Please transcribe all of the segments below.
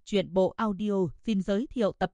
Truyện bộ audio xin giới thiệu tập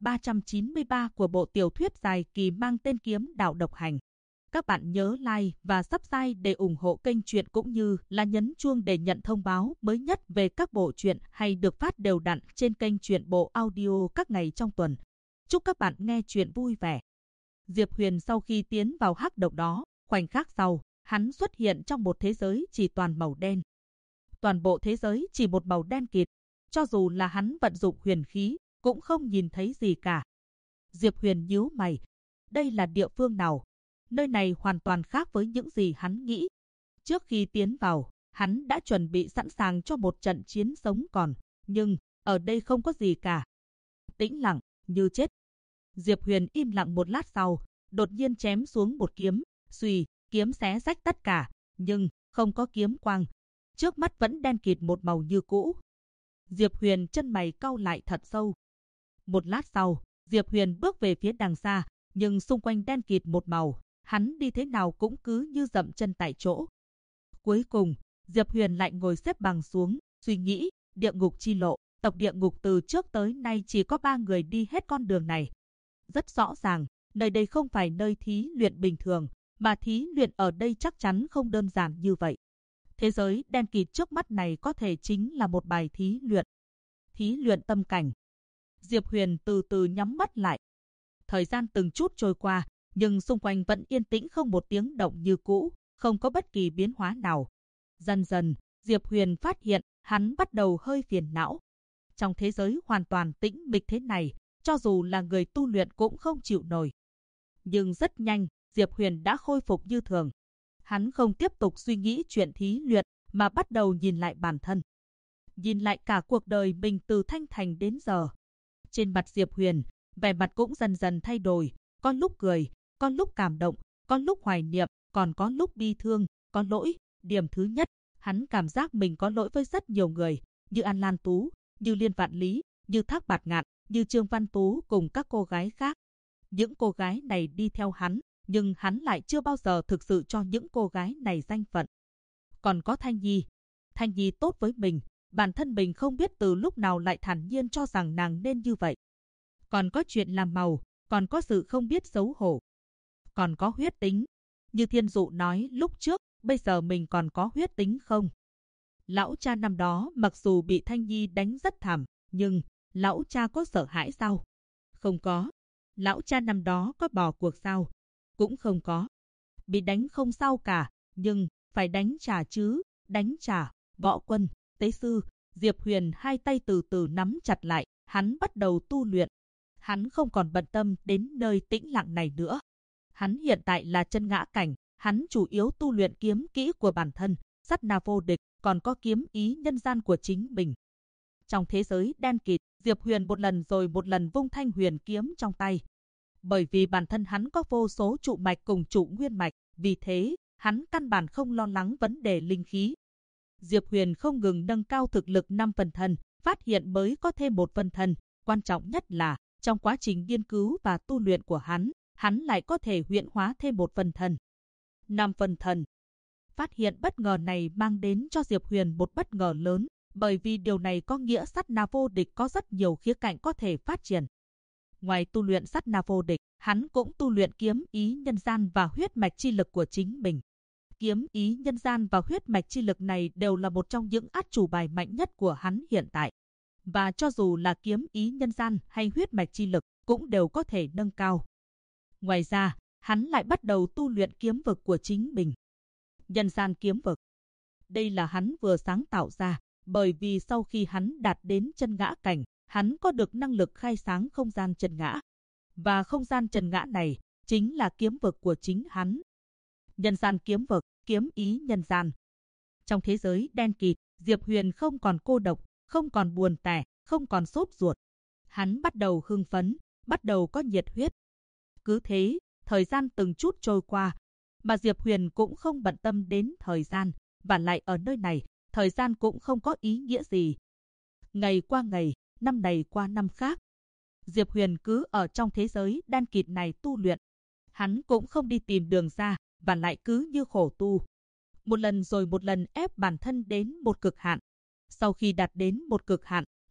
393 của bộ tiểu thuyết dài kỳ mang tên Kiếm Đạo Độc Hành. Các bạn nhớ like và subscribe để ủng hộ kênh truyện cũng như là nhấn chuông để nhận thông báo mới nhất về các bộ truyện hay được phát đều đặn trên kênh truyện bộ audio các ngày trong tuần. Chúc các bạn nghe truyện vui vẻ. Diệp Huyền sau khi tiến vào hắc động đó, khoảnh khắc sau, hắn xuất hiện trong một thế giới chỉ toàn màu đen. Toàn bộ thế giới chỉ một màu đen kịt. Cho dù là hắn vận dụng huyền khí, cũng không nhìn thấy gì cả. Diệp Huyền nhíu mày. Đây là địa phương nào? Nơi này hoàn toàn khác với những gì hắn nghĩ. Trước khi tiến vào, hắn đã chuẩn bị sẵn sàng cho một trận chiến sống còn. Nhưng, ở đây không có gì cả. Tĩnh lặng, như chết. Diệp Huyền im lặng một lát sau, đột nhiên chém xuống một kiếm. Xuy, kiếm xé rách tất cả, nhưng không có kiếm quang. Trước mắt vẫn đen kịt một màu như cũ. Diệp Huyền chân mày cau lại thật sâu. Một lát sau, Diệp Huyền bước về phía đằng xa, nhưng xung quanh đen kịt một màu, hắn đi thế nào cũng cứ như dậm chân tại chỗ. Cuối cùng, Diệp Huyền lại ngồi xếp bằng xuống, suy nghĩ, địa ngục chi lộ, tộc địa ngục từ trước tới nay chỉ có 3 người đi hết con đường này. Rất rõ ràng, nơi đây không phải nơi thí luyện bình thường, mà thí luyện ở đây chắc chắn không đơn giản như vậy. Thế giới đen kịt trước mắt này có thể chính là một bài thí luyện. Thí luyện tâm cảnh. Diệp Huyền từ từ nhắm mắt lại. Thời gian từng chút trôi qua, nhưng xung quanh vẫn yên tĩnh không một tiếng động như cũ, không có bất kỳ biến hóa nào. Dần dần, Diệp Huyền phát hiện hắn bắt đầu hơi phiền não. Trong thế giới hoàn toàn tĩnh mịch thế này, cho dù là người tu luyện cũng không chịu nổi. Nhưng rất nhanh, Diệp Huyền đã khôi phục như thường. Hắn không tiếp tục suy nghĩ chuyện thí luyện, mà bắt đầu nhìn lại bản thân. Nhìn lại cả cuộc đời mình từ thanh thành đến giờ. Trên mặt Diệp Huyền, vẻ mặt cũng dần dần thay đổi. Có lúc cười, có lúc cảm động, có lúc hoài niệm, còn có lúc bi thương, có lỗi. Điểm thứ nhất, hắn cảm giác mình có lỗi với rất nhiều người, như An Lan Tú, như Liên Vạn Lý, như Thác Bạt Ngạn, như Trương Văn Tú cùng các cô gái khác. Những cô gái này đi theo hắn, nhưng hắn lại chưa bao giờ thực sự cho những cô gái này danh phận. Còn có Thanh Nhi. Thanh Nhi tốt với mình, bản thân mình không biết từ lúc nào lại thản nhiên cho rằng nàng nên như vậy. Còn có chuyện làm màu, còn có sự không biết xấu hổ. Còn có huyết tính. Như Thiên Dụ nói lúc trước, bây giờ mình còn có huyết tính không? Lão cha năm đó mặc dù bị Thanh Nhi đánh rất thảm, nhưng lão cha có sợ hãi sao? Không có. Lão cha năm đó có bỏ cuộc sao? Cũng không có. Bị đánh không sao cả, nhưng phải đánh trả chứ, đánh trả. Võ Quân, Tế Sư, Diệp Huyền hai tay từ từ nắm chặt lại, hắn bắt đầu tu luyện. Hắn không còn bận tâm đến nơi tĩnh lặng này nữa. Hắn hiện tại là chân ngã cảnh, hắn chủ yếu tu luyện kiếm kỹ của bản thân, sát na vô địch, còn có kiếm ý nhân gian của chính mình. Trong thế giới đen kịt, Diệp Huyền một lần rồi một lần vung thanh huyền kiếm trong tay. Bởi vì bản thân hắn có vô số trụ mạch cùng trụ nguyên mạch, vì thế, hắn căn bản không lo lắng vấn đề linh khí. Diệp Huyền không ngừng nâng cao thực lực 5 phần thân, phát hiện mới có thêm 1 phần thân. Quan trọng nhất là, trong quá trình nghiên cứu và tu luyện của hắn lại có thể huyễn hóa thêm 1 phần thân. 5 phần thân. Phát hiện bất ngờ này mang đến cho Diệp Huyền một bất ngờ lớn, bởi vì điều này có nghĩa sát na vô địch có rất nhiều khía cạnh có thể phát triển. Ngoài tu luyện sát na vô địch, hắn cũng tu luyện kiếm ý nhân gian và huyết mạch chi lực của chính mình. Kiếm ý nhân gian và huyết mạch chi lực này đều là một trong những át chủ bài mạnh nhất của hắn hiện tại. Và cho dù là kiếm ý nhân gian hay huyết mạch chi lực, cũng đều có thể nâng cao. Ngoài ra, hắn lại bắt đầu tu luyện kiếm vực của chính mình. Nhân gian kiếm vực. Đây là hắn vừa sáng tạo ra, bởi vì sau khi hắn đạt đến chân ngã cảnh, hắn có được năng lực khai sáng không gian chân ngã. Và không gian chân ngã này, chính là kiếm vực của chính hắn. Nhân gian kiếm vực, kiếm ý nhân gian. Trong thế giới đen kịt, Diệp Huyền không còn cô độc, không còn buồn tẻ, không còn sốt ruột. Hắn bắt đầu hưng phấn, bắt đầu có nhiệt huyết. Cứ thế, thời gian từng chút trôi qua, mà Diệp Huyền cũng không bận tâm đến thời gian, và lại ở nơi này, thời gian cũng không có ý nghĩa gì. Ngày qua ngày, năm này qua năm khác. Diệp Huyền cứ ở trong thế giới đen kịt này tu luyện. Hắn cũng không đi tìm đường ra, và lại cứ như khổ tu. Một lần rồi một lần ép bản thân đến một cực hạn. Sau khi đạt đến một cực hạn,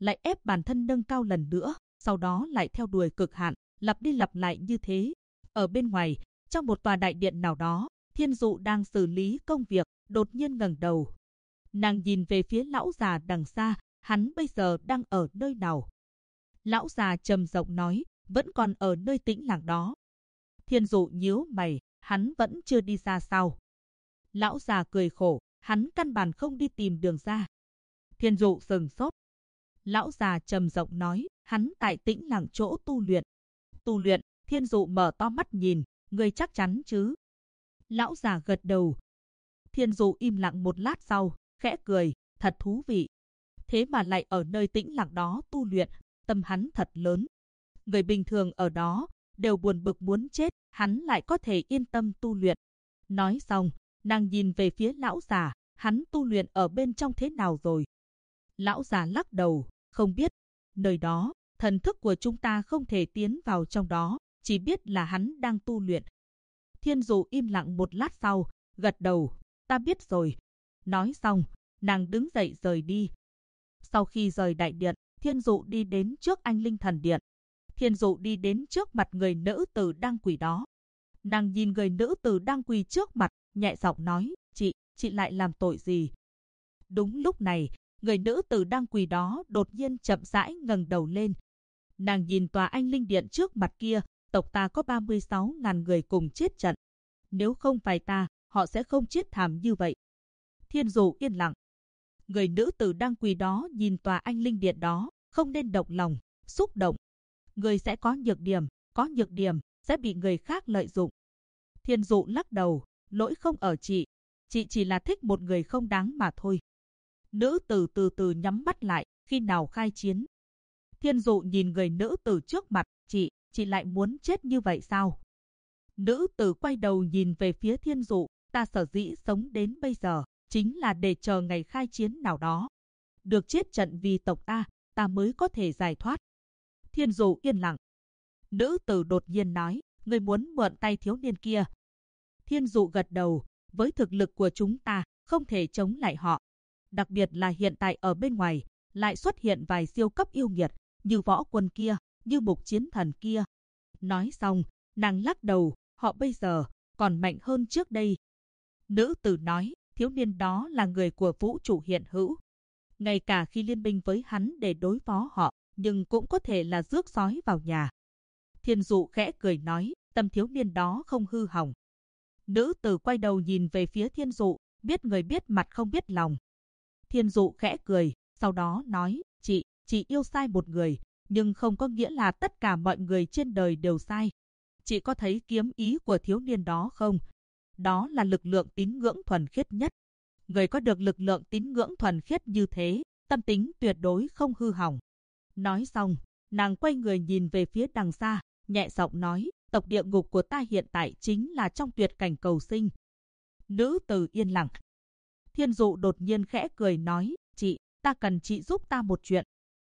lại ép bản thân nâng cao lần nữa, sau đó lại theo đuổi cực hạn, lặp đi lặp lại như thế. Ở bên ngoài, trong một tòa đại điện nào đó, Thiên Dụ đang xử lý công việc, đột nhiên ngẩng đầu. Nàng nhìn về phía lão già đằng xa, hắn bây giờ đang ở nơi nào? Lão già trầm giọng nói, vẫn còn ở nơi tĩnh lặng đó. Thiên Dụ nhíu mày, hắn vẫn chưa đi ra sao? Lão già cười khổ, hắn căn bản không đi tìm đường ra. Thiên Dụ sừng sốt. Lão già trầm giọng nói, hắn tại tĩnh lặng chỗ tu luyện. Tu luyện, Thiên Dụ mở to mắt nhìn, ngươi chắc chắn chứ? Lão già gật đầu. Thiên Dụ im lặng một lát sau, khẽ cười, thật thú vị. Thế mà lại ở nơi tĩnh lặng đó tu luyện, tâm hắn thật lớn. Người bình thường ở đó đều buồn bực muốn chết, hắn lại có thể yên tâm tu luyện. Nói xong, nàng nhìn về phía lão già, hắn tu luyện ở bên trong thế nào rồi? Lão già lắc đầu, không biết. Nơi đó, thần thức của chúng ta không thể tiến vào trong đó, chỉ biết là hắn đang tu luyện. Thiên Dụ im lặng một lát sau, gật đầu, ta biết rồi. Nói xong, nàng đứng dậy rời đi. Sau khi rời đại điện, Thiên Dụ đi đến trước Anh Linh Thần Điện. Thiên Dụ đi đến trước mặt người nữ tử đang quỳ đó. Nàng nhìn người nữ tử đang quỳ trước mặt, nhẹ giọng nói, chị lại làm tội gì? Đúng lúc này, người nữ tử đang quỳ đó đột nhiên chậm rãi ngẩng đầu lên. Nàng nhìn tòa Anh Linh Điện trước mặt kia, tộc ta có 36.000 người cùng chết trận. Nếu không phải ta, họ sẽ không chết thảm như vậy. Thiên Dụ yên lặng. Người nữ tử đang quỳ đó nhìn tòa Anh Linh Điện đó, không nên động lòng, xúc động. Người sẽ có nhược điểm, sẽ bị người khác lợi dụng. Thiên Dụ lắc đầu, lỗi không ở chị chỉ là thích một người không đáng mà thôi. Nữ tử từ từ nhắm mắt lại, khi nào khai chiến? Thiên Dụ nhìn người nữ tử trước mặt, chị lại muốn chết như vậy sao? Nữ tử quay đầu nhìn về phía Thiên Dụ, ta sở dĩ sống đến bây giờ, chính là để chờ ngày khai chiến nào đó. Được chết trận vì tộc ta mới có thể giải thoát. Thiên Dụ yên lặng. Nữ tử đột nhiên nói, ngươi muốn mượn tay thiếu niên kia. Thiên Dụ gật đầu, với thực lực của chúng ta, không thể chống lại họ. Đặc biệt là hiện tại ở bên ngoài, lại xuất hiện vài siêu cấp yêu nghiệt, như Võ Quân kia, như Mục Chiến Thần kia. Nói xong, nàng lắc đầu, họ bây giờ còn mạnh hơn trước đây. Nữ tử nói, thiếu niên đó là người của vũ trụ hiện hữu. Ngay cả khi liên minh với hắn để đối phó họ, nhưng cũng có thể là rước sói vào nhà. Thiên Dụ khẽ cười nói, tâm thiếu niên đó không hư hỏng. Nữ tử quay đầu nhìn về phía Thiên Dụ, biết người biết mặt không biết lòng. Thiên Dụ khẽ cười, sau đó nói, chị yêu sai một người, nhưng không có nghĩa là tất cả mọi người trên đời đều sai. Chị có thấy kiếm ý của thiếu niên đó không? Đó là lực lượng tín ngưỡng thuần khiết nhất. Người có được lực lượng tín ngưỡng thuần khiết như thế, tâm tính tuyệt đối không hư hỏng. Nói xong, nàng quay người nhìn về phía đằng xa, nhẹ giọng nói, tộc địa ngục của ta hiện tại chính là trong tuyệt cảnh cầu sinh. Nữ tử yên lặng. Thiên Dụ đột nhiên khẽ cười nói, ta cần chị giúp ta một chuyện.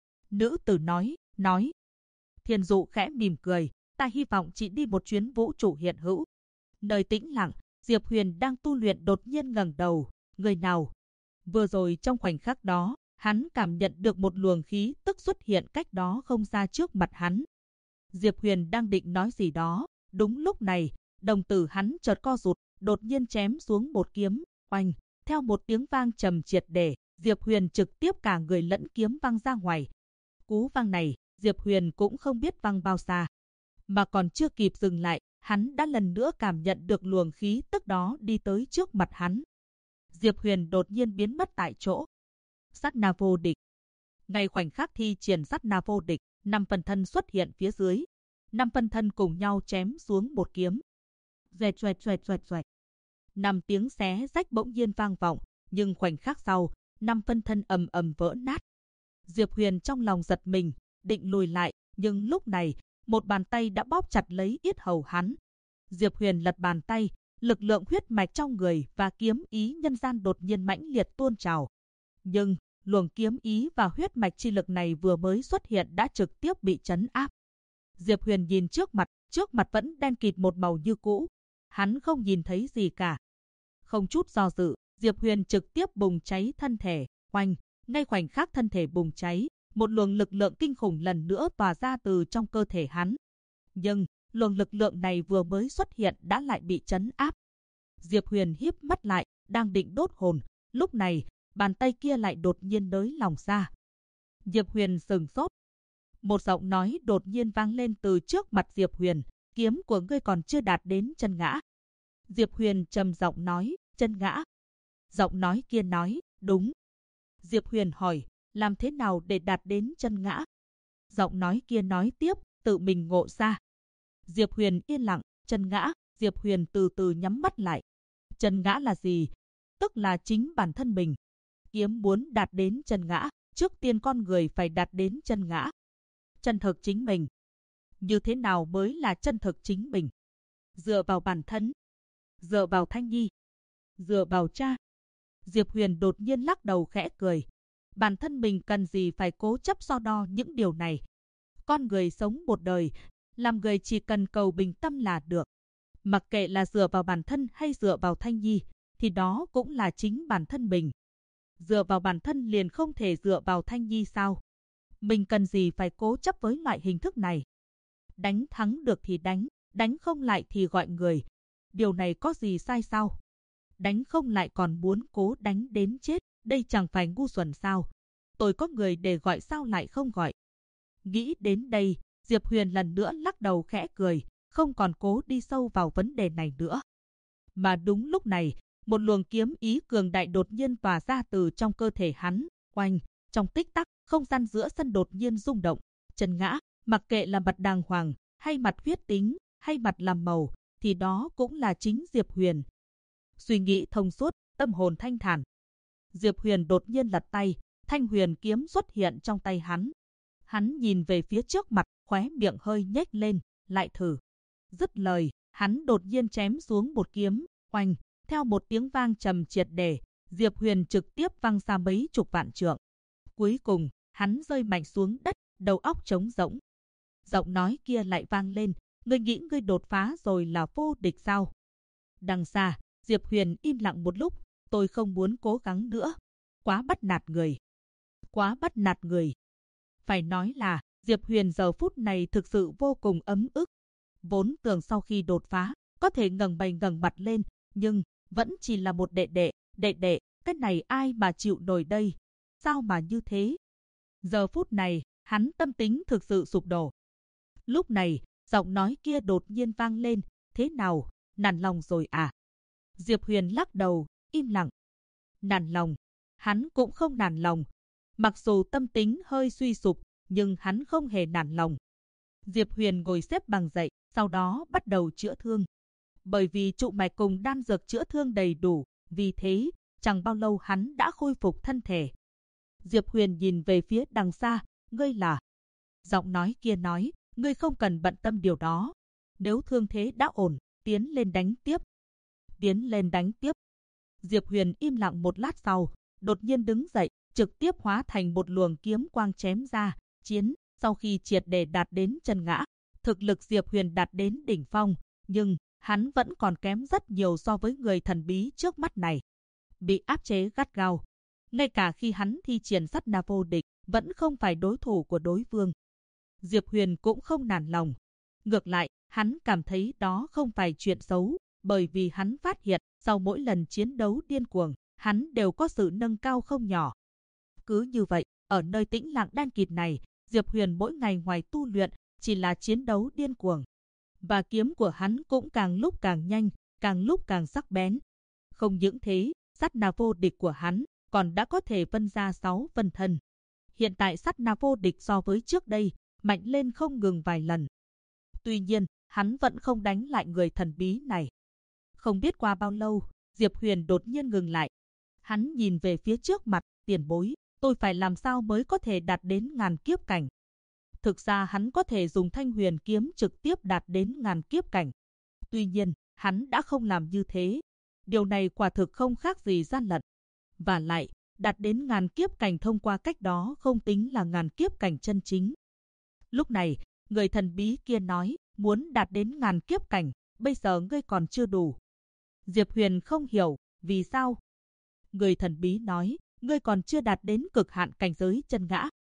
Nữ tử nói. Thiên Dụ khẽ mỉm cười, ta hy vọng chị đi một chuyến vũ trụ hiện hữu. Nơi tĩnh lặng, Diệp Huyền đang tu luyện đột nhiên ngẩng đầu, người nào? Vừa rồi trong khoảnh khắc đó, hắn cảm nhận được một luồng khí tức xuất hiện cách đó không xa trước mặt hắn. Diệp Huyền đang định nói gì đó, đúng lúc này, đồng tử hắn chợt co rụt, đột nhiên chém xuống một kiếm, oanh, theo một tiếng vang trầm triệt để, Diệp Huyền trực tiếp cả người lẫn kiếm văng ra ngoài. Cú văng này, Diệp Huyền cũng không biết văng bao xa, mà còn chưa kịp dừng lại, hắn đã lần nữa cảm nhận được luồng khí tức đó đi tới trước mặt hắn. Diệp Huyền đột nhiên biến mất tại chỗ. Sát na vô địch. Ngay khoảnh khắc thi triển sát na vô địch, 5 phân thân xuất hiện phía dưới. 5 phân thân cùng nhau chém xuống một kiếm. Xoẹt xoẹt xoẹt xoẹt xoẹt. 5 tiếng xé rách bỗng nhiên vang vọng, nhưng khoảnh khắc sau, 5 phân thân ầm ầm vỡ nát. Diệp Huyền trong lòng giật mình, định lùi lại, nhưng lúc này, một bàn tay đã bóp chặt lấy yết hầu hắn. Diệp Huyền lật bàn tay, lực lượng huyết mạch trong người và kiếm ý nhân gian đột nhiên mãnh liệt tuôn trào. Nhưng, luồng kiếm ý và huyết mạch chi lực này vừa mới xuất hiện đã trực tiếp bị trấn áp. Diệp Huyền nhìn trước mặt vẫn đen kịt một màu như cũ. Hắn không nhìn thấy gì cả. Không chút do dự, Diệp Huyền trực tiếp bùng cháy thân thể, oanh, ngay khoảnh khắc thân thể bùng cháy, một luồng lực lượng kinh khủng lần nữa tỏa ra từ trong cơ thể hắn. Nhưng luồng lực lượng này vừa mới xuất hiện đã lại bị trấn áp. Diệp Huyền híp mắt lại, đang định đốt hồn, lúc này bàn tay kia lại đột nhiên nới lỏng ra. Diệp Huyền sửng sốt. Một giọng nói đột nhiên vang lên từ trước mặt Diệp Huyền, kiếm của ngươi còn chưa đạt đến chân ngã. Diệp Huyền trầm giọng nói, chân ngã. Giọng nói kia nói, đúng. Diệp Huyền hỏi, làm thế nào để đạt đến chân ngã? Giọng nói kia nói tiếp, tự mình ngộ ra. Diệp Huyền yên lặng, chân ngã. Diệp Huyền từ từ nhắm mắt lại. Chân ngã là gì? Tức là chính bản thân mình. Kiếm muốn đạt đến chân ngã, trước tiên con người phải đạt đến chân ngã. Chân thực chính mình. Như thế nào mới là chân thực chính mình? Dựa vào bản thân, dựa vào Thanh Nhi, dựa vào cha. Diệp Huyền đột nhiên lắc đầu khẽ cười. Bản thân mình cần gì phải cố chấp so đo những điều này. Con người sống một đời, làm người chỉ cần cầu bình tâm là được. Mặc kệ là dựa vào bản thân hay dựa vào Thanh Nhi, thì đó cũng là chính bản thân mình. Dựa vào bản thân liền không thể dựa vào Thanh Nhi sao? Mình cần gì phải cố chấp với loại hình thức này? Đánh thắng được thì đánh, đánh không lại thì gọi người. Điều này có gì sai sao? Đánh không lại còn muốn cố đánh đến chết, đây chẳng phải ngu xuẩn sao? Tôi có người để gọi sao lại không gọi? Nghĩ đến đây, Diệp Huyền lần nữa lắc đầu khẽ cười, không còn cố đi sâu vào vấn đề này nữa. Mà đúng lúc này, một luồng kiếm ý cường đại đột nhiên tỏa ra từ trong cơ thể hắn, oanh, trong tích tắc, không gian giữa sân đột nhiên rung động, chân ngã, mặc kệ là mặt đàng hoàng, hay mặt huyết tính, hay mặt làm màu, thì đó cũng là chính Diệp Huyền. Suy nghĩ thông suốt, tâm hồn thanh thản. Diệp Huyền đột nhiên lật tay, thanh huyền kiếm xuất hiện trong tay hắn. Hắn nhìn về phía trước mặt, khóe miệng hơi nhếch lên, lại thử. Dứt lời, hắn đột nhiên chém xuống một kiếm, oanh, theo một tiếng vang trầm triệt để, Diệp Huyền trực tiếp văng ra mấy chục vạn trượng. Cuối cùng, hắn rơi mạnh xuống đất, đầu óc trống rỗng. Giọng nói kia lại vang lên, ngươi nghĩ ngươi đột phá rồi là vô địch sao? Đằng xa, Diệp Huyền im lặng một lúc, tôi không muốn cố gắng nữa. Quá bắt nạt người. Quá bắt nạt người. Phải nói là, Diệp Huyền giờ phút này thực sự vô cùng ấm ức. Vốn tưởng sau khi đột phá, có thể ngẩng mặt lên, nhưng vẫn chỉ là một đệ đệ, cái này ai mà chịu nổi đây? Sao mà như thế? Giờ phút này, hắn tâm tính thực sự sụp đổ. Lúc này, giọng nói kia đột nhiên vang lên, thế nào, nản lòng rồi à? Diệp Huyền lắc đầu, im lặng. Nản lòng? Hắn cũng không nản lòng. Mặc dù tâm tính hơi suy sụp, nhưng hắn không hề nản lòng. Diệp Huyền ngồi xếp bằng dậy, sau đó bắt đầu chữa thương. Bởi vì trụ mạch cùng đan dược chữa thương đầy đủ, vì thế, chẳng bao lâu hắn đã khôi phục thân thể. Diệp Huyền nhìn về phía đằng xa, ngươi là... Giọng nói kia nói, ngươi không cần bận tâm điều đó. Nếu thương thế đã ổn, tiến lên đánh tiếp. Tiến lên đánh tiếp. Diệp Huyền im lặng một lát sau, đột nhiên đứng dậy, trực tiếp hóa thành một luồng kiếm quang chém ra. Chiến, sau khi triệt để đạt đến chân ngã, thực lực Diệp Huyền đạt đến đỉnh phong, nhưng hắn vẫn còn kém rất nhiều so với người thần bí trước mắt này. Bị áp chế gắt gao. Ngay cả khi hắn thi triển sát na vô địch, vẫn không phải đối thủ của đối phương. Diệp Huyền cũng không nản lòng. Ngược lại, hắn cảm thấy đó không phải chuyện xấu, bởi vì hắn phát hiện sau mỗi lần chiến đấu điên cuồng, hắn đều có sự nâng cao không nhỏ. Cứ như vậy, ở nơi tĩnh lặng đan kịt này, Diệp Huyền mỗi ngày ngoài tu luyện chỉ là chiến đấu điên cuồng. Và kiếm của hắn cũng càng lúc càng nhanh, càng lúc càng sắc bén. Không những thế, sát na vô địch của hắn còn đã có thể vân ra 6 vân thân. Hiện tại sát na vô địch so với trước đây, mạnh lên không ngừng vài lần. Tuy nhiên, hắn vẫn không đánh lại người thần bí này. Không biết qua bao lâu, Diệp Huyền đột nhiên ngừng lại. Hắn nhìn về phía trước mặt, tiền bối, tôi phải làm sao mới có thể đạt đến ngàn kiếp cảnh. Thực ra hắn có thể dùng thanh huyền kiếm trực tiếp đạt đến ngàn kiếp cảnh. Tuy nhiên, hắn đã không làm như thế. Điều này quả thực không khác gì gian lận. Và lại, đạt đến ngàn kiếp cảnh thông qua cách đó không tính là ngàn kiếp cảnh chân chính. Lúc này, người thần bí kia nói, muốn đạt đến ngàn kiếp cảnh, bây giờ ngươi còn chưa đủ. Diệp Huyền không hiểu, vì sao? Người thần bí nói, ngươi còn chưa đạt đến cực hạn cảnh giới chân ngã,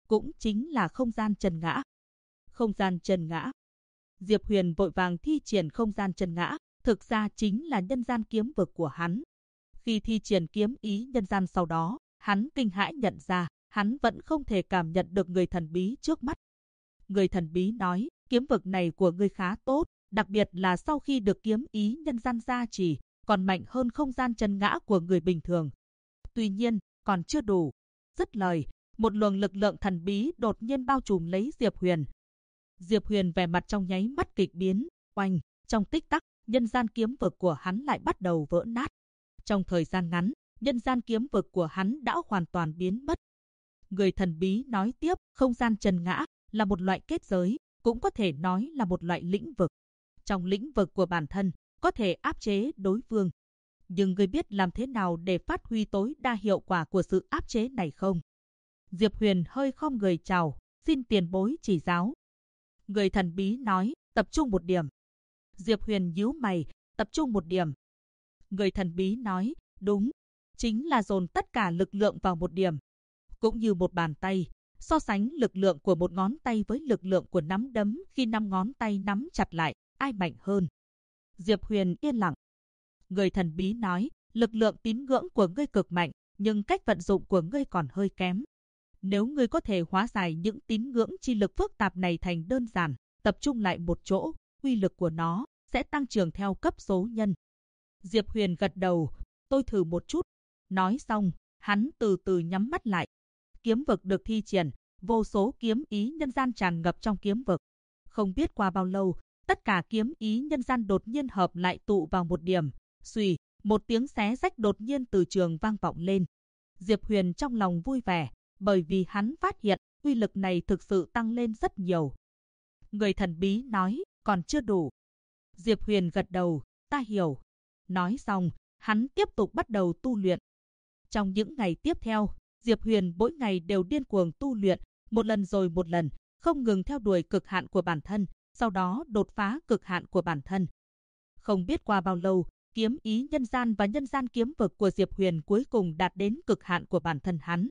cũng chính là không gian trần ngã. Không gian trần ngã. Diệp Huyền vội vàng thi triển không gian trần ngã, thực ra chính là nhân gian kiếm vực của hắn. Khi thi triển kiếm ý nhân gian sau đó, hắn kinh hãi nhận ra, hắn vẫn không thể cảm nhận được người thần bí trước mắt. Người thần bí nói, kiếm vực này của ngươi khá tốt, đặc biệt là sau khi được kiếm ý nhân gian gia trì, còn mạnh hơn không gian trần ngã của người bình thường. Tuy nhiên, còn chưa đủ. Dứt lời, một luồng lực lượng thần bí đột nhiên bao trùm lấy Diệp Huyền. Diệp Huyền vẻ mặt trong nháy mắt kịch biến, oanh, trong tích tắc, nhân gian kiếm vực của hắn lại bắt đầu vỡ nát. Trong thời gian ngắn, nhân gian kiếm vực của hắn đã hoàn toàn biến mất. Người thần bí nói tiếp, không gian trần ngã là một loại kết giới, cũng có thể nói là một loại lĩnh vực. Trong lĩnh vực của bản thân, có thể áp chế đối phương. Nhưng ngươi biết làm thế nào để phát huy tối đa hiệu quả của sự áp chế này không? Diệp Huyền hơi khom người chào, xin tiền bối chỉ giáo. Người thần bí nói, tập trung một điểm. Diệp Huyền nhíu mày, tập trung một điểm. Người thần bí nói, đúng, chính là dồn tất cả lực lượng vào một điểm. Cũng như một bàn tay, so sánh lực lượng của một ngón tay với lực lượng của nắm đấm khi 5 ngón tay nắm chặt lại, ai mạnh hơn? Diệp Huyền yên lặng. Người thần bí nói, lực lượng tín ngưỡng của ngươi cực mạnh, nhưng cách vận dụng của ngươi còn hơi kém. Nếu ngươi có thể hóa giải những tín ngưỡng chi lực phức tạp này thành đơn giản, tập trung lại một chỗ, uy lực của nó sẽ tăng trưởng theo cấp số nhân. Diệp Huyền gật đầu, tôi thử một chút. Nói xong, hắn từ từ nhắm mắt lại. Kiếm vực được thi triển, vô số kiếm ý nhân gian tràn ngập trong kiếm vực. Không biết qua bao lâu, tất cả kiếm ý nhân gian đột nhiên hợp lại tụ vào một điểm. Xuy, một tiếng xé rách đột nhiên từ trường vang vọng lên. Diệp Huyền trong lòng vui vẻ, bởi vì hắn phát hiện uy lực này thực sự tăng lên rất nhiều. Người thần bí nói, còn chưa đủ. Diệp Huyền gật đầu, ta hiểu. Nói xong, hắn tiếp tục bắt đầu tu luyện. Trong những ngày tiếp theo, Diệp Huyền mỗi ngày đều điên cuồng tu luyện, một lần rồi một lần, không ngừng theo đuổi cực hạn của bản thân, sau đó đột phá cực hạn của bản thân. Không biết qua bao lâu, kiếm ý nhân gian và nhân gian kiếm vực của Diệp Huyền cuối cùng đạt đến cực hạn của bản thân hắn.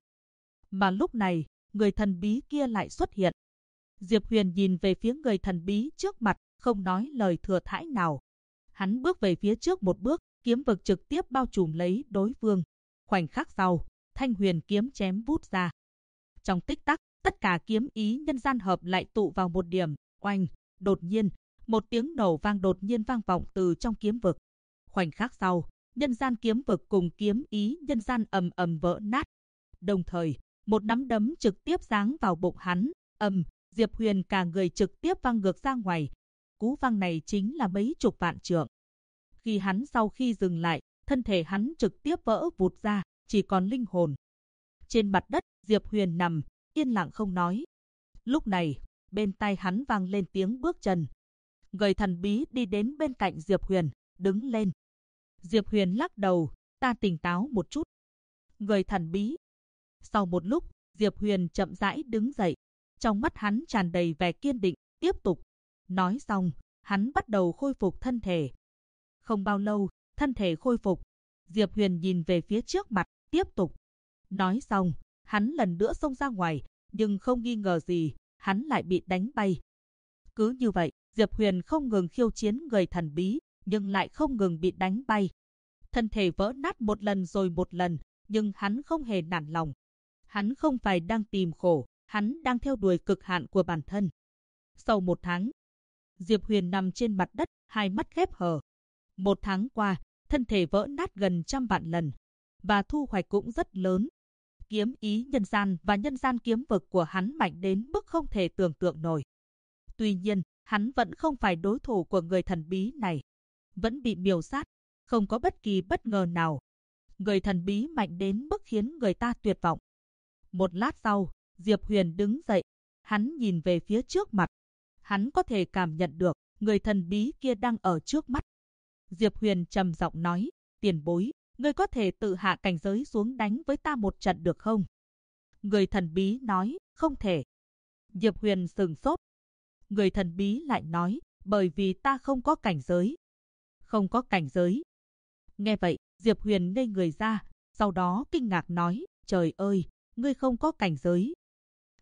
Mà lúc này, người thần bí kia lại xuất hiện. Diệp Huyền nhìn về phía người thần bí trước mặt, không nói lời thừa thãi nào. Hắn bước về phía trước một bước, kiếm vực trực tiếp bao trùm lấy đối phương. Khoảnh khắc sau, thanh huyền kiếm chém vút ra. Trong tích tắc, tất cả kiếm ý nhân gian hợp lại tụ vào một điểm, oanh, đột nhiên, một tiếng nổ vang đột nhiên vang vọng từ trong kiếm vực. Khoảnh khắc sau, nhân gian kiếm vực cùng kiếm ý nhân gian ầm ầm vỡ nát. Đồng thời, một nắm đấm trực tiếp giáng vào bụng hắn, Diệp Huyền cả người trực tiếp văng ngược ra ngoài. Cú văng này chính là mấy chục vạn trượng. Khi hắn sau khi dừng lại, thân thể hắn trực tiếp vỡ vụt ra, chỉ còn linh hồn. Trên mặt đất, Diệp Huyền nằm, yên lặng không nói. Lúc này, bên tai hắn vang lên tiếng bước chân. Người thần bí đi đến bên cạnh Diệp Huyền, đứng lên. Diệp Huyền lắc đầu, ta tỉnh táo một chút. Người thần bí. Sau một lúc, Diệp Huyền chậm rãi đứng dậy. Trong mắt hắn tràn đầy vẻ kiên định, tiếp tục. Nói xong, hắn bắt đầu khôi phục thân thể. Không bao lâu, thân thể khôi phục. Diệp Huyền nhìn về phía trước mặt, tiếp tục. Nói xong, hắn lần nữa xông ra ngoài, nhưng không nghi ngờ gì, hắn lại bị đánh bay. Cứ như vậy, Diệp Huyền không ngừng khiêu chiến người thần bí, nhưng lại không ngừng bị đánh bay. Thân thể vỡ nát một lần rồi một lần, nhưng hắn không hề nản lòng. Hắn không phải đang tìm khổ, hắn đang theo đuổi cực hạn của bản thân. Sau 1 tháng, Diệp Huyền nằm trên mặt đất, hai mắt khép hờ. 1 tháng qua, thân thể vỡ nát gần 100 vạn lần, và thu hoạch cũng rất lớn. Kiếm ý nhân gian và nhân gian kiếm vực của hắn mạnh đến mức không thể tưởng tượng nổi. Tuy nhiên, hắn vẫn không phải đối thủ của người thần bí này. Vẫn bị miểu sát, không có bất kỳ bất ngờ nào. Người thần bí mạnh đến mức khiến người ta tuyệt vọng. Một lát sau, Diệp Huyền đứng dậy. Hắn nhìn về phía trước mặt. Hắn có thể cảm nhận được người thần bí kia đang ở trước mắt. Diệp Huyền trầm giọng nói, tiền bối, ngươi có thể tự hạ cảnh giới xuống đánh với ta một trận được không? Người thần bí nói, không thể. Diệp Huyền sửng sốt. Người thần bí lại nói, bởi vì ta không có cảnh giới. Không có cảnh giới. Nghe vậy, Diệp Huyền ngây người ra, sau đó kinh ngạc nói, trời ơi, ngươi không có cảnh giới.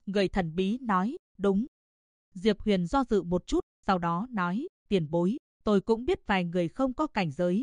Người thần bí nói, đúng. Diệp Huyền do dự một chút, sau đó nói, tiền bối, tôi cũng biết vài người không có cảnh giới.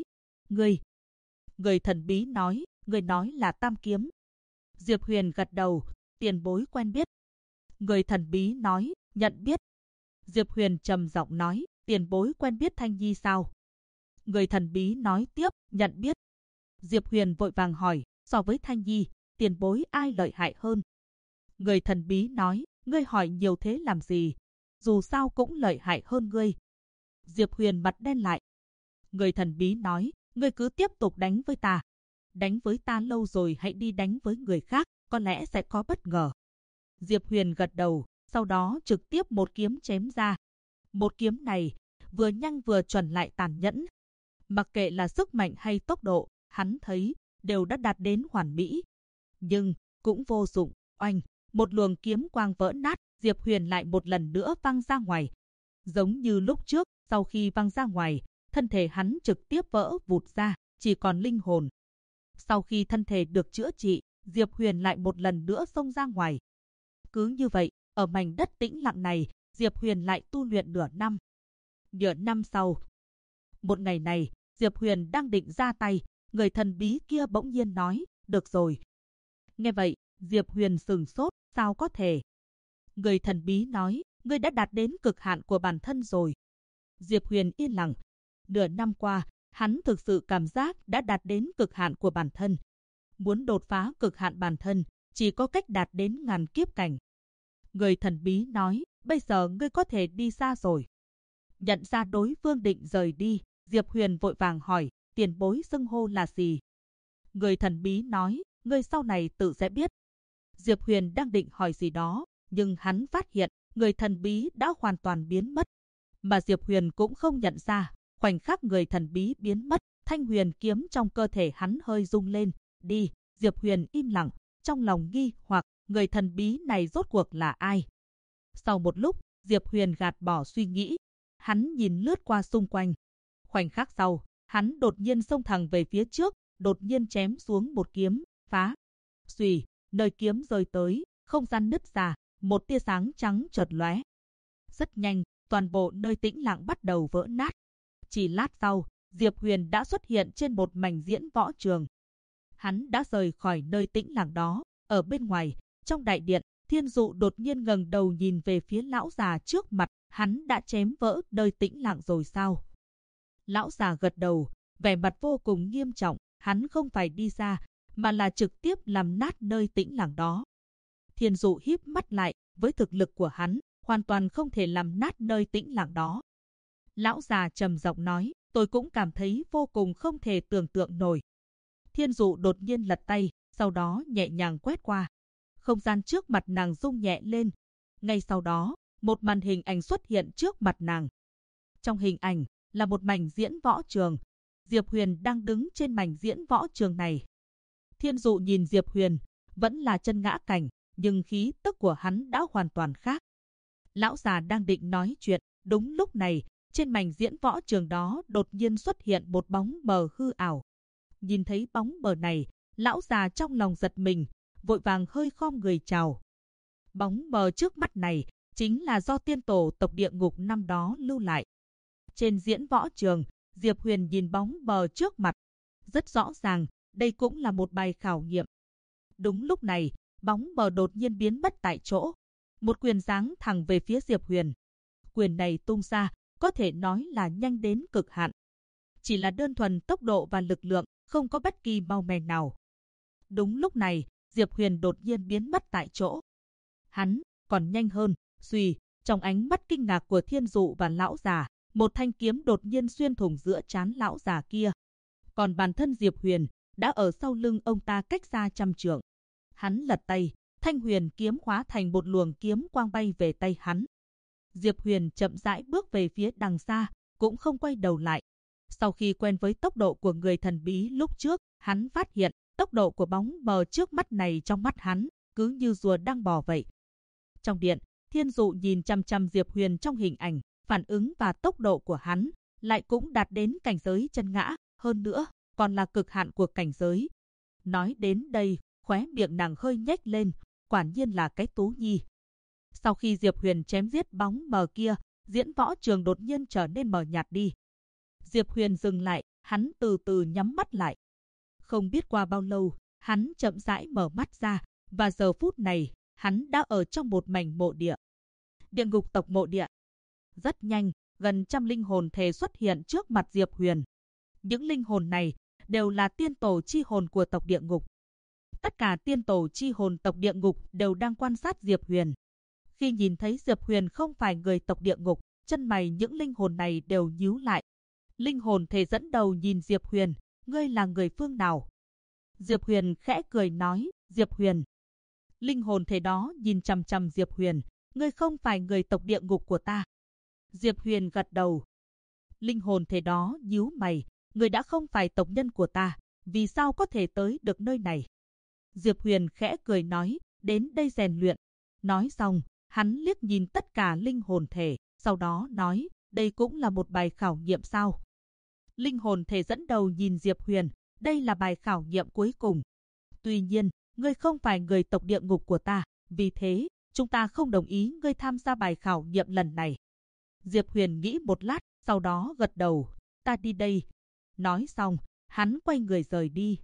Người thần bí nói, người nói là Tam Kiếm. Diệp Huyền gật đầu, tiền bối quen biết. Người thần bí nói, nhận biết. Diệp Huyền trầm giọng nói, tiền bối quen biết Thanh Nhi sao? Người thần bí nói tiếp, nhận biết. Diệp Huyền vội vàng hỏi, so với Thanh Nhi, tiền bối ai lợi hại hơn? Người thần bí nói, ngươi hỏi nhiều thế làm gì? Dù sao cũng lợi hại hơn ngươi. Diệp Huyền mặt đen lại. Người thần bí nói, ngươi cứ tiếp tục đánh với ta. Đánh với ta lâu rồi hãy đi đánh với người khác, có lẽ sẽ có bất ngờ. Diệp Huyền gật đầu, sau đó trực tiếp một kiếm chém ra. Một kiếm này, vừa nhanh vừa chuẩn lại tàn nhẫn. Mặc kệ là sức mạnh hay tốc độ, hắn thấy, đều đã đạt đến hoàn mỹ. Nhưng, cũng vô dụng, oanh, một luồng kiếm quang vỡ nát, Diệp Huyền lại một lần nữa văng ra ngoài. Giống như lúc trước, sau khi văng ra ngoài, thân thể hắn trực tiếp vỡ vụt ra, chỉ còn linh hồn. Sau khi thân thể được chữa trị, Diệp Huyền lại một lần nữa xông ra ngoài. Cứ như vậy, ở mảnh đất tĩnh lặng này, Diệp Huyền lại tu luyện nửa năm. Nửa năm sau, một ngày này, Diệp Huyền đang định ra tay, người thần bí kia bỗng nhiên nói, được rồi. Nghe vậy, Diệp Huyền sửng sốt, sao có thể? Người thần bí nói, ngươi đã đạt đến cực hạn của bản thân rồi. Diệp Huyền yên lặng. Nửa năm qua, hắn thực sự cảm giác đã đạt đến cực hạn của bản thân. Muốn đột phá cực hạn bản thân, chỉ có cách đạt đến ngàn kiếp cảnh. Người thần bí nói, bây giờ ngươi có thể đi xa rồi. Nhận ra đối phương định rời đi, Diệp Huyền vội vàng hỏi, tiền bối xưng hô là gì? Người thần bí nói, ngươi sau này tự sẽ biết. Diệp Huyền đang định hỏi gì đó, nhưng hắn phát hiện, người thần bí đã hoàn toàn biến mất. Mà Diệp Huyền cũng không nhận ra, khoảnh khắc người thần bí biến mất, thanh huyền kiếm trong cơ thể hắn hơi rung lên. Đi, Diệp Huyền im lặng, trong lòng nghi hoặc, người thần bí này rốt cuộc là ai? Sau một lúc, Diệp Huyền gạt bỏ suy nghĩ. Hắn nhìn lướt qua xung quanh. Khoảnh khắc sau, hắn đột nhiên xông thẳng về phía trước, đột nhiên chém xuống một kiếm, phá. Xùy, nơi kiếm rơi tới, không gian nứt ra, một tia sáng trắng chợt lóe. Rất nhanh, toàn bộ nơi tĩnh lặng bắt đầu vỡ nát. Chỉ lát sau, Diệp Huyền đã xuất hiện trên một mảnh diễn võ trường. Hắn đã rời khỏi nơi tĩnh lặng đó, ở bên ngoài, trong đại điện, Thiên Dụ đột nhiên ngẩng đầu nhìn về phía lão già trước mặt, hắn đã chém vỡ nơi tĩnh lặng rồi sao? Lão già gật đầu, vẻ mặt vô cùng nghiêm trọng, hắn không phải đi ra, mà là trực tiếp làm nát nơi tĩnh lặng đó. Thiên Dụ híp mắt lại, với thực lực của hắn, hoàn toàn không thể làm nát nơi tĩnh lặng đó. Lão già trầm giọng nói, tôi cũng cảm thấy vô cùng không thể tưởng tượng nổi. Thiên Dụ đột nhiên lật tay, sau đó nhẹ nhàng quét qua. Không gian trước mặt nàng rung nhẹ lên. Ngay sau đó, một màn hình ảnh xuất hiện trước mặt nàng. Trong hình ảnh là một mảnh diễn võ trường. Diệp Huyền đang đứng trên mảnh diễn võ trường này. Thiên Dụ nhìn Diệp Huyền, vẫn là chân ngã cảnh, nhưng khí tức của hắn đã hoàn toàn khác. Lão già đang định nói chuyện, đúng lúc này, trên mảnh diễn võ trường đó đột nhiên xuất hiện một bóng mờ hư ảo. Nhìn thấy bóng mờ này, lão già trong lòng giật mình, vội vàng hơi khom người chào. Bóng mờ trước mắt này chính là do tiên tổ tộc địa ngục năm đó lưu lại. Trên diễn võ trường, Diệp Huyền nhìn bóng mờ trước mặt. Rất rõ ràng, đây cũng là một bài khảo nghiệm. Đúng lúc này, bóng mờ đột nhiên biến mất tại chỗ. Một quyền giáng thẳng về phía Diệp Huyền. Quyền này tung ra, có thể nói là nhanh đến cực hạn. Chỉ là đơn thuần tốc độ và lực lượng, không có bất kỳ mau mè nào. Đúng lúc này, Diệp Huyền đột nhiên biến mất tại chỗ. Hắn còn nhanh hơn, suy, trong ánh mắt kinh ngạc của Thiên Dụ và lão già, một thanh kiếm đột nhiên xuyên thủng giữa trán lão già kia. Còn bản thân Diệp Huyền đã ở sau lưng ông ta cách xa trăm trượng. Hắn lật tay, thanh huyền kiếm hóa thành một luồng kiếm quang bay về tay hắn. Diệp Huyền chậm rãi bước về phía đằng xa, cũng không quay đầu lại. Sau khi quen với tốc độ của người thần bí lúc trước, hắn phát hiện tốc độ của bóng mờ trước mắt này trong mắt hắn, cứ như rùa đang bò vậy. Trong điện, Thiên Dụ nhìn chăm chăm Diệp Huyền trong hình ảnh, phản ứng và tốc độ của hắn lại cũng đạt đến cảnh giới chân ngã, hơn nữa, còn là cực hạn của cảnh giới. Nói đến đây, khóe miệng nàng hơi nhếch lên, quả nhiên là cái Tú Nhi. Sau khi Diệp Huyền chém giết bóng mờ kia, diễn võ trường đột nhiên trở nên mờ nhạt đi. Diệp Huyền dừng lại, hắn từ từ nhắm mắt lại. Không biết qua bao lâu, hắn chậm rãi mở mắt ra, và giờ phút này, hắn đã ở trong một mảnh mộ địa. Địa ngục tộc mộ địa. Rất nhanh, gần trăm linh hồn thể xuất hiện trước mặt Diệp Huyền. Những linh hồn này đều là tiên tổ chi hồn của tộc địa ngục. Tất cả tiên tổ chi hồn tộc địa ngục đều đang quan sát Diệp Huyền. Khi nhìn thấy Diệp Huyền không phải người tộc địa ngục, chân mày những linh hồn này đều nhíu lại. Linh hồn thể dẫn đầu nhìn Diệp Huyền, ngươi là người phương nào? Diệp Huyền khẽ cười nói, Diệp Huyền. Linh hồn thể đó nhìn chằm chằm Diệp Huyền, ngươi không phải người tộc địa ngục của ta. Diệp Huyền gật đầu. Linh hồn thể đó nhíu mày, ngươi đã không phải tộc nhân của ta, vì sao có thể tới được nơi này? Diệp Huyền khẽ cười nói, đến đây rèn luyện. Nói xong, hắn liếc nhìn tất cả linh hồn thể, sau đó nói, đây cũng là một bài khảo nghiệm sao? Linh hồn thể dẫn đầu nhìn Diệp Huyền, đây là bài khảo nghiệm cuối cùng. Tuy nhiên, ngươi không phải người tộc địa ngục của ta, vì thế, chúng ta không đồng ý ngươi tham gia bài khảo nghiệm lần này. Diệp Huyền nghĩ một lát, sau đó gật đầu, ta đi đây. Nói xong, hắn quay người rời đi.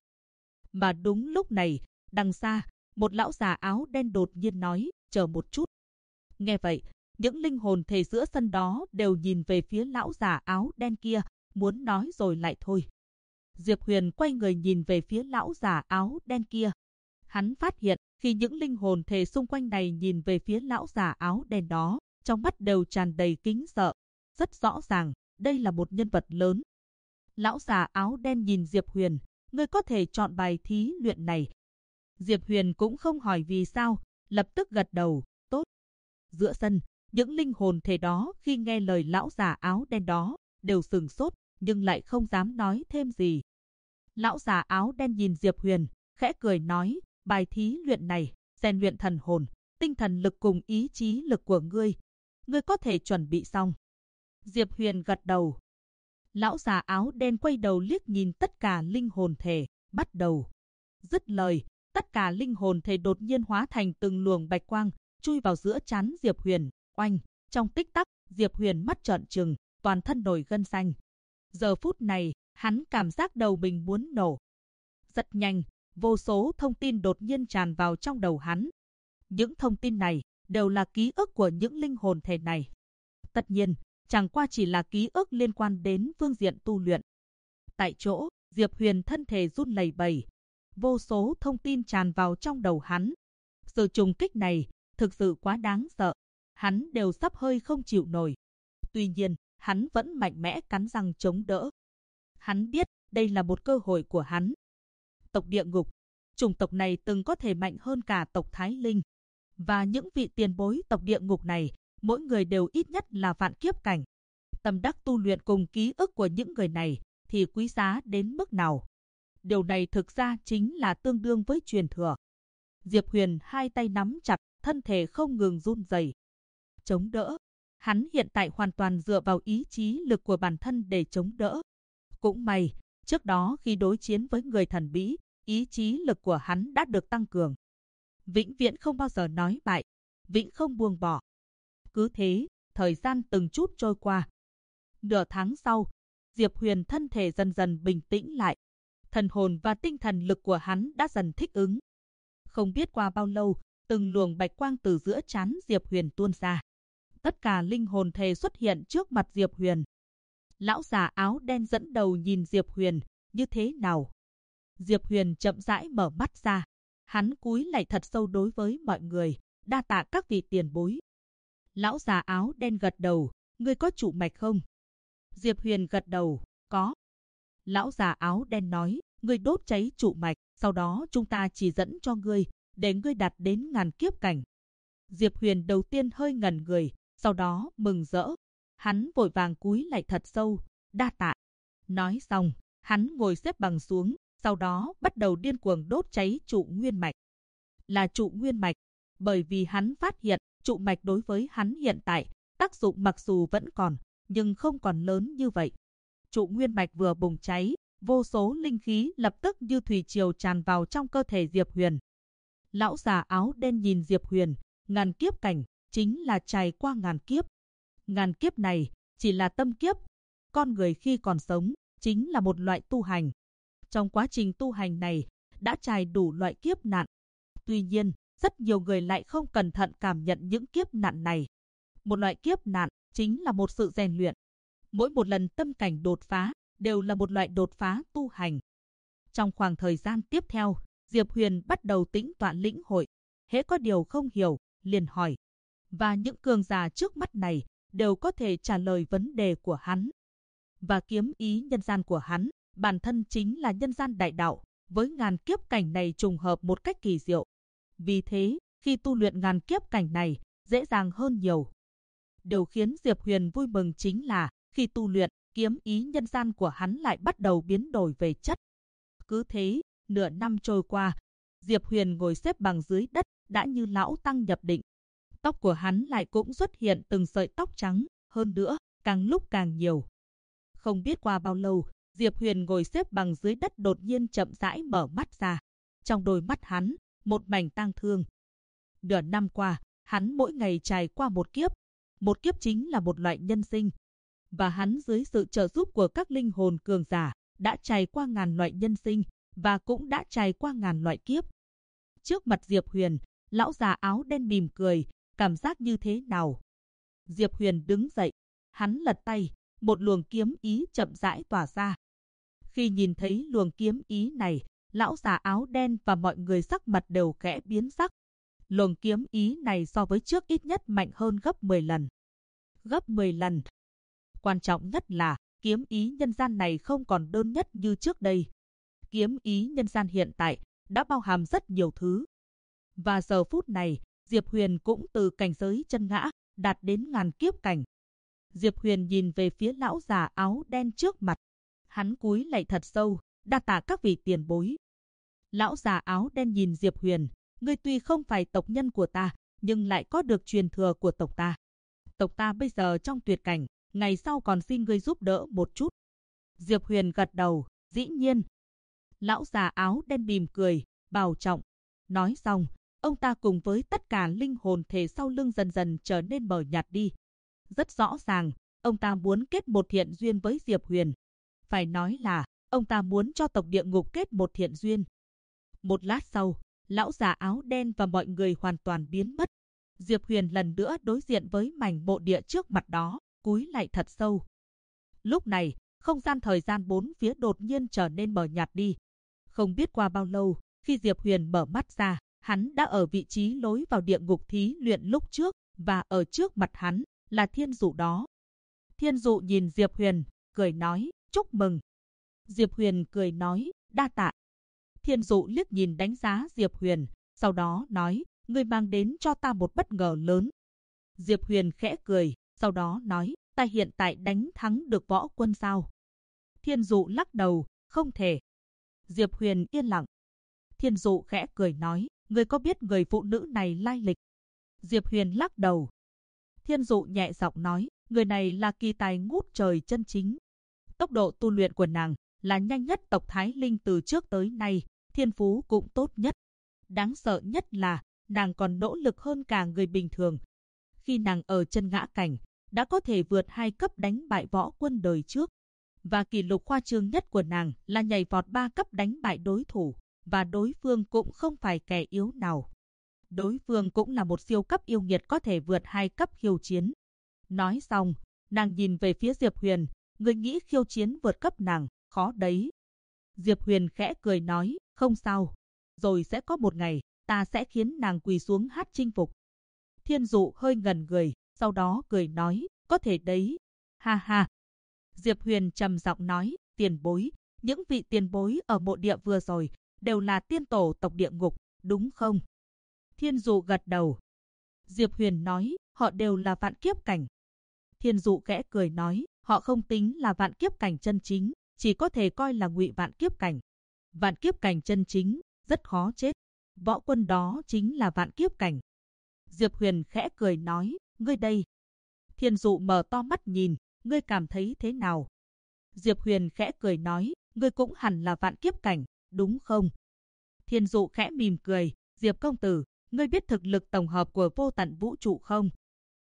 Mà đúng lúc này, đằng xa, một lão già áo đen đột nhiên nói, chờ một chút. Nghe vậy, những linh hồn thể giữa sân đó đều nhìn về phía lão già áo đen kia, muốn nói rồi lại thôi. Diệp Huyền quay người nhìn về phía lão già áo đen kia. Hắn phát hiện, khi những linh hồn thể xung quanh này nhìn về phía lão già áo đen đó, trong mắt đều tràn đầy kính sợ. Rất rõ ràng, đây là một nhân vật lớn. Lão già áo đen nhìn Diệp Huyền, ngươi có thể chọn bài thí luyện này. Diệp Huyền cũng không hỏi vì sao, lập tức gật đầu, tốt. Giữa sân, những linh hồn thể đó khi nghe lời lão già áo đen đó, đều sửng sốt, nhưng lại không dám nói thêm gì. Lão già áo đen nhìn Diệp Huyền, khẽ cười nói, bài thí luyện này, rèn luyện thần hồn, tinh thần lực cùng ý chí lực của ngươi. Ngươi có thể chuẩn bị xong. Diệp Huyền gật đầu. Lão già áo đen quay đầu liếc nhìn tất cả linh hồn thể, bắt đầu. Dứt lời, tất cả linh hồn thể đột nhiên hóa thành từng luồng bạch quang, chui vào giữa trán Diệp Huyền, oanh. Trong tích tắc, Diệp Huyền mắt trợn trừng, toàn thân nổi gân xanh. Giờ phút này, hắn cảm giác đầu mình muốn nổ. Rất nhanh, vô số thông tin đột nhiên tràn vào trong đầu hắn. Những thông tin này đều là ký ức của những linh hồn thể này. Tất nhiên, chẳng qua chỉ là ký ức liên quan đến phương diện tu luyện. Tại chỗ, Diệp Huyền thân thể run lẩy bẩy. Vô số thông tin tràn vào trong đầu hắn. Sự trùng kích này thực sự quá đáng sợ. Hắn đều sắp hơi không chịu nổi. Tuy nhiên, hắn vẫn mạnh mẽ cắn răng chống đỡ. Hắn biết đây là một cơ hội của hắn. Tộc địa ngục, chủng tộc này từng có thể mạnh hơn cả tộc Thái Linh. Và những vị tiền bối tộc địa ngục này, mỗi người đều ít nhất là vạn kiếp cảnh. Tâm đắc tu luyện cùng ký ức của những người này thì quý giá đến mức nào. Điều này thực ra chính là tương đương với truyền thừa. Diệp Huyền hai tay nắm chặt, thân thể không ngừng run rẩy. Chống đỡ. Hắn hiện tại hoàn toàn dựa vào ý chí lực của bản thân để chống đỡ. Cũng may, trước đó khi đối chiến với người thần bí, ý chí lực của hắn đã được tăng cường. Vĩnh viễn không bao giờ nói bại, vĩnh không buông bỏ. Cứ thế, thời gian từng chút trôi qua. Nửa tháng sau, Diệp Huyền thân thể dần dần bình tĩnh lại. Thần hồn và tinh thần lực của hắn đã dần thích ứng. Không biết qua bao lâu, từng luồng bạch quang từ giữa trán Diệp Huyền tuôn ra. Tất cả linh hồn thể xuất hiện trước mặt Diệp Huyền. Lão già áo đen dẫn đầu nhìn Diệp Huyền, như thế nào? Diệp Huyền chậm rãi mở mắt ra. Hắn cúi lạy thật sâu đối với mọi người, đa tạ các vị tiền bối. Lão già áo đen gật đầu, ngươi có trụ mạch không? Diệp Huyền gật đầu, có. Lão già áo đen nói, ngươi đốt cháy trụ mạch, sau đó chúng ta chỉ dẫn cho ngươi, để ngươi đạt đến ngàn kiếp cảnh. Diệp Huyền đầu tiên hơi ngẩn người, sau đó mừng rỡ. Hắn vội vàng cúi lạy thật sâu, đa tạ. Nói xong, hắn ngồi xếp bằng xuống, sau đó bắt đầu điên cuồng đốt cháy trụ nguyên mạch. Là trụ nguyên mạch, bởi vì hắn phát hiện trụ mạch đối với hắn hiện tại, tác dụng mặc dù vẫn còn, nhưng không còn lớn như vậy. Trụ nguyên mạch vừa bùng cháy, vô số linh khí lập tức như thủy triều tràn vào trong cơ thể Diệp Huyền. Lão già áo đen nhìn Diệp Huyền, ngàn kiếp cảnh, chính là trải qua ngàn kiếp. Ngàn kiếp này chỉ là tâm kiếp. Con người khi còn sống chính là một loại tu hành. Trong quá trình tu hành này đã trải đủ loại kiếp nạn. Tuy nhiên, rất nhiều người lại không cẩn thận cảm nhận những kiếp nạn này. Một loại kiếp nạn chính là một sự rèn luyện. Mỗi một lần tâm cảnh đột phá đều là một loại đột phá tu hành. Trong khoảng thời gian tiếp theo, Diệp Huyền bắt đầu tĩnh tọa lĩnh hội. Hễ có điều không hiểu, liền hỏi. Và những cường giả trước mắt này đều có thể trả lời vấn đề của hắn. Và kiếm ý nhân gian của hắn, bản thân chính là nhân gian đại đạo, với ngàn kiếp cảnh này trùng hợp một cách kỳ diệu. Vì thế, khi tu luyện ngàn kiếp cảnh này, dễ dàng hơn nhiều. Điều khiến Diệp Huyền vui mừng chính là, khi tu luyện, kiếm ý nhân gian của hắn lại bắt đầu biến đổi về chất. Cứ thế, nửa năm trôi qua, Diệp Huyền ngồi xếp bằng dưới đất, đã như lão tăng nhập định. Tóc của hắn lại cũng xuất hiện từng sợi tóc trắng, hơn nữa, càng lúc càng nhiều. Không biết qua bao lâu, Diệp Huyền ngồi xếp bằng dưới đất đột nhiên chậm rãi mở mắt ra. Trong đôi mắt hắn, một mảnh tang thương. Nửa năm qua, hắn mỗi ngày trải qua một kiếp. Một kiếp chính là một loại nhân sinh. Và hắn dưới sự trợ giúp của các linh hồn cường giả, đã trải qua ngàn loại nhân sinh, và cũng đã trải qua ngàn loại kiếp. Trước mặt Diệp Huyền, lão già áo đen mỉm cười, cảm giác như thế nào? Diệp Huyền đứng dậy, hắn lật tay, một luồng kiếm ý chậm rãi tỏa ra. Khi nhìn thấy luồng kiếm ý này, lão già áo đen và mọi người sắc mặt đều khẽ biến sắc. Luồng kiếm ý này so với trước ít nhất mạnh hơn gấp 10 lần. Gấp 10 lần. Quan trọng nhất là, kiếm ý nhân gian này không còn đơn nhất như trước đây. Kiếm ý nhân gian hiện tại đã bao hàm rất nhiều thứ. Và giờ phút này, Diệp Huyền cũng từ cảnh giới chân ngã, đạt đến ngàn kiếp cảnh. Diệp Huyền nhìn về phía lão già áo đen trước mặt. Hắn cúi lạy thật sâu, đa tạ các vị tiền bối. Lão già áo đen nhìn Diệp Huyền, ngươi tuy không phải tộc nhân của ta, nhưng lại có được truyền thừa của tộc ta. Tộc ta bây giờ trong tuyệt cảnh, ngày sau còn xin ngươi giúp đỡ một chút. Diệp Huyền gật đầu, dĩ nhiên. Lão già áo đen mỉm cười, bảo trọng. Nói xong, ông ta cùng với tất cả linh hồn thể sau lưng dần dần trở nên mờ nhạt đi. Rất rõ ràng, ông ta muốn kết một thiện duyên với Diệp Huyền. Phải nói là, ông ta muốn cho tộc địa ngục kết một thiện duyên. Một lát sau, lão già áo đen và mọi người hoàn toàn biến mất. Diệp Huyền lần nữa đối diện với mảnh mộ địa trước mặt đó, cúi lạy thật sâu. Lúc này, không gian thời gian bốn phía đột nhiên trở nên mờ nhạt đi. Không biết qua bao lâu, khi Diệp Huyền mở mắt ra, hắn đã ở vị trí lối vào địa ngục thí luyện lúc trước, và ở trước mặt hắn là Thiên Dụ đó. Thiên Dụ nhìn Diệp Huyền, cười nói, chúc mừng. Diệp Huyền cười nói, đa tạ. Thiên Dụ liếc nhìn đánh giá Diệp Huyền, sau đó nói, ngươi mang đến cho ta một bất ngờ lớn. Diệp Huyền khẽ cười, sau đó nói, ta hiện tại đánh thắng được võ quân sao? Thiên Dụ lắc đầu, không thể. Diệp Huyền yên lặng. Thiên Dụ khẽ cười nói, ngươi có biết người phụ nữ này lai lịch? Diệp Huyền lắc đầu. Thiên Dụ nhẹ giọng nói, người này là kỳ tài ngút trời chân chính. Tốc độ tu luyện của nàng là nhanh nhất tộc Thái Linh từ trước tới nay, thiên phú cũng tốt nhất. Đáng sợ nhất là, nàng còn nỗ lực hơn cả người bình thường. Khi nàng ở chân ngã cảnh, đã có thể vượt 2 cấp đánh bại võ quân đời trước. Và kỷ lục khoa trương nhất của nàng là nhảy vọt 3 cấp đánh bại đối thủ, và đối phương cũng không phải kẻ yếu nào. Đối phương cũng là một siêu cấp yêu nghiệt có thể vượt 2 cấp khiêu chiến. Nói xong, nàng nhìn về phía Diệp Huyền, người nghĩ khiêu chiến vượt cấp nàng, khó đấy. Diệp Huyền khẽ cười nói, không sao. Rồi sẽ có một ngày, ta sẽ khiến nàng quỳ xuống hát chinh phục. Thiên Dụ hơi ngẩn người, sau đó cười nói, có thể đấy. Ha ha. Diệp Huyền trầm giọng nói, tiền bối, những vị tiền bối ở mộ địa vừa rồi, đều là tiên tổ tộc địa ngục, đúng không? Thiên Dụ gật đầu. Diệp Huyền nói, họ đều là vạn kiếp cảnh. Thiên Dụ khẽ cười nói, họ không tính là vạn kiếp cảnh chân chính, chỉ có thể coi là ngụy vạn kiếp cảnh. Vạn kiếp cảnh chân chính, rất khó chết. Võ quân đó chính là vạn kiếp cảnh. Diệp Huyền khẽ cười nói, ngươi đây. Thiên Dụ mở to mắt nhìn, ngươi cảm thấy thế nào? Diệp Huyền khẽ cười nói, ngươi cũng hẳn là vạn kiếp cảnh, đúng không? Thiên Dụ khẽ mỉm cười, Diệp công tử, ngươi biết thực lực tổng hợp của vô tận vũ trụ không?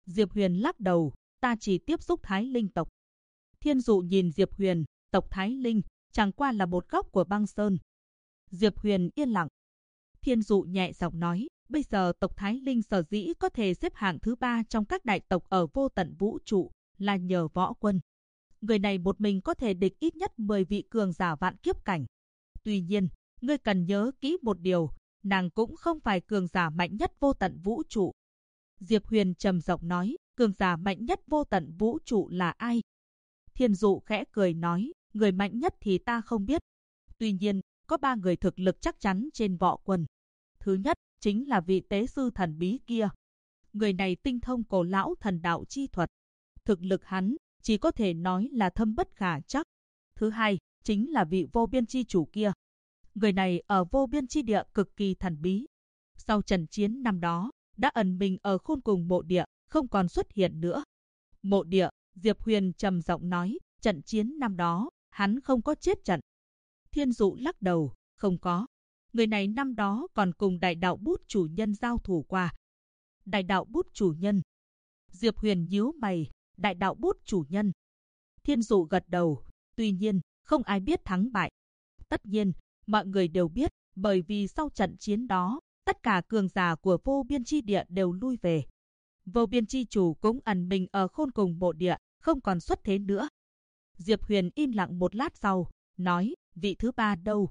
Diệp Huyền lắc đầu, ta chỉ tiếp xúc Thái Linh tộc. Thiên Dụ nhìn Diệp Huyền, tộc Thái Linh, chẳng qua là một góc của băng sơn. Diệp Huyền yên lặng. Thiên Dụ nhẹ giọng nói, bây giờ tộc Thái Linh sở dĩ có thể xếp hạng thứ 3 trong các đại tộc ở vô tận vũ trụ, là nhờ Võ Quân. Người này một mình có thể địch ít nhất 10 vị cường giả vạn kiếp cảnh. Tuy nhiên, ngươi cần nhớ kỹ một điều, nàng cũng không phải cường giả mạnh nhất vô tận vũ trụ. Diệp Huyền trầm giọng nói, cường giả mạnh nhất vô tận vũ trụ là ai? Thiên Dụ khẽ cười nói, người mạnh nhất thì ta không biết. Tuy nhiên, có 3 người thực lực chắc chắn trên Võ Quân. Thứ nhất, chính là vị tế sư thần bí kia. Người này tinh thông cổ lão thần đạo chi thuật. Thực lực hắn chỉ có thể nói là thâm bất khả trắc. Thứ hai, chính là vị vô biên chi chủ kia. Người này ở vô biên chi địa cực kỳ thần bí. Sau trận chiến năm đó, đã ẩn mình ở khôn cùng mộ địa, không còn xuất hiện nữa. Mộ địa, Diệp Huyền trầm giọng nói, trận chiến năm đó, hắn không có chết trận. Thiên Dụ lắc đầu, không có. Người này năm đó còn cùng đại đạo bút chủ nhân giao thủ qua. Đại đạo bút chủ nhân. Diệp Huyền nhíu mày, đại đạo bút chủ nhân. Thiên Dụ gật đầu, tuy nhiên, không ai biết thắng bại. Tất nhiên, mọi người đều biết, bởi vì sau trận chiến đó, tất cả cường giả của vô biên chi địa đều lui về. Vô biên chi chủ cũng ẩn mình ở khôn cùng mộ địa, không còn xuất thế nữa. Diệp Huyền im lặng một lát sau, nói, vị thứ 3 đâu?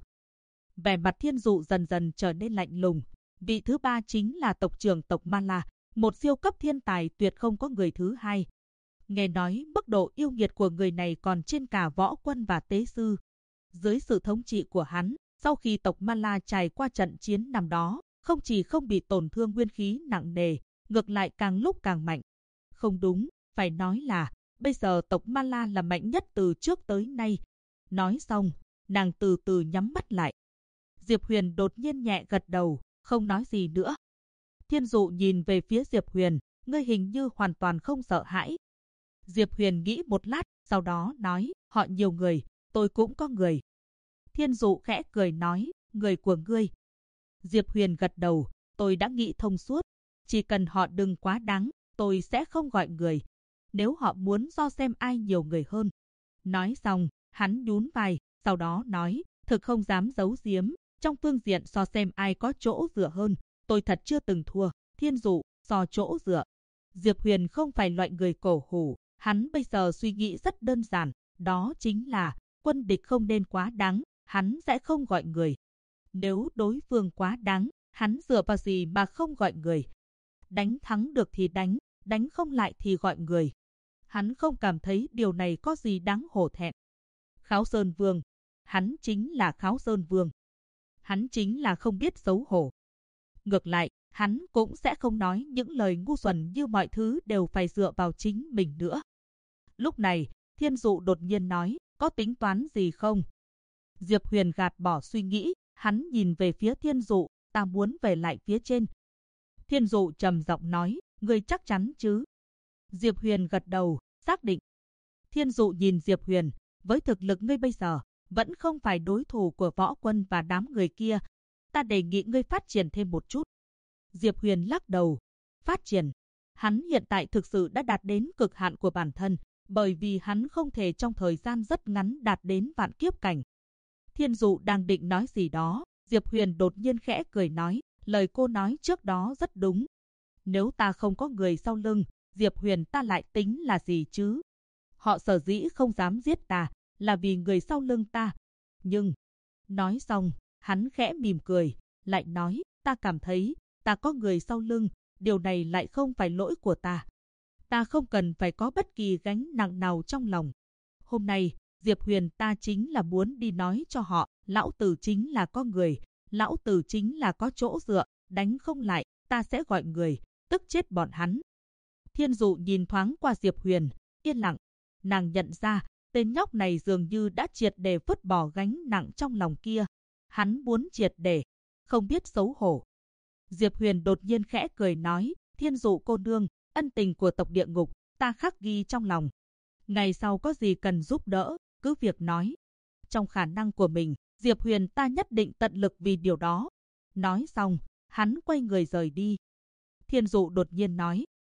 Vẻ mặt Thiên Dụ dần dần trở nên lạnh lùng. Vị thứ 3 chính là tộc trưởng tộc Ma La, một siêu cấp thiên tài tuyệt không có người thứ hai. Nghe nói mức độ yêu nghiệt của người này còn trên cả Võ Quân và tế sư. Dưới sự thống trị của hắn, sau khi tộc Ma La trải qua trận chiến năm đó, không chỉ không bị tổn thương nguyên khí nặng nề, ngược lại càng lúc càng mạnh. Không đúng, phải nói là bây giờ tộc Ma La là mạnh nhất từ trước tới nay. Nói xong, nàng từ từ nhắm mắt lại. Diệp Huyền đột nhiên nhẹ gật đầu, không nói gì nữa. Thiên Dụ nhìn về phía Diệp Huyền, ngươi hình như hoàn toàn không sợ hãi. Diệp Huyền nghĩ một lát, sau đó nói, họ nhiều người, tôi cũng có người. Thiên Dụ khẽ cười nói, người của ngươi. Diệp Huyền gật đầu, tôi đã nghĩ thông suốt. Chỉ cần họ đừng quá đáng, tôi sẽ không gọi người. Nếu họ muốn so xem ai nhiều người hơn. Nói xong, hắn nhún vai, sau đó nói, thực không dám giấu giếm. Trong phương diện so xem ai có chỗ dựa hơn, tôi thật chưa từng thua. Thiên Dụ, so chỗ dựa. Diệp Huyền không phải loại người cổ hủ. Hắn bây giờ suy nghĩ rất đơn giản, đó chính là quân địch không nên quá đáng, hắn sẽ không gọi người. Nếu đối phương quá đáng, hắn dựa vào gì mà không gọi người? Đánh thắng được thì đánh, đánh không lại thì gọi người. Hắn không cảm thấy điều này có gì đáng hổ thẹn. Kháo Sơn Vương, hắn chính là Kháo Sơn Vương. Hắn chính là không biết xấu hổ. Ngược lại, hắn cũng sẽ không nói những lời ngu xuẩn như mọi thứ đều phải dựa vào chính mình nữa. Lúc này, Thiên Dụ đột nhiên nói, có tính toán gì không? Diệp Huyền gạt bỏ suy nghĩ, hắn nhìn về phía Thiên Dụ, ta muốn về lại phía trên. Thiên Dụ trầm giọng nói, ngươi chắc chắn chứ? Diệp Huyền gật đầu, xác định. Thiên Dụ nhìn Diệp Huyền, với thực lực ngươi bây giờ, vẫn không phải đối thủ của Võ Quân và đám người kia. Ta đề nghị ngươi phát triển thêm một chút. Diệp Huyền lắc đầu, phát triển. Hắn hiện tại thực sự đã đạt đến cực hạn của bản thân, bởi vì hắn không thể trong thời gian rất ngắn đạt đến vạn kiếp cảnh. Thiên Dụ đang định nói gì đó, Diệp Huyền đột nhiên khẽ cười nói, lời cô nói trước đó rất đúng. Nếu ta không có người sau lưng, Diệp Huyền ta lại tính là gì chứ? Họ sở dĩ không dám giết ta, là vì người sau lưng ta. Nhưng, nói xong, hắn khẽ mỉm cười, lại nói, ta cảm thấy, ta có người sau lưng, điều này lại không phải lỗi của ta. Ta không cần phải có bất kỳ gánh nặng nào trong lòng. Hôm nay, Diệp Huyền ta chính là muốn đi nói cho họ, lão tử chính là có người, lão tử chính là có chỗ dựa, đánh không lại, ta sẽ gọi người, tức chết bọn hắn. Thiên Dụ nhìn thoáng qua Diệp Huyền, yên lặng. Nàng nhận ra, tên nhóc này dường như đã triệt để vứt bỏ gánh nặng trong lòng kia. Hắn muốn triệt để, không biết xấu hổ. Diệp Huyền đột nhiên khẽ cười nói, Thiên Dụ cô nương, ân tình của tộc địa ngục, ta khắc ghi trong lòng. Ngày sau có gì cần giúp đỡ, cứ việc nói. Trong khả năng của mình, Diệp Huyền ta nhất định tận lực vì điều đó. Nói xong, hắn quay người rời đi. Thiên Dụ đột nhiên nói,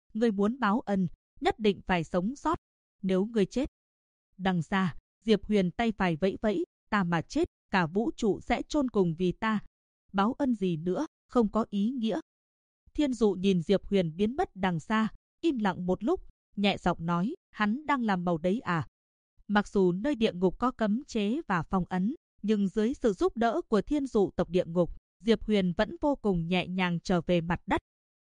Ngươi muốn báo ân, nhất định phải sống sót. Nếu ngươi chết. Đằng xa, Diệp Huyền tay phải vẫy vẫy, ta mà chết, cả vũ trụ sẽ chôn cùng vì ta. Báo ân gì nữa, không có ý nghĩa. Thiên Dụ nhìn Diệp Huyền biến mất đằng xa, im lặng một lúc, nhẹ giọng nói, hắn đang làm màu đấy à? Mặc dù nơi địa ngục có cấm chế và phong ấn, nhưng dưới sự giúp đỡ của Thiên Dụ tộc địa ngục, Diệp Huyền vẫn vô cùng nhẹ nhàng trở về mặt đất.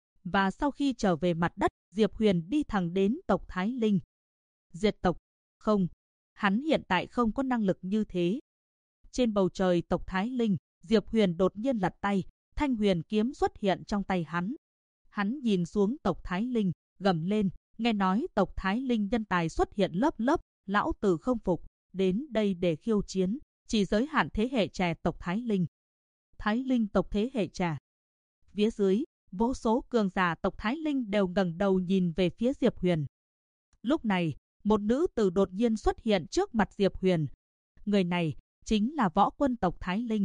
Và sau khi trở về mặt đất, Diệp Huyền đi thẳng đến tộc Thái Linh. Diệt tộc? Không, hắn hiện tại không có năng lực như thế. Trên bầu trời tộc Thái Linh, Diệp Huyền đột nhiên lật tay, thanh huyền kiếm xuất hiện trong tay hắn. Hắn nhìn xuống tộc Thái Linh, gầm lên, nghe nói tộc Thái Linh nhân tài xuất hiện lớp lớp, lão tử không phục, đến đây để khiêu chiến, chỉ giới hạn thế hệ trẻ tộc Thái Linh. Thái Linh tộc thế hệ trẻ. Phía dưới, vô số cường giả tộc Thái Linh đều ngẩng đầu nhìn về phía Diệp Huyền. Lúc này, một nữ tử đột nhiên xuất hiện trước mặt Diệp Huyền. Người này chính là Võ Quân tộc Thái Linh.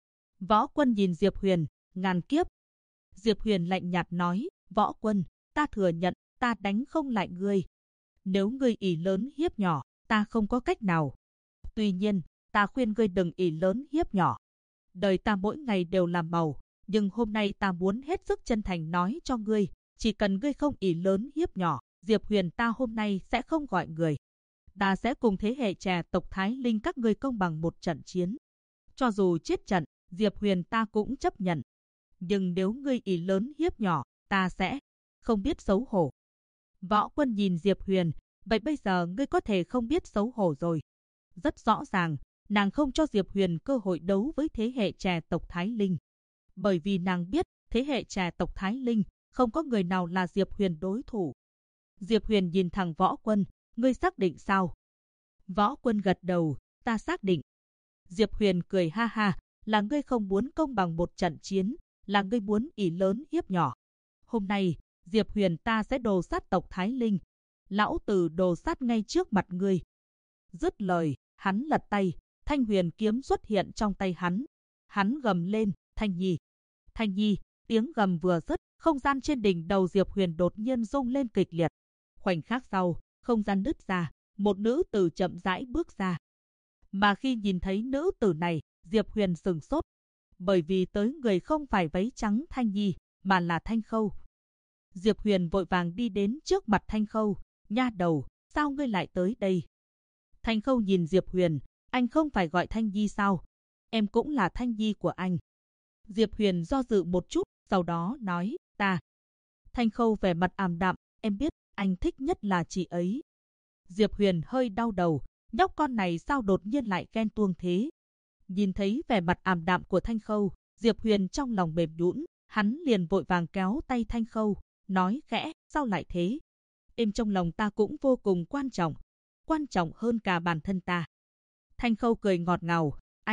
Võ Quân nhìn Diệp Huyền, ngàn kiếp. Diệp Huyền lạnh nhạt nói, Võ Quân, ta thừa nhận, ta đánh không lại ngươi. Nếu ngươi ỷ lớn hiếp nhỏ, ta không có cách nào. Tuy nhiên, ta khuyên ngươi đừng ỷ lớn hiếp nhỏ. Đời ta mỗi ngày đều làm màu, nhưng hôm nay ta muốn hết sức chân thành nói cho ngươi, chỉ cần ngươi không ỷ lớn hiếp nhỏ, Diệp Huyền ta hôm nay sẽ không gọi người. Ta sẽ cùng thế hệ trẻ tộc Thái Linh các ngươi công bằng một trận chiến. Cho dù chết trận, Diệp Huyền ta cũng chấp nhận. Nhưng nếu ngươi ỷ lớn hiếp nhỏ, ta sẽ không biết xấu hổ. Võ Quân nhìn Diệp Huyền, vậy bây giờ ngươi có thể không biết xấu hổ rồi. Rất rõ ràng, nàng không cho Diệp Huyền cơ hội đấu với thế hệ trẻ tộc Thái Linh. Bởi vì nàng biết, thế hệ trẻ tộc Thái Linh, không có người nào là Diệp Huyền đối thủ. Diệp Huyền nhìn thẳng Võ Quân, ngươi xác định sao? Võ Quân gật đầu, ta xác định. Diệp Huyền cười ha ha, là ngươi không muốn công bằng một trận chiến, là ngươi muốn ỷ lớn hiếp nhỏ. Hôm nay, Diệp Huyền ta sẽ đồ sát tộc Thái Linh. Lão tử đồ sát ngay trước mặt ngươi. Dứt lời, hắn lật tay, thanh huyền kiếm xuất hiện trong tay hắn. Hắn gầm lên, Thanh Nhi. Thanh Nhi, tiếng gầm vừa dứt, không gian trên đỉnh đầu Diệp Huyền đột nhiên rung lên kịch liệt. Khoảnh khắc sau, không gian nứt ra, một nữ tử chậm rãi bước ra. Mà khi nhìn thấy nữ tử này, Diệp Huyền sửng sốt. Bởi vì tới người không phải váy trắng Thanh Nhi, mà là Thanh Khâu. Diệp Huyền vội vàng đi đến trước mặt Thanh Khâu. Nha đầu, sao ngươi lại tới đây? Thanh Khâu nhìn Diệp Huyền, anh không phải gọi Thanh Nhi sao? Em cũng là Thanh Nhi của anh. Diệp Huyền do dự một chút, sau đó nói, ta. Thanh Khâu vẻ mặt ảm đạm, em biết, anh thích nhất là chị ấy. Diệp Huyền hơi đau đầu, nhóc con này sao đột nhiên lại ghen tuông thế? Nhìn thấy vẻ mặt ảm đạm của Thanh Khâu, Diệp Huyền trong lòng mềm nhũn, hắn liền vội vàng kéo tay Thanh Khâu, nói khẽ, sao lại thế? Em trong lòng ta cũng vô cùng quan trọng hơn cả bản thân ta. Thanh Khâu cười ngọt ngào,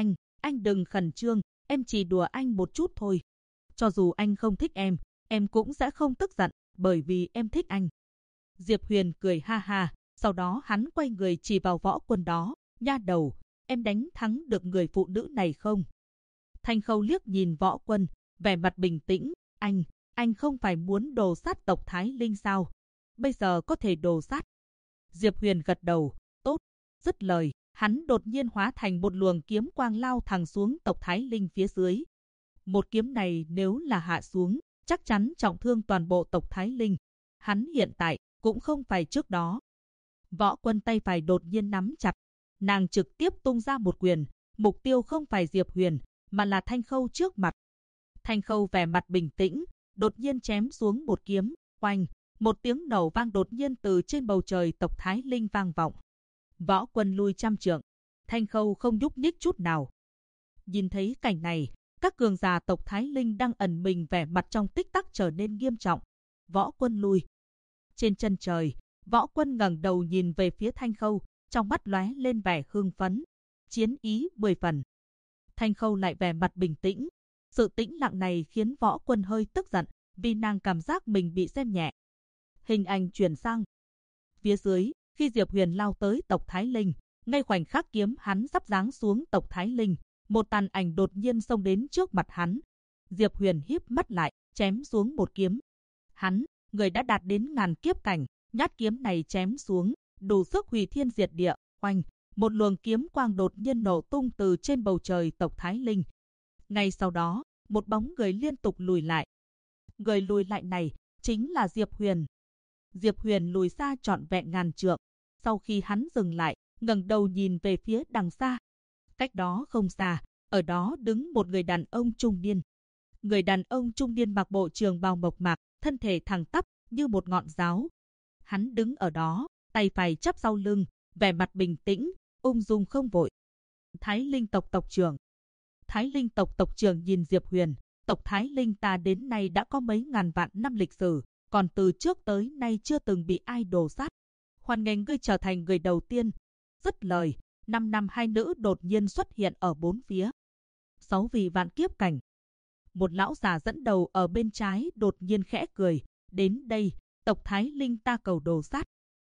anh đừng khẩn trương, em chỉ đùa anh một chút thôi. Cho dù anh không thích em cũng sẽ không tức giận, bởi vì em thích anh. Diệp Huyền cười ha ha, sau đó hắn quay người chỉ vào Võ Quân đó, nha đầu, em đánh thắng được người phụ nữ này không? Thanh Khâu liếc nhìn Võ Quân, vẻ mặt bình tĩnh, anh không phải muốn đồ sát tộc Thái Linh sao? Bây giờ có thể đồ sát. Diệp Huyền gật đầu, tốt. Dứt lời, hắn đột nhiên hóa thành một luồng kiếm quang lao thẳng xuống tộc Thái Linh phía dưới. Một kiếm này nếu là hạ xuống, chắc chắn trọng thương toàn bộ tộc Thái Linh. Hắn hiện tại cũng không phải trước đó. Võ Quân tay phải đột nhiên nắm chặt, nàng trực tiếp tung ra một quyền, mục tiêu không phải Diệp Huyền, mà là Thanh Khâu trước mặt. Thanh Khâu vẻ mặt bình tĩnh, đột nhiên chém xuống một kiếm, oanh, một tiếng nổ vang đột nhiên từ trên bầu trời tộc Thái Linh vang vọng. Võ Quân lui trăm trượng, Thanh Khâu không nhúc nhích chút nào. Nhìn thấy cảnh này, các cường giả tộc Thái Linh đang ẩn mình vẻ mặt trong tích tắc trở nên nghiêm trọng. Võ Quân lui. Trên chân trời, Võ Quân ngẩng đầu nhìn về phía Thanh Khâu, trong mắt lóe lên vẻ hưng phấn, chiến ý 10 phần. Thanh Khâu lại vẻ mặt bình tĩnh. Sự tĩnh lặng này khiến Võ Quân hơi tức giận, vì nàng cảm giác mình bị xem nhẹ. Hình ảnh chuyển sang phía dưới, khi Diệp Huyền lao tới tộc Thái Linh, ngay khoảnh khắc kiếm hắn sắp giáng xuống tộc Thái Linh, một tàn ảnh đột nhiên xông đến trước mặt hắn. Diệp Huyền híp mắt lại, chém xuống một kiếm. Hắn người đã đạt đến ngàn kiếp cảnh, nhát kiếm này chém xuống, đủ sức hủy thiên diệt địa. Oanh, một luồng kiếm quang đột nhiên nổ tung từ trên bầu trời tộc Thái Linh. Ngay sau đó, một bóng người liên tục lùi lại. Người lùi lại này chính là Diệp Huyền. Diệp Huyền lùi xa trọn vẹn ngàn trượng. Sau khi hắn dừng lại, ngẩng đầu nhìn về phía đằng xa. Cách đó không xa, ở đó đứng một người đàn ông trung niên. Người đàn ông trung niên mặc bộ trường bào mộc mạc, thân thể thẳng tắp như một ngọn giáo. Hắn đứng ở đó, tay phải chắp sau lưng, vẻ mặt bình tĩnh, ung dung không vội. Thái Linh tộc tộc trưởng. Thái Linh tộc tộc trưởng nhìn Diệp Huyền, tộc Thái Linh ta đến nay đã có mấy ngàn vạn năm lịch sử, còn từ trước tới nay chưa từng bị ai đồ sát. Hoan nghênh ngươi trở thành người đầu tiên. Dứt lời, 5 nam hai nữ đột nhiên xuất hiện ở bốn phía. 6 vị vạn kiếp cảnh. Một lão già dẫn đầu ở bên trái đột nhiên khẽ cười, đến đây, tộc Thái Linh ta cầu đồ sát.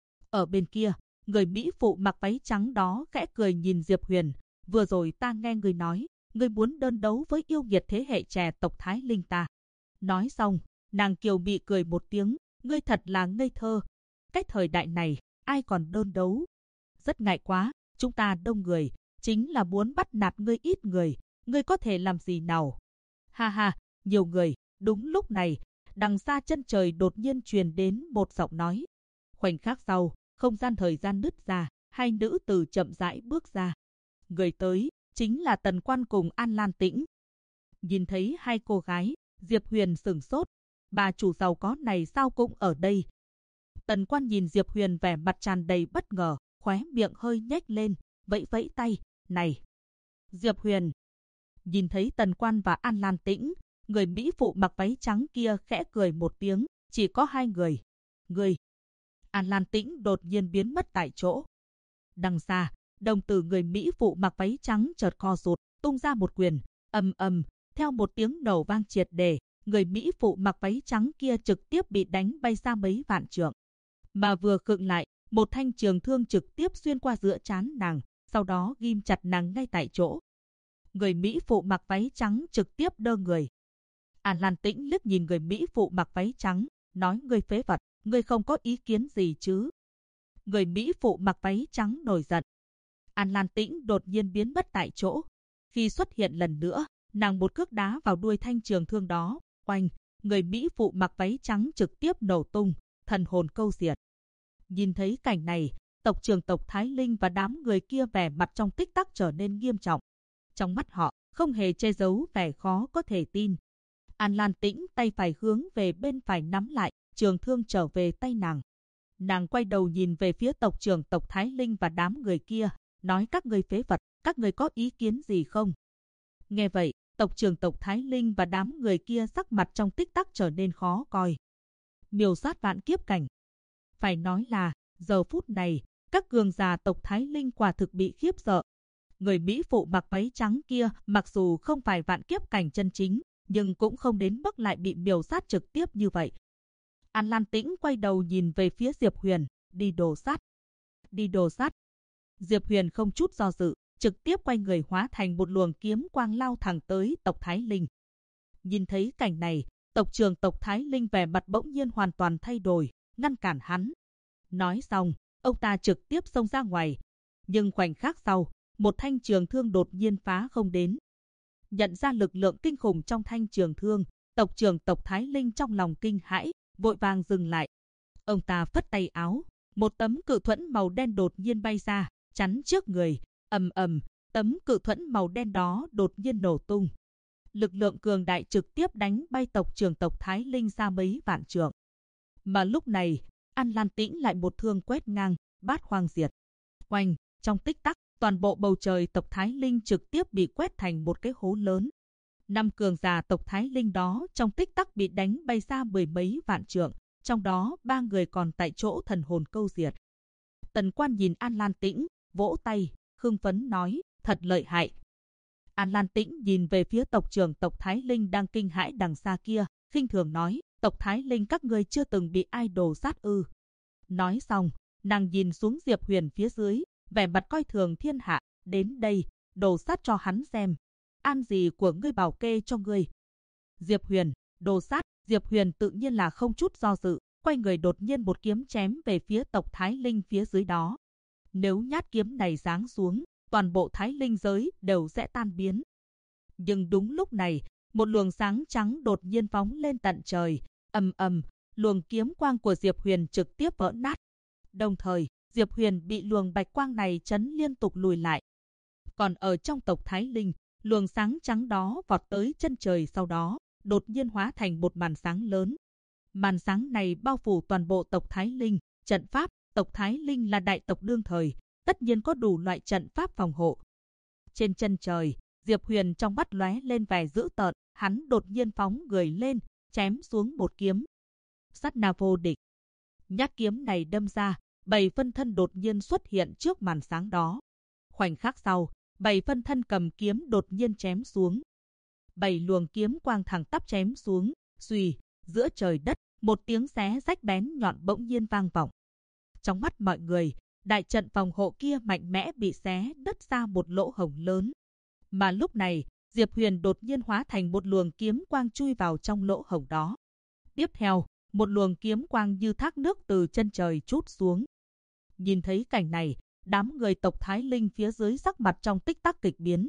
Ở bên kia, người Mỹ phụ mặc váy trắng đó khẽ cười nhìn Diệp Huyền, vừa rồi ta nghe người nói, người muốn đơn đấu với yêu nghiệt thế hệ trẻ tộc Thái Linh ta. Nói xong, nàng kiều mị cười một tiếng, ngươi thật là ngây thơ. Cách thời đại này, ai còn đơn đấu? Rất ngại quá, chúng ta đông người, chính là muốn bắt nạt ngươi ít người, ngươi có thể làm gì nào? Ha ha, nhiều người. Đúng lúc này, đằng xa chân trời đột nhiên truyền đến một giọng nói. Khoảnh khắc sau, không gian thời gian nứt ra, hai nữ tử chậm rãi bước ra. Người tới chính là Tần Quan cùng An Lan Tĩnh. Nhìn thấy hai cô gái, Diệp Huyền sửng sốt. Bà chủ giàu có này sao cũng ở đây? Tần Quan nhìn Diệp Huyền vẻ mặt tràn đầy bất ngờ, khóe miệng hơi nhếch lên, vẫy vẫy tay, này. Diệp Huyền. Nhìn thấy Tần Quan và An Lan Tĩnh, người Mỹ phụ mặc váy trắng kia khẽ cười một tiếng, chỉ có hai người. Người. An Lan Tĩnh đột nhiên biến mất tại chỗ. Đằng xa, đồng tử người Mỹ phụ mặc váy trắng chợt co rụt, tung ra một quyền, ầm ầm, theo một tiếng nổ vang triệt để, người Mỹ phụ mặc váy trắng kia trực tiếp bị đánh bay ra mấy vạn trượng. Mà vừa khựng lại, một thanh trường thương trực tiếp xuyên qua giữa trán nàng, sau đó ghim chặt nàng ngay tại chỗ. Người Mỹ phụ mặc váy trắng trực tiếp đơ người. An Lan Tĩnh liếc nhìn người Mỹ phụ mặc váy trắng, nói ngươi phế vật, ngươi không có ý kiến gì chứ? Người Mỹ phụ mặc váy trắng nổi giận. An Lan Tĩnh đột nhiên biến mất tại chỗ. Khi xuất hiện lần nữa, nàng một cước đá vào đuôi thanh trường thương đó, oanh, người Mỹ phụ mặc váy trắng trực tiếp nổ tung, thần hồn câu diệt. Nhìn thấy cảnh này, tộc trưởng tộc Thái Linh và đám người kia vẻ mặt trong tích tắc trở nên nghiêm trọng. Trong mắt họ, không hề che giấu vẻ khó có thể tin. An Lan Tĩnh tay phải hướng về bên phải nắm lại, trường thương trở về tay nàng. Nàng quay đầu nhìn về phía tộc trưởng tộc Thái Linh và đám người kia, nói các ngươi phế vật, các ngươi có ý kiến gì không? Nghe vậy, tộc trưởng tộc Thái Linh và đám người kia sắc mặt trong tích tắc trở nên khó coi. Miêu sát vạn kiếp cảnh. Phải nói là, giờ phút này, các cường giả tộc Thái Linh quả thực bị khiếp sợ. Người Mỹ phụ mặc váy trắng kia mặc dù không phải vạn kiếp cảnh chân chính, nhưng cũng không đến mức lại bị miêu sát trực tiếp như vậy. An Lan Tĩnh quay đầu nhìn về phía Diệp Huyền, đi đồ sát. Đi đồ sát. Diệp Huyền không chút do dự, trực tiếp quay người hóa thành một luồng kiếm quang lao thẳng tới tộc Thái Linh. Nhìn thấy cảnh này, tộc trưởng tộc Thái Linh vẻ mặt bỗng nhiên hoàn toàn thay đổi, ngăn cản hắn. Nói xong, ông ta trực tiếp xông ra ngoài. Nhưng khoảnh khắc sau, một thanh trường thương đột nhiên phá không đến. Nhận ra lực lượng kinh khủng trong thanh trường thương, tộc trưởng tộc Thái Linh trong lòng kinh hãi, vội vàng dừng lại. Ông ta phất tay áo, một tấm cự thuẫn màu đen đột nhiên bay ra, chắn trước người, ầm ầm, tấm cự thuẫn màu đen đó đột nhiên nổ tung. Lực lượng cường đại trực tiếp đánh bay tộc trưởng tộc Thái Linh ra mấy vạn trượng. Mà lúc này, An Lan Tĩnh lại một thương quét ngang, bát hoang diệt. Oanh, trong tích tắc, toàn bộ bầu trời tộc Thái Linh trực tiếp bị quét thành một cái hố lớn. 5 cường giả tộc Thái Linh đó trong tích tắc bị đánh bay ra mười mấy vạn trượng, trong đó 3 người còn tại chỗ thần hồn câu diệt. Tần Quan nhìn An Lan Tĩnh, vỗ tay, hưng phấn nói, thật lợi hại. An Lan Tĩnh nhìn về phía tộc trưởng tộc Thái Linh đang kinh hãi đằng xa kia, khinh thường nói, tộc Thái Linh các ngươi chưa từng bị ai đồ sát ư? Nói xong, nàng nhìn xuống Diệp Huyền phía dưới, vẻ mặt coi thường thiên hạ, đến đây, đồ sát cho hắn xem. An gì của ngươi bảo kê cho ngươi. Diệp Huyền, đồ sát. Diệp Huyền tự nhiên là không chút do dự, quay người đột nhiên một kiếm chém về phía tộc Thái Linh phía dưới đó. Nếu nhát kiếm này giáng xuống, toàn bộ Thái Linh giới đều sẽ tan biến. Nhưng đúng lúc này, một luồng sáng trắng đột nhiên phóng lên tận trời, ầm ầm, luồng kiếm quang của Diệp Huyền trực tiếp vỡ nát. Đồng thời, Diệp Huyền bị luồng bạch quang này chấn liên tục lùi lại. Còn ở trong tộc Thái Linh, luồng sáng trắng đó vọt tới chân trời, sau đó đột nhiên hóa thành một màn sáng lớn. Màn sáng này bao phủ toàn bộ tộc Thái Linh. Trận pháp, tộc Thái Linh là đại tộc đương thời, tất nhiên có đủ loại trận pháp phòng hộ. Trên chân trời, Diệp Huyền trong mắt lóe lên vẻ dữ tợn, hắn đột nhiên phóng người lên, chém xuống một kiếm. Sát na vô địch. Nhát kiếm này đâm ra, 7 phân thân đột nhiên xuất hiện trước màn sáng đó. Khoảnh khắc sau, 7 phân thân cầm kiếm đột nhiên chém xuống. 7 luồng kiếm quang thẳng tắp chém xuống, xuy, giữa trời đất, một tiếng xé rách bén nhọn bỗng nhiên vang vọng. Trong mắt mọi người, đại trận phòng hộ kia mạnh mẽ bị xé đứt ra một lỗ hổng lớn. Mà lúc này, Diệp Huyền đột nhiên hóa thành một luồng kiếm quang chui vào trong lỗ hổng đó. Tiếp theo, một luồng kiếm quang như thác nước từ chân trời trút xuống. Nhìn thấy cảnh này, đám người tộc Thái Linh phía dưới sắc mặt trong tích tắc kịch biến.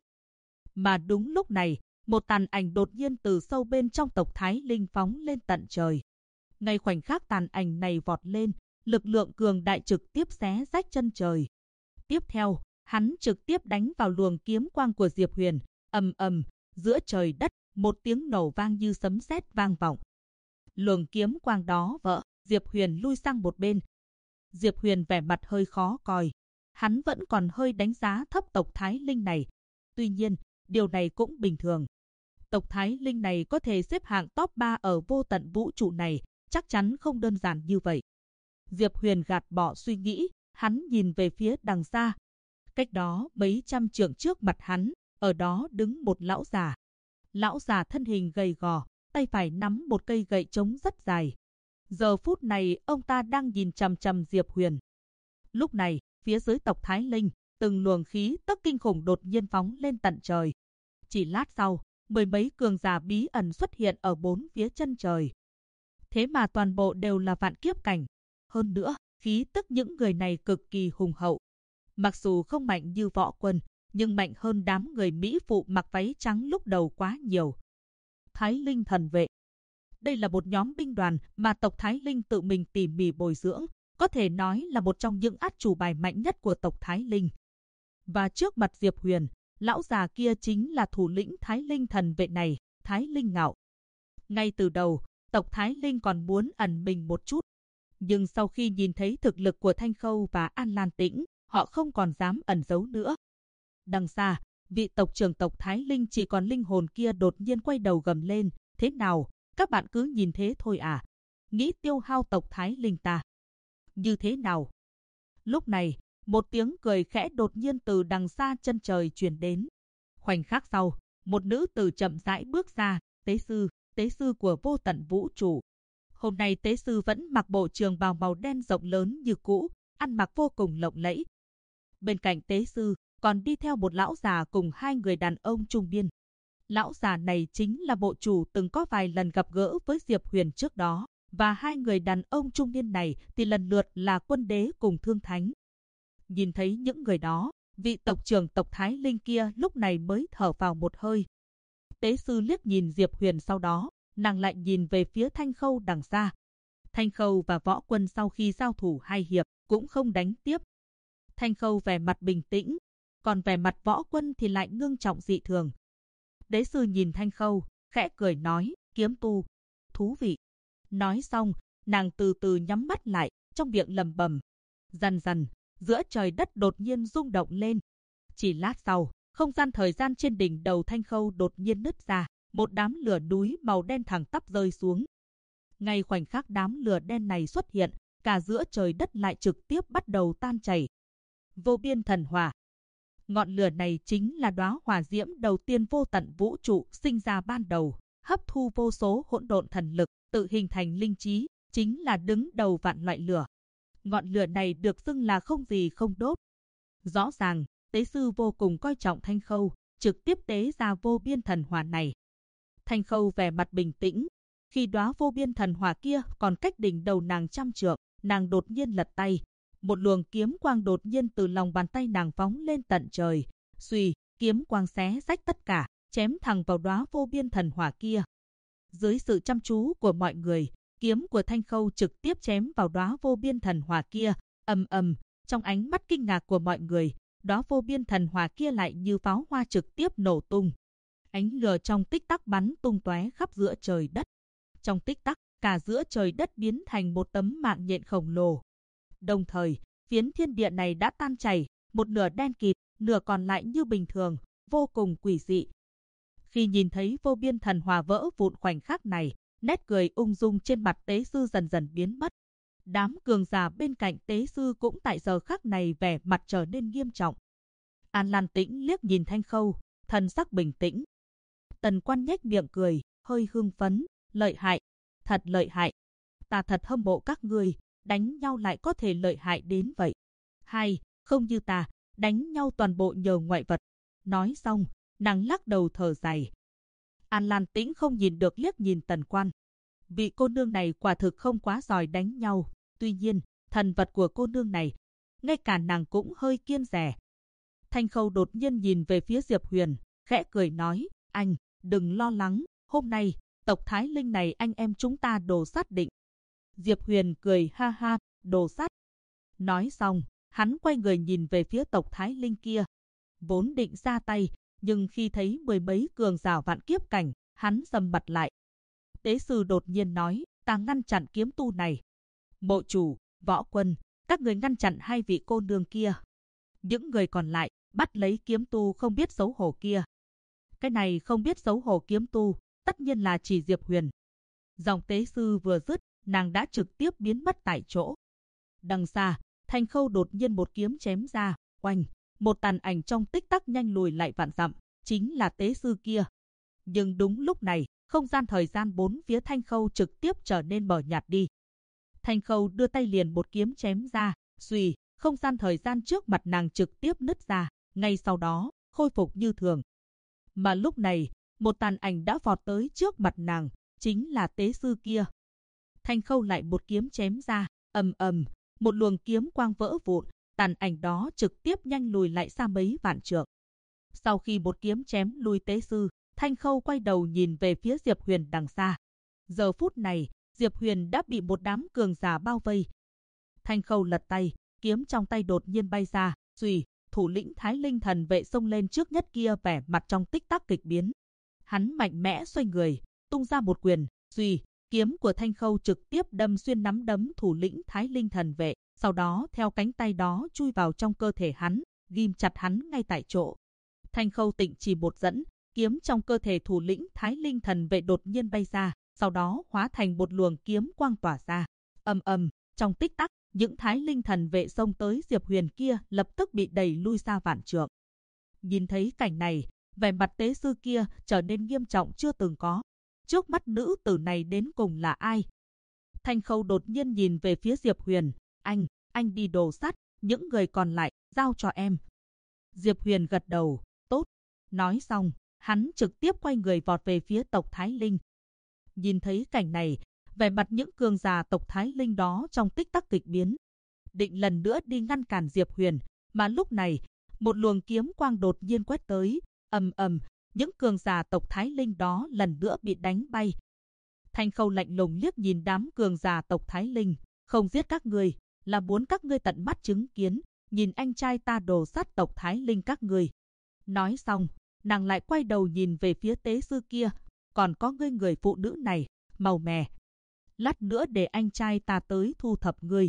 Mà đúng lúc này, một tàn ảnh đột nhiên từ sâu bên trong tộc Thái Linh phóng lên tận trời. Ngay khoảnh khắc tàn ảnh này vọt lên, lực lượng cường đại trực tiếp xé rách chân trời. Tiếp theo, hắn trực tiếp đánh vào luồng kiếm quang của Diệp Huyền, ầm ầm, giữa trời đất, một tiếng nổ vang như sấm sét vang vọng. Luồng kiếm quang đó vỡ, Diệp Huyền lui sang một bên. Diệp Huyền vẻ mặt hơi khó coi, hắn vẫn còn hơi đánh giá thấp tộc Thái Linh này. Tuy nhiên, điều này cũng bình thường. Tộc Thái Linh này có thể xếp hạng top 3 ở vô tận vũ trụ này, chắc chắn không đơn giản như vậy. Diệp Huyền gạt bỏ suy nghĩ, hắn nhìn về phía đằng xa. Cách đó mấy trăm trượng trước mặt hắn, ở đó đứng một lão già. Lão già thân hình gầy gò, tay phải nắm một cây gậy trống rất dài. Giờ phút này ông ta đang nhìn chằm chằm Diệp Huyền. Lúc này, phía dưới tộc Thái Linh, từng luồng khí tức kinh khủng đột nhiên phóng lên tận trời. Chỉ lát sau, 10 mấy cường giả bí ẩn xuất hiện ở bốn phía chân trời. Thế mà toàn bộ đều là vạn kiếp cảnh. Hơn nữa, khí tức những người này cực kỳ hùng hậu. Mặc dù không mạnh như Võ Quân, nhưng mạnh hơn đám người Mỹ phụ mặc váy trắng lúc đầu quá nhiều. Thái Linh thần vệ. Đây là một nhóm binh đoàn mà tộc Thái Linh tự mình tỉ mỉ bồi dưỡng, có thể nói là một trong những át chủ bài mạnh nhất của tộc Thái Linh. Và trước mặt Diệp Huyền, lão già kia chính là thủ lĩnh Thái Linh thần vệ này, Thái Linh Ngạo. Ngay từ đầu, tộc Thái Linh còn muốn ẩn mình một chút. Nhưng sau khi nhìn thấy thực lực của Thanh Khâu và An Lan Tĩnh, họ không còn dám ẩn giấu nữa. Đằng xa, vị tộc trưởng tộc Thái Linh chỉ còn linh hồn kia đột nhiên quay đầu gầm lên. Thế nào, các bạn cứ nhìn thế thôi à? Nghĩ tiêu hao tộc Thái Linh ta? Như thế nào? Lúc này, một tiếng cười khẽ đột nhiên từ đằng xa chân trời truyền đến. Khoảnh khắc sau, một nữ tử chậm rãi bước ra, tế sư của vô tận vũ trụ. Hôm nay tế sư vẫn mặc bộ trường bào màu đen rộng lớn như cũ, ăn mặc vô cùng lộng lẫy. Bên cạnh tế sư, còn đi theo một lão già cùng 2 người đàn ông trung niên. Lão già này chính là bộ chủ từng có vài lần gặp gỡ với Diệp Huyền trước đó, và 2 người đàn ông trung niên này thì lần lượt là Quân Đế cùng Thương Thánh. Nhìn thấy những người đó, vị tộc trưởng tộc Thái Linh kia lúc này mới thở vào một hơi. Tế sư liếc nhìn Diệp Huyền, sau đó, nàng lại nhìn về phía Thanh Khâu đằng xa. Thanh Khâu và Võ Quân sau khi giao thủ 2 hiệp cũng không đánh tiếp. Thanh Khâu vẻ mặt bình tĩnh, còn vẻ mặt Võ Quân thì lại ngưng trọng dị thường. Tế sư nhìn Thanh Khâu, khẽ cười nói, kiếm tu, thú vị. Nói xong, nàng từ từ nhắm mắt lại, trong miệng lẩm bẩm. Dần dần, giữa trời đất đột nhiên rung động lên. Chỉ lát sau, không gian thời gian trên đỉnh đầu Thanh Khâu đột nhiên nứt ra, một đám lửa núi màu đen thẳng tắp rơi xuống. Ngay khoảnh khắc đám lửa đen này xuất hiện, cả giữa trời đất lại trực tiếp bắt đầu tan chảy. Vô biên thần hỏa. Ngọn lửa này chính là đóa hỏa diễm đầu tiên vô tận vũ trụ sinh ra ban đầu, hấp thu vô số hỗn độn thần lực, tự hình thành linh trí, chính là đứng đầu vạn loại lửa. Ngọn lửa này được xưng là không gì không đốt. Rõ ràng, tế sư vô cùng coi trọng Thanh Khâu, trực tiếp tế ra vô biên thần hỏa này. Thanh Khâu vẻ mặt bình tĩnh, Khi đóa vô biên thần hỏa kia còn cách đỉnh đầu nàng trăm trượng, nàng đột nhiên lật tay. Một luồng kiếm quang đột nhiên từ lòng bàn tay nàng phóng lên tận trời. Xuy, kiếm quang xé rách tất cả, chém thẳng vào đóa vô biên thần hỏa kia. Dưới sự chăm chú của mọi người, kiếm của Thanh Khâu trực tiếp chém vào đóa vô biên thần hỏa kia. Ầm ầm, trong ánh mắt kinh ngạc của mọi người, đóa vô biên thần hỏa kia lại như pháo hoa trực tiếp nổ tung. Ánh lửa trong tích tắc bắn tung tóe khắp giữa trời đất. Trong tích tắc, cả giữa trời đất biến thành một tấm mạng nhện khổng lồ. Đồng thời, phiến thiên địa này đã tan chảy, một nửa đen kịt, nửa còn lại như bình thường, vô cùng quỷ dị. Khi nhìn thấy vô biên thần hỏa vỡ vụn khoảnh khắc này, nét cười ung dung trên mặt tế sư dần dần biến mất. Đám cường giả bên cạnh tế sư cũng tại giờ khắc này vẻ mặt trở nên nghiêm trọng. An Lan Tĩnh liếc nhìn Thanh Khâu, thần sắc bình tĩnh. Tần Quan nhếch miệng cười, hơi hưng phấn, lợi hại, thật lợi hại. Ta thật hâm mộ các ngươi, đánh nhau lại có thể lợi hại đến vậy. Hay, không như ta, đánh nhau toàn bộ nhờ ngoại vật. Nói xong, nàng lắc đầu thở dài. An Lan Tĩnh không nhìn được liếc nhìn Tần Quan. Vị cô nương này quả thực không quá giỏi đánh nhau. Tuy nhiên, thần vật của cô nương này, ngay cả nàng cũng hơi kiêng dè. Thanh Khâu đột nhiên nhìn về phía Diệp Huyền, khẽ cười nói, anh, đừng lo lắng, hôm nay, tộc Thái Linh này anh em chúng ta đồ sát định. Diệp Huyền cười ha ha, đồ sát. Nói xong, hắn quay người nhìn về phía tộc Thái Linh kia. Vốn định ra tay, nhưng khi thấy mười mấy cường giả vạn kiếp cảnh, hắn sầm mặt lại. Tế sư đột nhiên nói, ta ngăn chặn kiếm tu này. Mộ chủ, Võ Quân, các người ngăn chặn hai vị cô nương kia. Những người còn lại, bắt lấy kiếm tu không biết xấu hổ kia. Cái này không biết xấu hổ kiếm tu, tất nhiên là chỉ Diệp Huyền. Dòng tế sư vừa dứt, nàng đã trực tiếp biến mất tại chỗ. Đằng xa, Thanh Khâu đột nhiên một kiếm chém ra, oanh, một tàn ảnh trong tích tắc nhanh lùi lại vạn dặm, chính là tế sư kia. Nhưng đúng lúc này, không gian thời gian bốn phía Thanh Khâu trực tiếp trở nên mờ nhạt đi. Thanh Khâu đưa tay liền một kiếm chém ra, xuy, không gian thời gian trước mặt nàng trực tiếp nứt ra, ngay sau đó, khôi phục như thường. Mà lúc này, một tàn ảnh đã vọt tới trước mặt nàng, chính là tế sư kia. Thanh Khâu lại một kiếm chém ra, ầm ầm, một luồng kiếm quang vỡ vụn, tàn ảnh đó trực tiếp nhanh lùi lại xa mấy vạn trượng. Sau khi một kiếm chém lui tế sư, Thanh Khâu quay đầu nhìn về phía Diệp Huyền đằng xa. Giờ phút này, Diệp Huyền đã bị một đám cường giả bao vây. Thanh Khâu lật tay, kiếm trong tay đột nhiên bay ra, xuy, thủ lĩnh Thái Linh thần vệ xông lên trước nhất kia vẻ mặt trong tích tắc kịch biến. Hắn mạnh mẽ xoay người, tung ra một quyền, xuy, kiếm của Thanh Khâu trực tiếp đâm xuyên nắm đấm thủ lĩnh Thái Linh thần vệ, sau đó theo cánh tay đó chui vào trong cơ thể hắn, ghim chặt hắn ngay tại chỗ. Thanh Khâu tịnh chỉ một dẫn, kiếm trong cơ thể thủ lĩnh Thái Linh thần vệ đột nhiên bay ra, sau đó hóa thành một luồng kiếm quang tỏa ra. Ầm ầm, trong tích tắc, những Thái Linh thần vệ xông tới Diệp Huyền kia lập tức bị đẩy lui xa vạn trượng. Nhìn thấy cảnh này, vẻ mặt tế sư kia trở nên nghiêm trọng chưa từng có. Trước mắt nữ tử này đến cùng là ai? Thanh Khâu đột nhiên nhìn về phía Diệp Huyền, anh đi đồ sát, những người còn lại, giao cho em. Diệp Huyền gật đầu, tốt. Nói xong, hắn trực tiếp quay người vọt về phía tộc Thái Linh. Nhìn thấy cảnh này, vẻ mặt những cường giả tộc Thái Linh đó trong tích tắc kịch biến. Định lần nữa đi ngăn cản Diệp Huyền, mà lúc này, một luồng kiếm quang đột nhiên quét tới, ầm ầm, những cường giả tộc Thái Linh đó lần nữa bị đánh bay. Thanh Khâu lạnh lùng liếc nhìn đám cường giả tộc Thái Linh, không giết các ngươi, là muốn các ngươi tận mắt chứng kiến, nhìn anh trai ta đồ sát tộc Thái Linh các ngươi. Nói xong, nàng lại quay đầu nhìn về phía tế sư kia, còn có ngươi người phụ nữ này, màu mè. Lát nữa để anh trai ta tới thu thập ngươi.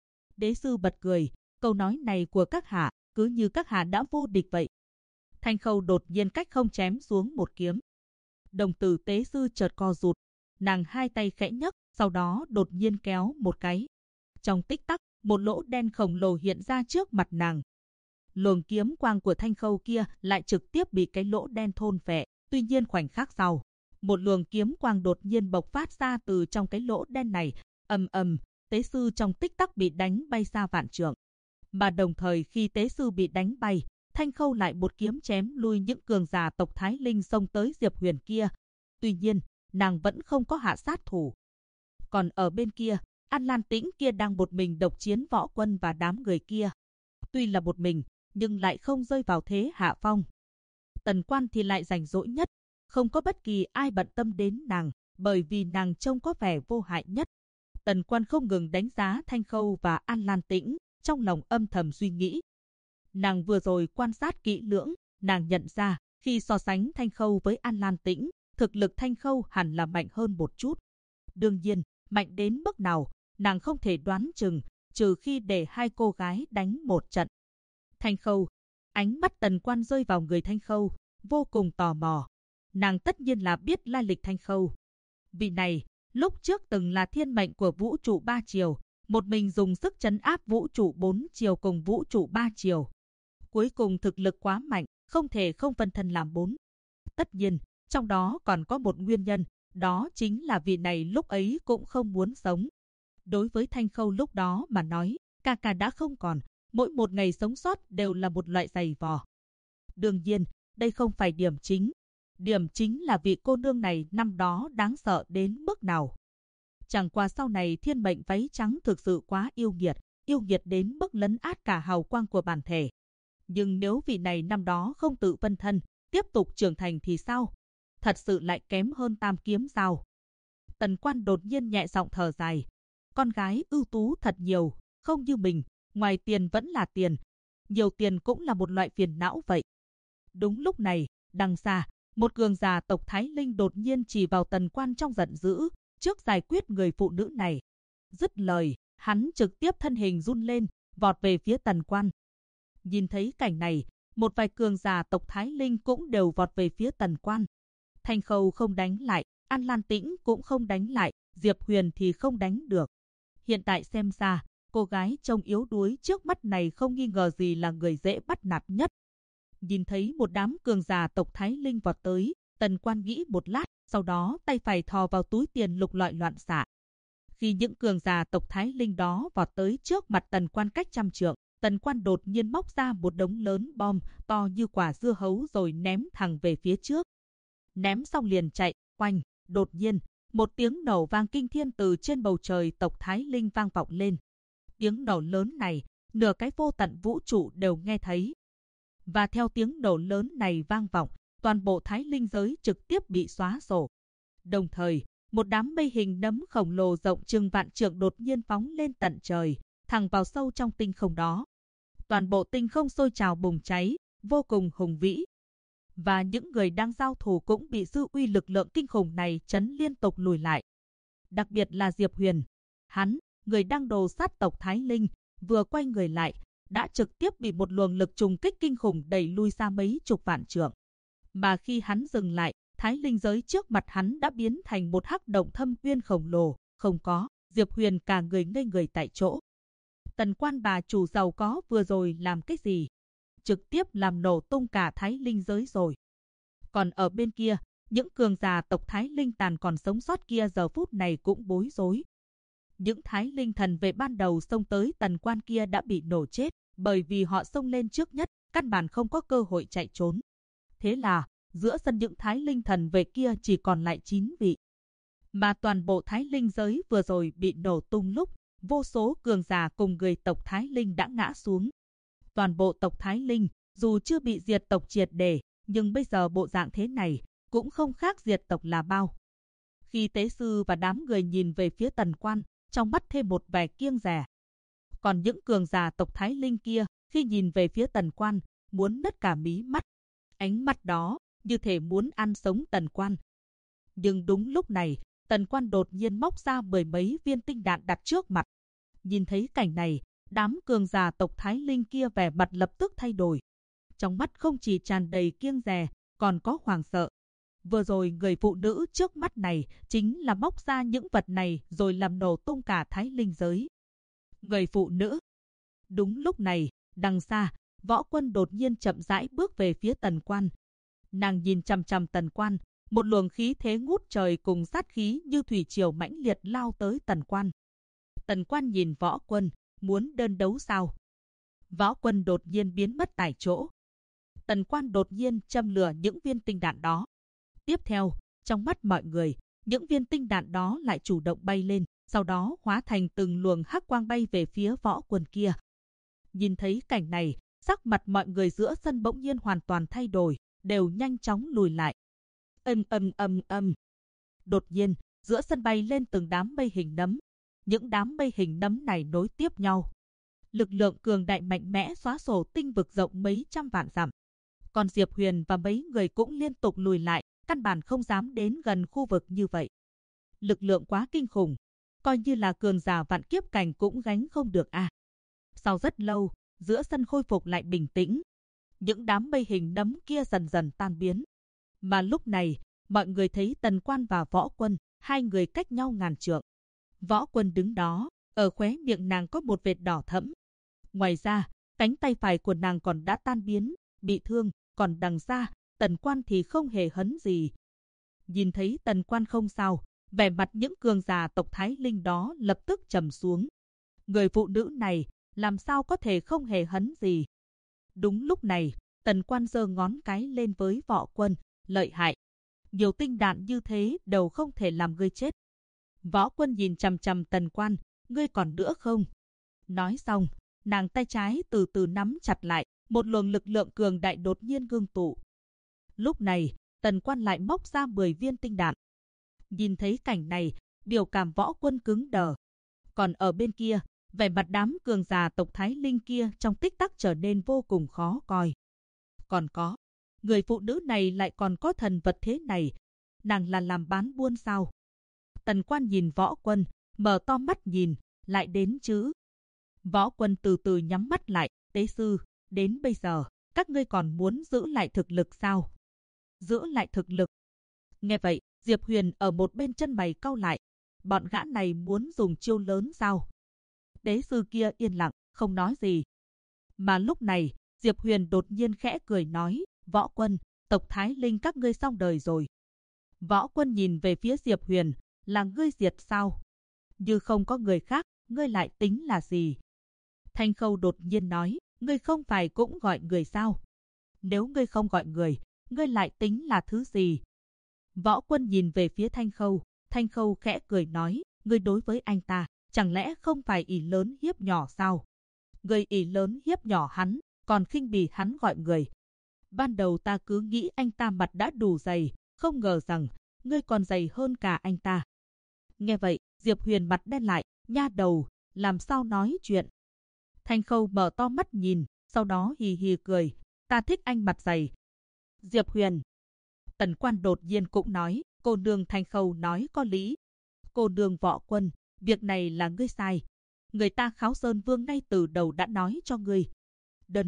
Đế sư bật cười, câu nói này của các hạ, cứ như các hạ đã vô địch vậy. Thanh Khâu đột nhiên cách không chém xuống một kiếm. Đồng tử tế sư chợt co rụt, nàng hai tay khẽ nhấc, sau đó đột nhiên kéo một cái. Trong tích tắc, một lỗ đen khổng lồ hiện ra trước mặt nàng. Luồng kiếm quang của Thanh Khâu kia lại trực tiếp bị cái lỗ đen thôn phệ. Tuy nhiên khoảnh khắc sau, một luồng kiếm quang đột nhiên bộc phát ra từ trong cái lỗ đen này, ầm ầm, tế sư trong tích tắc bị đánh bay xa vạn trượng. Mà đồng thời khi tế sư bị đánh bay, Thanh Khâu lại một kiếm chém lui những cường giả tộc Thái Linh xông tới Diệp Huyền kia. Tuy nhiên, nàng vẫn không có hạ sát thủ. Còn ở bên kia, An Lan Tĩnh kia đang một mình độc chiến Võ Quân và đám người kia. Tuy là một mình, nhưng lại không rơi vào thế hạ phong. Tần Quan thì lại rảnh rỗi nhất, không có bất kỳ ai bận tâm đến nàng, bởi vì nàng trông có vẻ vô hại nhất. Tần Quan không ngừng đánh giá Thanh Khâu và An Lan Tĩnh, trong lòng âm thầm suy nghĩ. Nàng vừa rồi quan sát kỹ lưỡng, nàng nhận ra, khi so sánh Thanh Khâu với An Lan Tĩnh, thực lực Thanh Khâu hẳn là mạnh hơn một chút. Đương nhiên, mạnh đến mức nào, nàng không thể đoán chừng, trừ khi để hai cô gái đánh một trận. Thanh Khâu, ánh mắt Tần Quan rơi vào người Thanh Khâu, vô cùng tò mò. Nàng tất nhiên là biết lai lịch Thanh Khâu. Vị này, lúc trước từng là thiên mệnh của vũ trụ 3 chiều, một mình dùng sức trấn áp vũ trụ 4 chiều cùng vũ trụ 3 chiều. Cuối cùng thực lực quá mạnh, không thể không phân thân làm 4. Tất nhiên, trong đó còn có một nguyên nhân, đó chính là vị này lúc ấy cũng không muốn sống. Đối với Thanh Khâu lúc đó mà nói, ca ca đã không còn, mỗi một ngày sống sót đều là một loại giày vò. Đương nhiên, đây không phải điểm chính. Điểm chính là vị cô nương này năm đó đáng sợ đến mức nào. Chẳng qua sau này thiên mệnh váy trắng thực sự quá yêu nghiệt đến mức lấn át cả hào quang của bản thể. Nhưng nếu vị này năm đó không tự phân thân, tiếp tục trưởng thành thì sao? Thật sự lại kém hơn Tam Kiếm Dao. Tần Quan đột nhiên nhẹ giọng thở dài. Con gái ưu tú thật nhiều, không như mình, ngoài tiền vẫn là tiền. Nhiều tiền cũng là một loại phiền não vậy. Đúng lúc này, đằng xa, một cường giả tộc Thái Linh đột nhiên chỉ vào Tần Quan trong giận dữ, trước giải quyết người phụ nữ này. Dứt lời, hắn trực tiếp thân hình run lên, vọt về phía Tần Quan. Nhìn thấy cảnh này, một vài cường giả tộc Thái Linh cũng đều vọt về phía Tần Quan. Thanh Khâu không đánh lại, An Lan Tĩnh cũng không đánh lại, Diệp Huyền thì không đánh được. Hiện tại xem ra, cô gái trông yếu đuối trước mắt này không nghi ngờ gì là người dễ bắt nạt nhất. Nhìn thấy một đám cường giả tộc Thái Linh vọt tới, Tần Quan nghĩ một lát, sau đó tay phải thò vào túi tiền lục lọi loạn xạ. Khi những cường giả tộc Thái Linh đó vọt tới trước mặt Tần Quan cách 100 trượng, Tần Quan đột nhiên móc ra một đống lớn bom to như quả dưa hấu rồi ném thẳng về phía trước. Ném xong liền chạy, oanh, đột nhiên, một tiếng nổ vang kinh thiên từ trên bầu trời tộc Thái Linh vang vọng lên. Tiếng nổ lớn này, nửa cái vô tận vũ trụ đều nghe thấy. Và theo tiếng nổ lớn này vang vọng, toàn bộ Thái Linh giới trực tiếp bị xóa sổ. Đồng thời, một đám mây hình nấm khổng lồ rộng chừng vạn trượng đột nhiên phóng lên tận trời, thẳng vào sâu trong tinh không đó. Toàn bộ tinh không sôi trào bùng cháy, vô cùng hùng vĩ. Và những người đang giao thủ cũng bị dư uy lực lượng kinh khủng này chấn liên tục lùi lại. Đặc biệt là Diệp Huyền. Hắn, người đang đồ sát tộc Thái Linh, vừa quay người lại, đã trực tiếp bị một luồng lực trùng kích kinh khủng đẩy lui ra mấy chục vạn trượng. Mà khi hắn dừng lại, Thái Linh giới trước mặt hắn đã biến thành một hắc động thâm uyên khổng lồ, không có, Diệp Huyền cả người ngây người tại chỗ. Tần Quan bà chủ giàu có vừa rồi làm cái gì? Trực tiếp làm nổ tung cả Thái Linh giới rồi. Còn ở bên kia, những cường giả tộc Thái Linh tàn còn sống sót kia giờ phút này cũng bối rối. Những Thái Linh thần vệ ban đầu xông tới Tần Quan kia đã bị nổ chết, bởi vì họ xông lên trước nhất, căn bản không có cơ hội chạy trốn. Thế là, giữa sân những Thái Linh thần vệ kia chỉ còn lại 9 vị. Mà toàn bộ Thái Linh giới vừa rồi bị nổ tung lúc, vô số cường giả cùng người tộc Thái Linh đã ngã xuống. Toàn bộ tộc Thái Linh, dù chưa bị diệt tộc triệt để, nhưng bây giờ bộ dạng thế này, cũng không khác diệt tộc là bao. Khi tế sư và đám người nhìn về phía Tần Quan, trong mắt thêm một vẻ kiêng dè. Còn những cường giả tộc Thái Linh kia, khi nhìn về phía Tần Quan, muốn nứt cả mí mắt. Ánh mắt đó, như thể muốn ăn sống Tần Quan. Nhưng đúng lúc này, Tần Quan đột nhiên móc ra 10 mấy viên tinh đạn đặt trước mặt. Nhìn thấy cảnh này, đám cường giả tộc Thái Linh kia vẻ mặt lập tức thay đổi. Trong mắt không chỉ tràn đầy kiêng dè, còn có hoảng sợ. Vừa rồi người phụ nữ trước mắt này chính là móc ra những vật này rồi làm nổ tung cả Thái Linh giới. Người phụ nữ. Đúng lúc này, đằng xa, Võ Quân đột nhiên chậm rãi bước về phía Tần Quan. Nàng nhìn chằm chằm Tần Quan, một luồng khí thế ngút trời cùng sát khí như thủy triều mãnh liệt lao tới Tần Quan. Tần Quan nhìn Võ Quân, muốn đơn đấu sao? Võ Quân đột nhiên biến mất tại chỗ. Tần Quan đột nhiên châm lửa những viên tinh đạn đó. Tiếp theo, trong mắt mọi người, những viên tinh đạn đó lại chủ động bay lên, sau đó hóa thành từng luồng hắc quang bay về phía Võ Quân kia. Nhìn thấy cảnh này, sắc mặt mọi người giữa sân bỗng nhiên hoàn toàn thay đổi, đều nhanh chóng lùi lại. Đột nhiên, giữa sân bay lên từng đám mây hình nấm. Những đám mây hình nấm này nối tiếp nhau. Lực lượng cường đại mạnh mẽ xóa sổ tinh vực rộng mấy trăm vạn dặm. Còn Diệp Huyền và mấy người cũng liên tục lùi lại, căn bản không dám đến gần khu vực như vậy. Lực lượng quá kinh khủng, coi như là cường giả vạn kiếp cảnh cũng gánh không được à. Sau rất lâu, giữa sân khôi phục lại bình tĩnh. Những đám mây hình nấm kia dần dần tan biến. Mà lúc này, mọi người thấy Tần Quan và Võ Quân, hai người cách nhau ngàn trượng. Võ Quân đứng đó, ở khóe miệng nàng có một vệt đỏ thẫm. Ngoài ra, cánh tay phải của nàng còn đã tan biến, bị thương, còn đằng xa, Tần Quan thì không hề hấn gì. Nhìn thấy Tần Quan không sao, vẻ mặt những cường giả tộc Thái Linh đó lập tức trầm xuống. Người phụ nữ này, làm sao có thể không hề hấn gì. Đúng lúc này, Tần Quan giơ ngón cái lên với Võ Quân, lợi hại. Nhiều tinh đạn như thế đều không thể làm ngươi chết. Võ Quân nhìn chằm chằm Tần Quan, ngươi còn nữa không? Nói xong, nàng tay trái từ từ nắm chặt lại, một luồng lực lượng cường đại đột nhiên ngưng tụ. Lúc này, Tần Quan lại móc ra 10 viên tinh đạn. Nhìn thấy cảnh này, biểu cảm Võ Quân cứng đờ. Còn ở bên kia, vẻ mặt đám cường giả tộc Thái Linh kia trong tích tắc trở nên vô cùng khó coi. Còn có, người phụ nữ này lại còn có thần vật thế này, nàng là làm bán buôn sao? Tần Quan nhìn Võ Quân, mở to mắt nhìn, lại đến chứ. Võ Quân từ từ nhắm mắt lại, tế sư, đến bây giờ, các ngươi còn muốn giữ lại thực lực sao? Giữ lại thực lực. Nghe vậy, Diệp Huyền ở một bên chân mày cau lại, bọn gã này muốn dùng chiêu lớn sao? Tế sư kia yên lặng, không nói gì. Mà lúc này, Diệp Huyền đột nhiên khẽ cười nói, Võ Quân, tộc Thái Linh các ngươi xong đời rồi. Võ Quân nhìn về phía Diệp Huyền, là ngươi diệt sao? Như không có người khác, ngươi lại tính là gì? Thanh Khâu đột nhiên nói, ngươi không phải cũng gọi người sao? Nếu ngươi không gọi người, ngươi lại tính là thứ gì? Võ Quân nhìn về phía Thanh Khâu khẽ cười nói, ngươi đối với anh ta, chẳng lẽ không phải ỷ lớn hiếp nhỏ sao? Ngươi ỷ lớn hiếp nhỏ hắn, còn khinh bỉ hắn gọi người. Ban đầu ta cứ nghĩ anh ta mặt đã đủ dày, không ngờ rằng ngươi còn dày hơn cả anh ta. Nghe vậy, Diệp Huyền mặt đen lại, nha đầu, làm sao nói chuyện? Thanh Khâu mở to mắt nhìn, sau đó hì hì cười, ta thích anh mặt dày. Diệp Huyền. Tần Quan đột nhiên cũng nói, cô nương Thanh Khâu nói có lý. Cô nương Võ Quân, việc này là ngươi sai. Người ta Kháo Sơn Vương ngay từ đầu đã nói cho ngươi. Đơn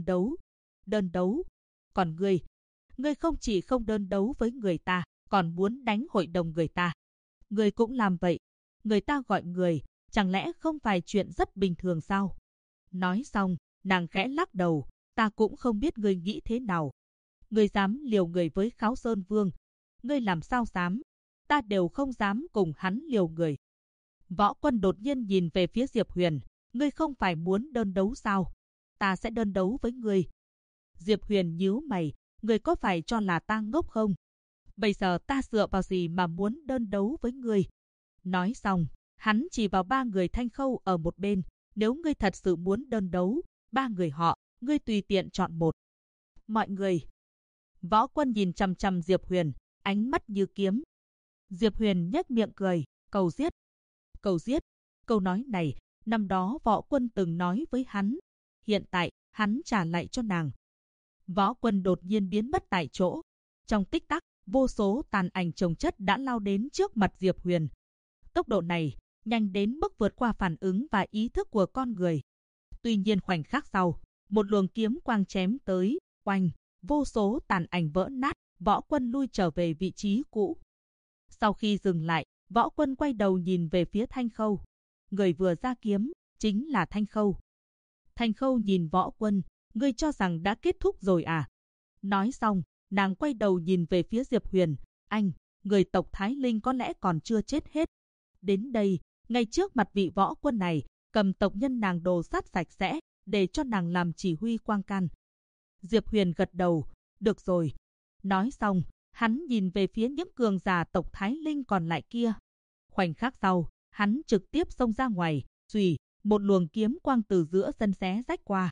đấu. Còn ngươi không chỉ không đơn đấu với người ta, còn muốn đánh hội đồng người ta. Ngươi cũng làm vậy. Người ta gọi người, chẳng lẽ không phải chuyện rất bình thường sao? Nói xong, nàng khẽ lắc đầu, ta cũng không biết ngươi nghĩ thế nào. Ngươi dám liều người với Kháo Sơn Vương. Ngươi làm sao dám? Ta đều không dám cùng hắn liều người. Võ Quân đột nhiên nhìn về phía Diệp Huyền, ngươi không phải muốn đơn đấu sao? Ta sẽ đơn đấu với ngươi. Diệp Huyền nhíu mày, ngươi có phải cho là ta ngốc không? Bây giờ ta dựa vào gì mà muốn đơn đấu với ngươi? Nói xong, hắn chỉ vào ba người Thanh Khâu ở một bên, nếu ngươi thật sự muốn đơn đấu, ba người họ, ngươi tùy tiện chọn một. Mọi người. Võ Quân nhìn chằm chằm Diệp Huyền, ánh mắt như kiếm. Diệp Huyền nhếch miệng cười, cầu giết. Cầu giết. Câu nói này, năm đó Võ Quân từng nói với hắn. Hiện tại, hắn trả lại cho nàng. Võ Quân đột nhiên biến mất tại chỗ. Trong tích tắc, vô số tàn ảnh chồng chất đã lao đến trước mặt Diệp Huyền. Tốc độ này, nhanh đến mức vượt qua phản ứng và ý thức của con người. Tuy nhiên khoảnh khắc sau, một luồng kiếm quang chém tới, oanh, vô số tàn ảnh vỡ nát, Võ Quân lui trở về vị trí cũ. Sau khi dừng lại, Võ Quân quay đầu nhìn về phía Thanh Khâu. Người vừa ra kiếm, chính là Thanh Khâu. Thanh Khâu nhìn Võ Quân, ngươi cho rằng đã kết thúc rồi à? Nói xong, nàng quay đầu nhìn về phía Diệp Huyền, anh, người tộc Thái Linh có lẽ còn chưa chết hết. Đến đây, ngay trước mặt vị Võ Quân này, cầm tộc nhân nàng đồ sát sạch sẽ, để cho nàng làm chỉ huy quang can. Diệp Huyền gật đầu, được rồi. Nói xong, Hắn nhìn về phía những cường giả tộc Thái Linh còn lại kia. Khoảnh khắc sau, hắn trực tiếp xông ra ngoài, xùy, một luồng kiếm quang từ giữa sân xé rách qua.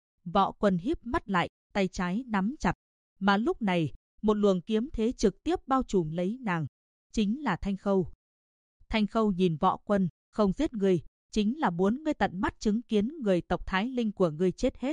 Võ Quân híp mắt lại, tay trái nắm chặt. Mà lúc này, một luồng kiếm thế trực tiếp bao trùm lấy nàng. Chính là Thanh Khâu. Thanh Khâu nhìn Võ Quân, không giết người, chính là muốn ngươi tận mắt chứng kiến người tộc Thái Linh của ngươi chết hết.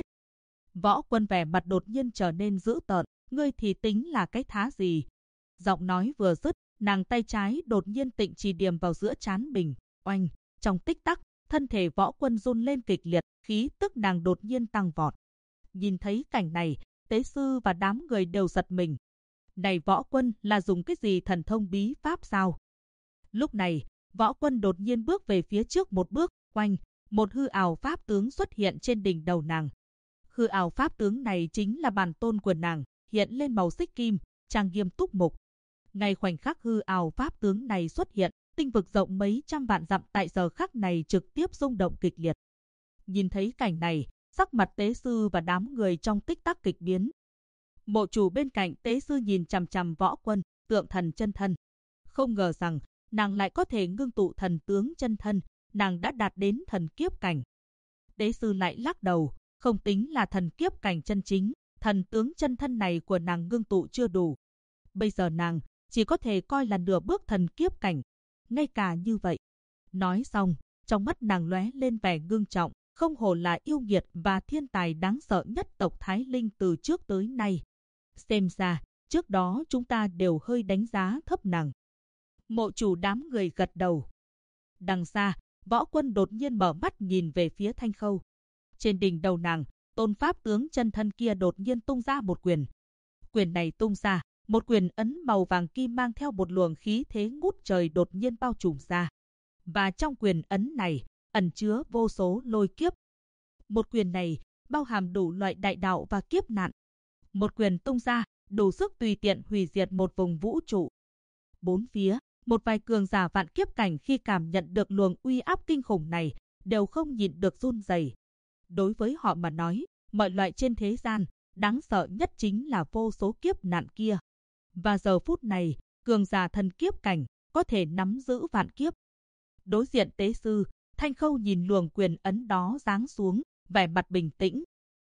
Võ Quân vẻ mặt đột nhiên trở nên dữ tợn, ngươi thì tính là cái thá gì? Giọng nói vừa dứt, nàng tay trái đột nhiên tịnh chỉ điểm vào giữa trán mình, oanh, trong tích tắc, thân thể Võ Quân run lên kịch liệt, khí tức nàng đột nhiên tăng vọt. Nhìn thấy cảnh này, tế sư và đám người đều giật mình. Này Võ Quân là dùng cái gì thần thông bí pháp sao? Lúc này, Võ Quân đột nhiên bước về phía trước một bước, oanh, một hư ảo pháp tướng xuất hiện trên đỉnh đầu nàng. Hư ảo pháp tướng này chính là bản tôn của nàng, hiện lên màu xích kim, trang nghiêm túc mục. Ngay khoảnh khắc hư ảo pháp tướng này xuất hiện, tinh vực rộng mấy trăm vạn dặm tại giờ khắc này trực tiếp rung động kịch liệt. Nhìn thấy cảnh này, sắc mặt tế sư và đám người trong tích tắc kịch biến. Mộ chủ bên cạnh tế sư nhìn chằm chằm Võ Quân, tượng thần chân thân. Không ngờ rằng, nàng lại có thể ngưng tụ thần tướng chân thân, nàng đã đạt đến thần kiếp cảnh. Tế sư lại lắc đầu, không tính là thần kiếp cảnh chân chính, thần tướng chân thân này của nàng ngưng tụ chưa đủ. Bây giờ nàng chỉ có thể coi là nửa bước thần kiếp cảnh, ngay cả như vậy. Nói xong, trong mắt nàng lóe lên vẻ ngưng trọng, không hổ là yêu nghiệt và thiên tài đáng sợ nhất tộc Thái Linh từ trước tới nay. Xem ra, trước đó chúng ta đều hơi đánh giá thấp nàng. Mộ chủ đám người gật đầu. Đằng xa, Võ Quân đột nhiên mở mắt nhìn về phía Thanh Khâu. Trên đỉnh đầu nàng, tôn pháp tướng chân thân kia đột nhiên tung ra một quyền. Quyền này tung ra, một quyền ấn màu vàng kim mang theo một luồng khí thế ngút trời đột nhiên bao trùm ra. Và trong quyền ấn này, ẩn chứa vô số lôi kiếp. Một quyền này, bao hàm đủ loại đại đạo và kiếp nạn. Một quyền tung ra, đủ sức tùy tiện hủy diệt một vùng vũ trụ. Bốn phía, một vài cường giả vạn kiếp cảnh khi cảm nhận được luồng uy áp kinh khủng này, đều không nhịn được run rẩy. Đối với họ mà nói, mọi loại trên thế gian, đáng sợ nhất chính là vô số kiếp nạn kia. Và giờ phút này, cường giả thần kiếp cảnh, có thể nắm giữ vạn kiếp. Đối diện tế sư, Thanh Khâu nhìn luồng quyền ấn đó giáng xuống, vẻ mặt bình tĩnh.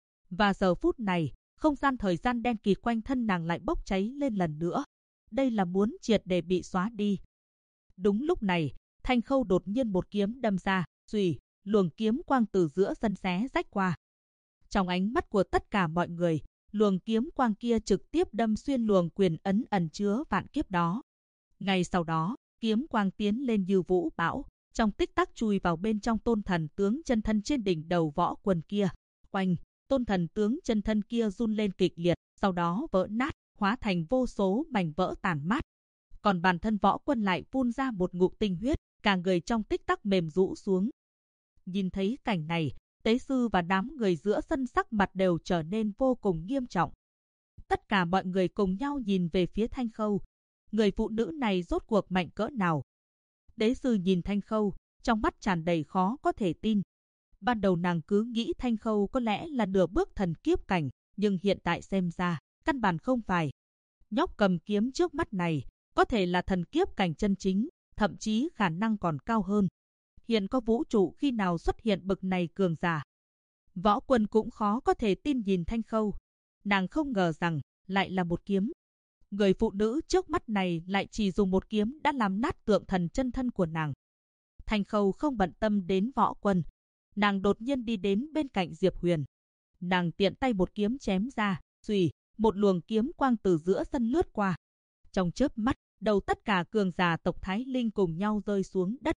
Và giờ phút này, không gian thời gian đen kịt quanh thân nàng lại bốc cháy lên lần nữa. Đây là muốn triệt để bị xóa đi. Đúng lúc này, Thanh Khâu đột nhiên một kiếm đâm ra, xùy, luồng kiếm quang từ giữa sân xé rách qua. Trong ánh mắt của tất cả mọi người, luồng kiếm quang kia trực tiếp đâm xuyên luồng quyền ấn ẩn chứa vạn kiếp đó. Ngay sau đó, kiếm quang tiến lên như vũ bão, trong tích tắc chui vào bên trong tôn thần tướng chân thân trên đỉnh đầu Võ Quân kia. Oanh, tôn thần tướng chân thân kia run lên kịch liệt, sau đó vỡ nát, hóa thành vô số mảnh vỡ tàn mát. Còn bản thân Võ Quân lại phun ra một ngụm tinh huyết, cả người trong tích tắc mềm rũ xuống. Nhìn thấy cảnh này, tế sư và đám người giữa sân sắc mặt đều trở nên vô cùng nghiêm trọng. Tất cả mọi người cùng nhau nhìn về phía Thanh Khâu. Người phụ nữ này rốt cuộc mạnh cỡ nào? Tế sư nhìn Thanh Khâu, trong mắt tràn đầy khó có thể tin. Ban đầu nàng cứ nghĩ Thanh Khâu có lẽ là nửa bước thần kiếp cảnh, nhưng hiện tại xem ra, căn bản không phải. Nhóc cầm kiếm trước mắt này, có thể là thần kiếp cảnh chân chính, thậm chí khả năng còn cao hơn. Hiện có vũ trụ khi nào xuất hiện bậc này cường giả. Võ Quân cũng khó có thể tin nhìn Thanh Khâu. Nàng không ngờ rằng, lại là một kiếm. Người phụ nữ trước mắt này lại chỉ dùng một kiếm đã làm nát tượng thần chân thân của nàng. Thanh Khâu không bận tâm đến Võ Quân. Nàng đột nhiên đi đến bên cạnh Diệp Huyền. Nàng tiện tay một kiếm chém ra, xùy, một luồng kiếm quang từ giữa sân lướt qua. Trong chớp mắt, đầu tất cả cường giả tộc Thái Linh cùng nhau rơi xuống đất.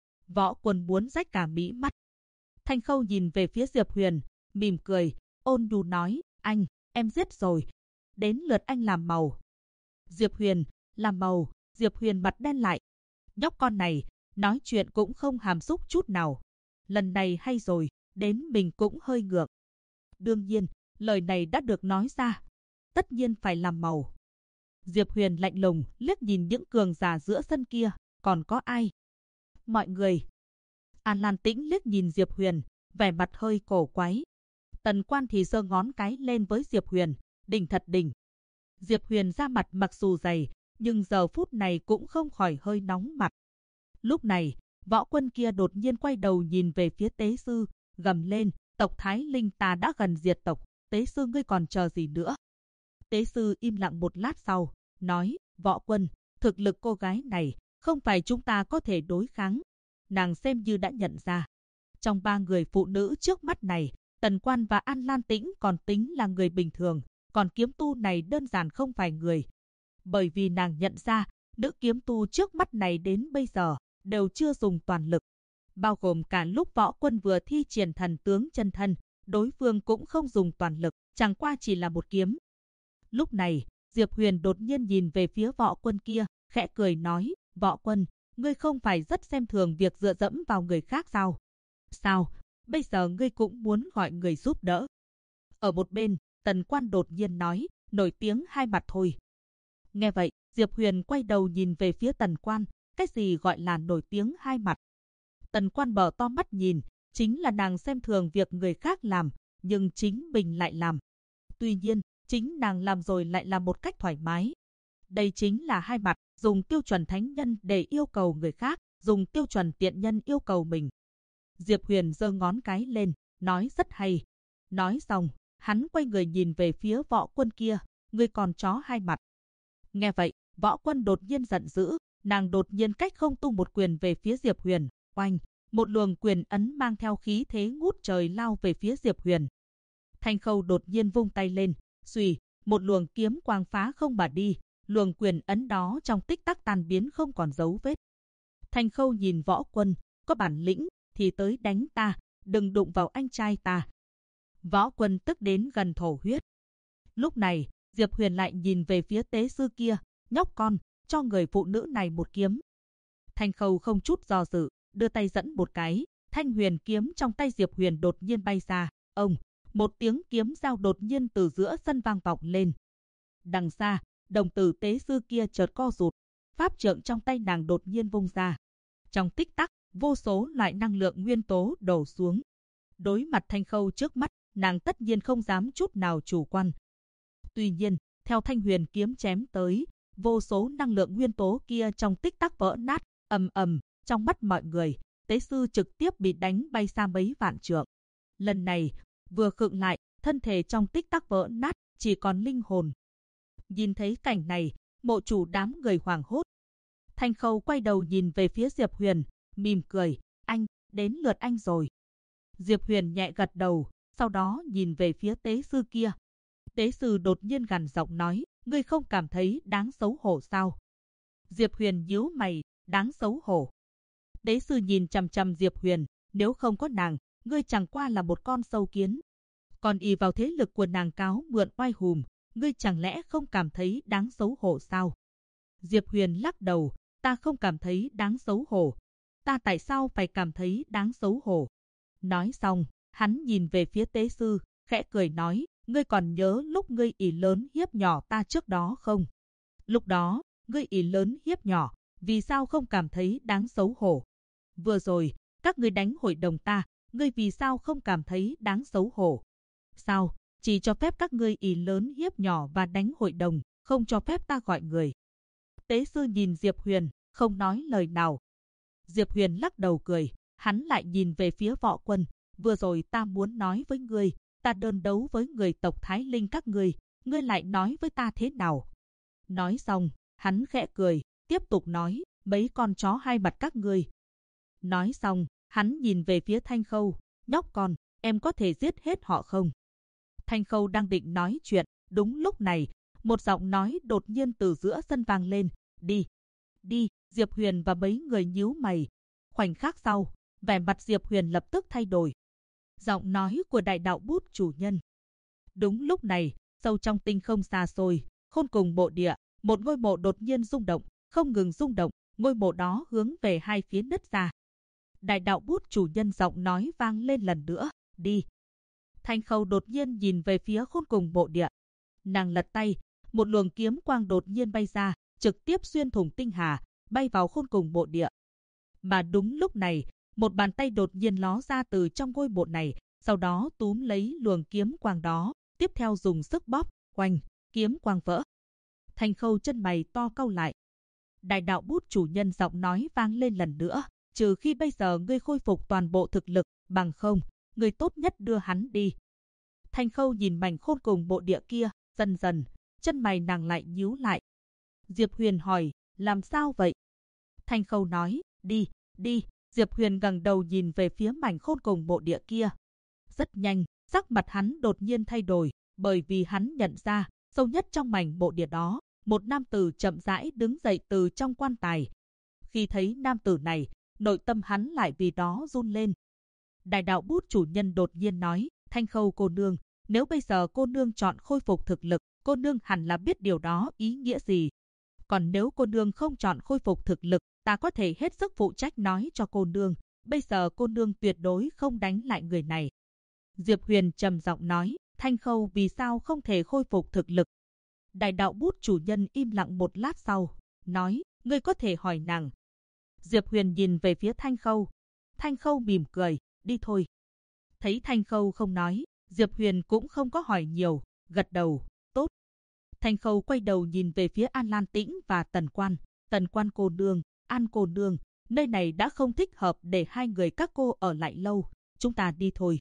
Võ Quân muốn rách cả mí mắt. Thanh Khâu nhìn về phía Diệp Huyền, mỉm cười, ôn nhu nói, anh, em giết rồi. Đến lượt anh làm màu. Diệp Huyền, làm màu, Diệp Huyền mặt đen lại. Nhóc con này, nói chuyện cũng không hàm xúc chút nào. Lần này hay rồi, đến mình cũng hơi ngượng. Đương nhiên, lời này đã được nói ra. Tất nhiên phải làm màu. Diệp Huyền lạnh lùng liếc nhìn những cường giả giữa sân kia, còn có ai? Mọi người. An Lan Tĩnh liếc nhìn Diệp Huyền, vẻ mặt hơi cổ quái. Tần Quan thì giơ ngón cái lên với Diệp Huyền, đỉnh thật đỉnh. Diệp Huyền da mặt mặc dù dày, nhưng giờ phút này cũng không khỏi hơi nóng mặt. Lúc này, võ quân kia đột nhiên quay đầu nhìn về phía tế sư, gầm lên, tộc Thái Linh ta đã gần diệt tộc, tế sư ngươi còn chờ gì nữa? Tế sư im lặng một lát sau, nói, võ quân, thực lực cô gái này, không phải chúng ta có thể đối kháng. Nàng xem như đã nhận ra. Trong 3 người phụ nữ trước mắt này, Tần Quan và An Lan Tĩnh còn tính là người bình thường, còn kiếm tu này đơn giản không phải người. Bởi vì nàng nhận ra, nữ kiếm tu trước mắt này đến bây giờ, đều chưa dùng toàn lực. Bao gồm cả lúc võ quân vừa thi triển thần tướng chân thân, đối phương cũng không dùng toàn lực, chẳng qua chỉ là một kiếm. Lúc này, Diệp Huyền đột nhiên nhìn về phía võ quân kia, khẽ cười nói, võ quân, ngươi không phải rất xem thường việc dựa dẫm vào người khác sao? Sao, bây giờ ngươi cũng muốn gọi người giúp đỡ? Ở một bên, Tần Quan đột nhiên nói, nổi tiếng hai mặt thôi. Nghe vậy, Diệp Huyền quay đầu nhìn về phía Tần Quan, cái gì gọi là nổi tiếng hai mặt? Tần Quan mở to mắt nhìn, chính là nàng xem thường việc người khác làm, nhưng chính mình lại làm. Tuy nhiên, chính nàng làm rồi lại làm một cách thoải mái. Đây chính là hai mặt, dùng tiêu chuẩn thánh nhân để yêu cầu người khác, dùng tiêu chuẩn tiện nhân yêu cầu mình. Diệp Huyền giơ ngón cái lên, nói rất hay. Nói xong, hắn quay người nhìn về phía võ quân kia, ngươi còn chó hai mặt. Nghe vậy, võ quân đột nhiên giận dữ, nàng đột nhiên cách không tung một quyền về phía Diệp Huyền, oanh, một luồng quyền ấn mang theo khí thế ngút trời lao về phía Diệp Huyền. Thanh Khâu đột nhiên vung tay lên, xùy, một luồng kiếm quang phá không mà đi, luồng quyền ấn đó trong tích tắc tan biến không còn dấu vết. Thanh Khâu nhìn võ quân, có bản lĩnh thì tới đánh ta, đừng đụng vào anh trai ta. Võ quân tức đến gần thổ huyết. Lúc này, Diệp Huyền lại nhìn về phía tế sư kia, nhóc con, cho người phụ nữ này một kiếm. Thanh Khâu không chút do dự, đưa tay dẫn một cái, thanh huyền kiếm trong tay Diệp Huyền đột nhiên bay ra, ông, một tiếng kiếm giao đột nhiên từ giữa sân vang vọng lên. Đằng xa, đồng tử tế sư kia chợt co rụt, pháp trượng trong tay nàng đột nhiên vung ra. Trong tích tắc, vô số loại năng lượng nguyên tố đổ xuống. Đối mặt Thanh Khâu trước mắt, nàng tất nhiên không dám chút nào chủ quan. Tuy nhiên, theo thanh huyền kiếm chém tới, vô số năng lượng nguyên tố kia trong tích tắc vỡ nát, ầm ầm, trong mắt mọi người, tế sư trực tiếp bị đánh bay xa mấy vạn trượng. Lần này, vừa khựng lại, thân thể trong tích tắc vỡ nát, chỉ còn linh hồn. Nhìn thấy cảnh này, mộ chủ đám người hoảng hốt. Thanh Khâu quay đầu nhìn về phía Diệp Huyền, mỉm cười, anh, đến lượt anh rồi. Diệp Huyền nhẹ gật đầu, sau đó nhìn về phía tế sư kia. Tế sư đột nhiên gằn giọng nói, ngươi không cảm thấy đáng xấu hổ sao? Diệp Huyền nhíu mày, đáng xấu hổ. Tế sư nhìn chằm chằm Diệp Huyền, nếu không có nàng, ngươi chẳng qua là một con sâu kiến. Còn ỷ vào thế lực của nàng cáo mượn oai hùm, ngươi chẳng lẽ không cảm thấy đáng xấu hổ sao? Diệp Huyền lắc đầu, ta không cảm thấy đáng xấu hổ. Ta tại sao phải cảm thấy đáng xấu hổ? Nói xong, hắn nhìn về phía tế sư, khẽ cười nói, ngươi còn nhớ lúc ngươi ỷ lớn hiếp nhỏ ta trước đó không? Lúc đó, ngươi ỷ lớn hiếp nhỏ, vì sao không cảm thấy đáng xấu hổ? Vừa rồi, các ngươi đánh hội đồng ta, ngươi vì sao không cảm thấy đáng xấu hổ? Sao, chỉ cho phép các ngươi ỷ lớn hiếp nhỏ và đánh hội đồng, không cho phép ta gọi người? Tế sư nhìn Diệp Huyền, không nói lời nào. Diệp Huyền lắc đầu cười, hắn lại nhìn về phía võ quân, vừa rồi ta muốn nói với ngươi, ta đơn đấu với người tộc Thái Linh các ngươi lại nói với ta thế nào? Nói xong, hắn khẽ cười, tiếp tục nói, mấy con chó hai mặt các ngươi. Nói xong, hắn nhìn về phía Thanh Khâu, nhóc con, em có thể giết hết họ không? Thanh Khâu đang định nói chuyện, đúng lúc này, một giọng nói đột nhiên từ giữa sân vang lên, đi, đi. Diệp Huyền và mấy người nhíu mày. Khoảnh khắc sau, vẻ mặt Diệp Huyền lập tức thay đổi. Giọng nói của đại đạo bút chủ nhân. Đúng lúc này, sâu trong tinh không xa xôi, khôn cùng bộ địa, một ngôi mộ đột nhiên rung động, không ngừng rung động, ngôi mộ đó hướng về hai phía nứt ra. Đại đạo bút chủ nhân giọng nói vang lên lần nữa, đi. Thanh Khâu đột nhiên nhìn về phía khôn cùng bộ địa. Nàng lật tay, một luồng kiếm quang đột nhiên bay ra, trực tiếp xuyên thủng tinh hà, bay vào khôn cùng bộ địa. Mà đúng lúc này, một bàn tay đột nhiên ló ra từ trong ngôi mộ này, sau đó túm lấy luồng kiếm quang đó, tiếp theo dùng sức bóp, oanh, kiếm quang vỡ. Thanh Khâu chân mày to cau lại. Đại đạo bút chủ nhân giọng nói vang lên lần nữa, trừ khi bây giờ ngươi khôi phục toàn bộ thực lực, bằng không, ngươi tốt nhất đưa hắn đi. Thanh Khâu nhìn mảnh khôn cùng bộ địa kia, dần dần, chân mày nàng lại nhíu lại. Diệp Huyền hỏi, làm sao vậy? Thanh Khâu nói, đi, đi. Diệp Huyền ngẩng đầu nhìn về phía mảnh khôn cùng bộ địa kia. Rất nhanh, sắc mặt hắn đột nhiên thay đổi, bởi vì hắn nhận ra, sâu nhất trong mảnh bộ địa đó, một nam tử chậm rãi đứng dậy từ trong quan tài. Khi thấy nam tử này, nội tâm hắn lại vì đó run lên. Đại đạo bút chủ nhân đột nhiên nói, Thanh Khâu cô nương, nếu bây giờ cô nương chọn khôi phục thực lực, cô nương hẳn là biết điều đó ý nghĩa gì. Còn nếu cô nương không chọn khôi phục thực lực, ta có thể hết sức phụ trách nói cho cô nương, bây giờ cô nương tuyệt đối không đánh lại người này. Diệp Huyền trầm giọng nói, Thanh Khâu vì sao không thể khôi phục thực lực? Đại đạo bút chủ nhân im lặng một lát sau, nói, ngươi có thể hỏi nàng. Diệp Huyền nhìn về phía Thanh Khâu. Thanh Khâu mỉm cười, đi thôi. Thấy Thanh Khâu không nói, Diệp Huyền cũng không có hỏi nhiều, gật đầu, tốt. Thanh Khâu quay đầu nhìn về phía An Lan Tĩnh và Tần Quan. Tần Quan cô nương, An cô nương, nơi này đã không thích hợp để hai người các cô ở lại lâu, chúng ta đi thôi.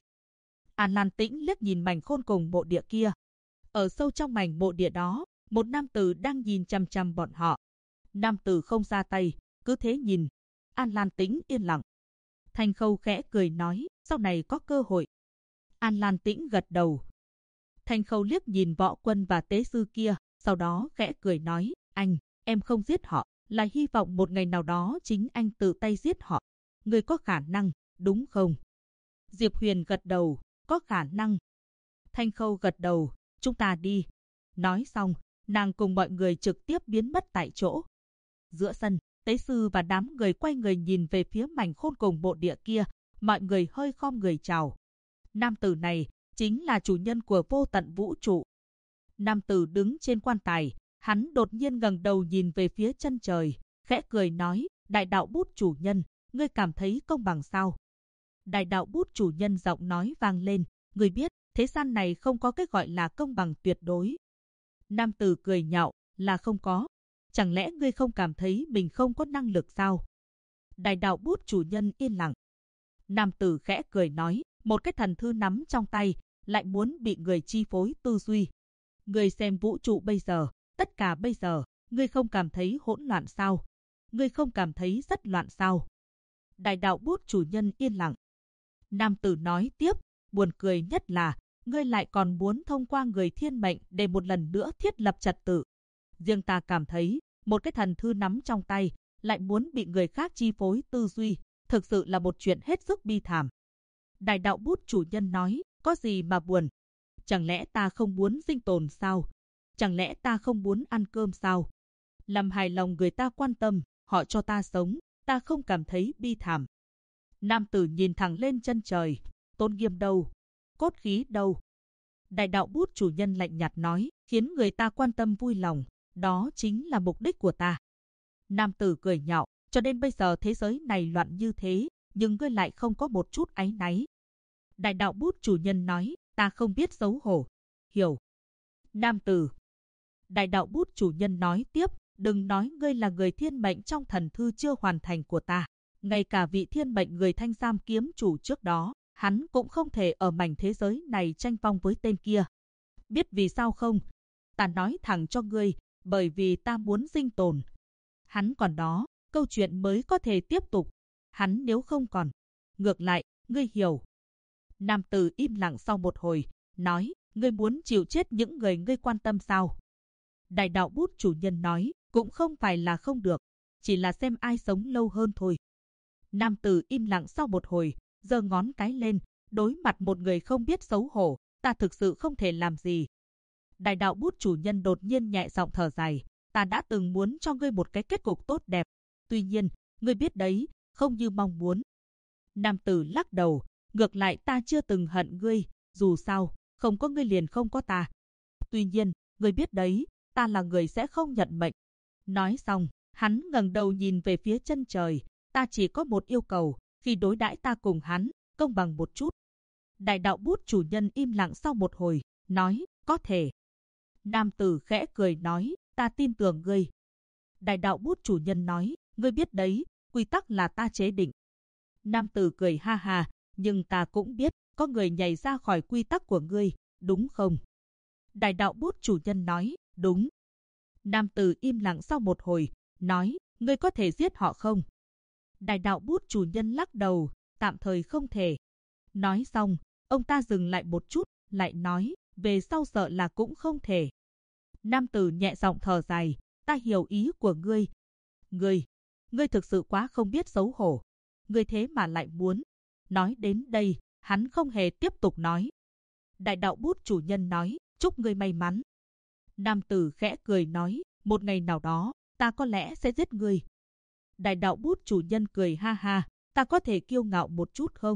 An Lan Tĩnh liếc nhìn mảnh khôn cùng bộ địa kia. Ở sâu trong mảnh bộ địa đó, một nam tử đang nhìn chằm chằm bọn họ. Nam tử không ra tay, cứ thế nhìn. An Lan Tĩnh yên lặng. Thanh Khâu khẽ cười nói, sau này có cơ hội. An Lan Tĩnh gật đầu. Thanh Khâu liếc nhìn Võ Quân và tế sư kia, sau đó khẽ cười nói, anh, em không giết họ, là hy vọng một ngày nào đó chính anh tự tay giết họ. Người có khả năng, đúng không? Diệp Huyền gật đầu, có khả năng. Thanh Khâu gật đầu, chúng ta đi. Nói xong, nàng cùng mọi người trực tiếp biến mất tại chỗ. Giữa sân, tế sư và đám người quay người nhìn về phía mảnh khôn cùng bộ địa kia, mọi người hơi khom người chào. Nam tử này chính là chủ nhân của vô tận vũ trụ. Nam tử đứng trên quan tài, hắn đột nhiên ngẩng đầu nhìn về phía chân trời, khẽ cười nói, đại đạo bút chủ nhân, ngươi cảm thấy công bằng sao? Đại đạo bút chủ nhân giọng nói vang lên, ngươi biết, thế gian này không có cái gọi là công bằng tuyệt đối. Nam tử cười nhạo, là không có. Chẳng lẽ ngươi không cảm thấy mình không có năng lực sao? Đại đạo bút chủ nhân yên lặng. Nam tử khẽ cười nói, một cái thần thư nắm trong tay, lại muốn bị người chi phối tư duy. Ngươi xem vũ trụ bây giờ, tất cả bây giờ, ngươi không cảm thấy hỗn loạn sao? Ngươi không cảm thấy rất loạn sao? Đại đạo bút chủ nhân yên lặng. Nam tử nói tiếp, buồn cười nhất là, ngươi lại còn muốn thông qua người thiên mệnh để một lần nữa thiết lập trật tự. Riêng ta cảm thấy, một cái thần thư nắm trong tay, lại muốn bị người khác chi phối tư duy, thực sự là một chuyện hết sức bi thảm. Đại đạo bút chủ nhân nói, có gì mà buồn? Chẳng lẽ ta không muốn sinh tồn sao? Chẳng lẽ ta không muốn ăn cơm sao? Làm hài lòng người ta quan tâm, họ cho ta sống, ta không cảm thấy bi thảm. Nam tử nhìn thẳng lên chân trời, tôn nghiêm đâu? Cốt khí đâu? Đại đạo bút chủ nhân lạnh nhạt nói, khiến người ta quan tâm vui lòng, đó chính là mục đích của ta. Nam tử cười nhạo, cho đến bây giờ thế giới này loạn như thế, nhưng ngươi lại không có một chút áy náy. Đại đạo bút chủ nhân nói, ta không biết xấu hổ. Hiểu. Nam tử. Đại đạo bút chủ nhân nói tiếp, đừng nói ngươi là người thiên mệnh trong thần thư chưa hoàn thành của ta. Ngay cả vị thiên mệnh người thanh giam kiếm chủ trước đó, hắn cũng không thể ở mảnh thế giới này tranh phong với tên kia. Biết vì sao không? Ta nói thẳng cho ngươi, bởi vì ta muốn sinh tồn. Hắn còn đó, câu chuyện mới có thể tiếp tục. Hắn nếu không còn. Ngược lại, ngươi hiểu. Nam tử im lặng sau một hồi, nói, ngươi muốn chịu chết những người ngươi quan tâm sao? Đại đạo bút chủ nhân nói, cũng không phải là không được, chỉ là xem ai sống lâu hơn thôi. Nam tử im lặng sau một hồi, giơ ngón cái lên, đối mặt một người không biết xấu hổ, ta thực sự không thể làm gì. Đại đạo bút chủ nhân đột nhiên nhẹ giọng thở dài, ta đã từng muốn cho ngươi một cái kết cục tốt đẹp, tuy nhiên, ngươi biết đấy, không như mong muốn. Nam tử lắc đầu, ngược lại ta chưa từng hận ngươi, dù sao, không có ngươi liền không có ta. Tuy nhiên, ngươi biết đấy, ta là người sẽ không nhận mệnh. Nói xong, hắn ngẩng đầu nhìn về phía chân trời, ta chỉ có một yêu cầu, khi đối đãi ta cùng hắn, công bằng một chút. Đại đạo bút chủ nhân im lặng sau một hồi, nói, có thể. Nam tử khẽ cười nói, ta tin tưởng ngươi. Đại đạo bút chủ nhân nói, ngươi biết đấy, quy tắc là ta chế định. Nam tử cười ha ha, nhưng ta cũng biết, có người nhảy ra khỏi quy tắc của ngươi, đúng không? Đại đạo bút chủ nhân nói, đúng. Nam tử im lặng sau một hồi, nói, ngươi có thể giết họ không? Đại đạo bút chủ nhân lắc đầu, tạm thời không thể. Nói xong, ông ta dừng lại một chút, lại nói, về sau sợ là cũng không thể. Nam tử nhẹ giọng thở dài, ta hiểu ý của ngươi. Ngươi thực sự quá không biết xấu hổ. Ngươi thế mà lại muốn. Nói đến đây, hắn không hề tiếp tục nói. Đại đạo bút chủ nhân nói, chúc ngươi may mắn. Nam tử khẽ cười nói, một ngày nào đó, ta có lẽ sẽ giết ngươi. Đại đạo bút chủ nhân cười ha ha, ta có thể kiêu ngạo một chút không?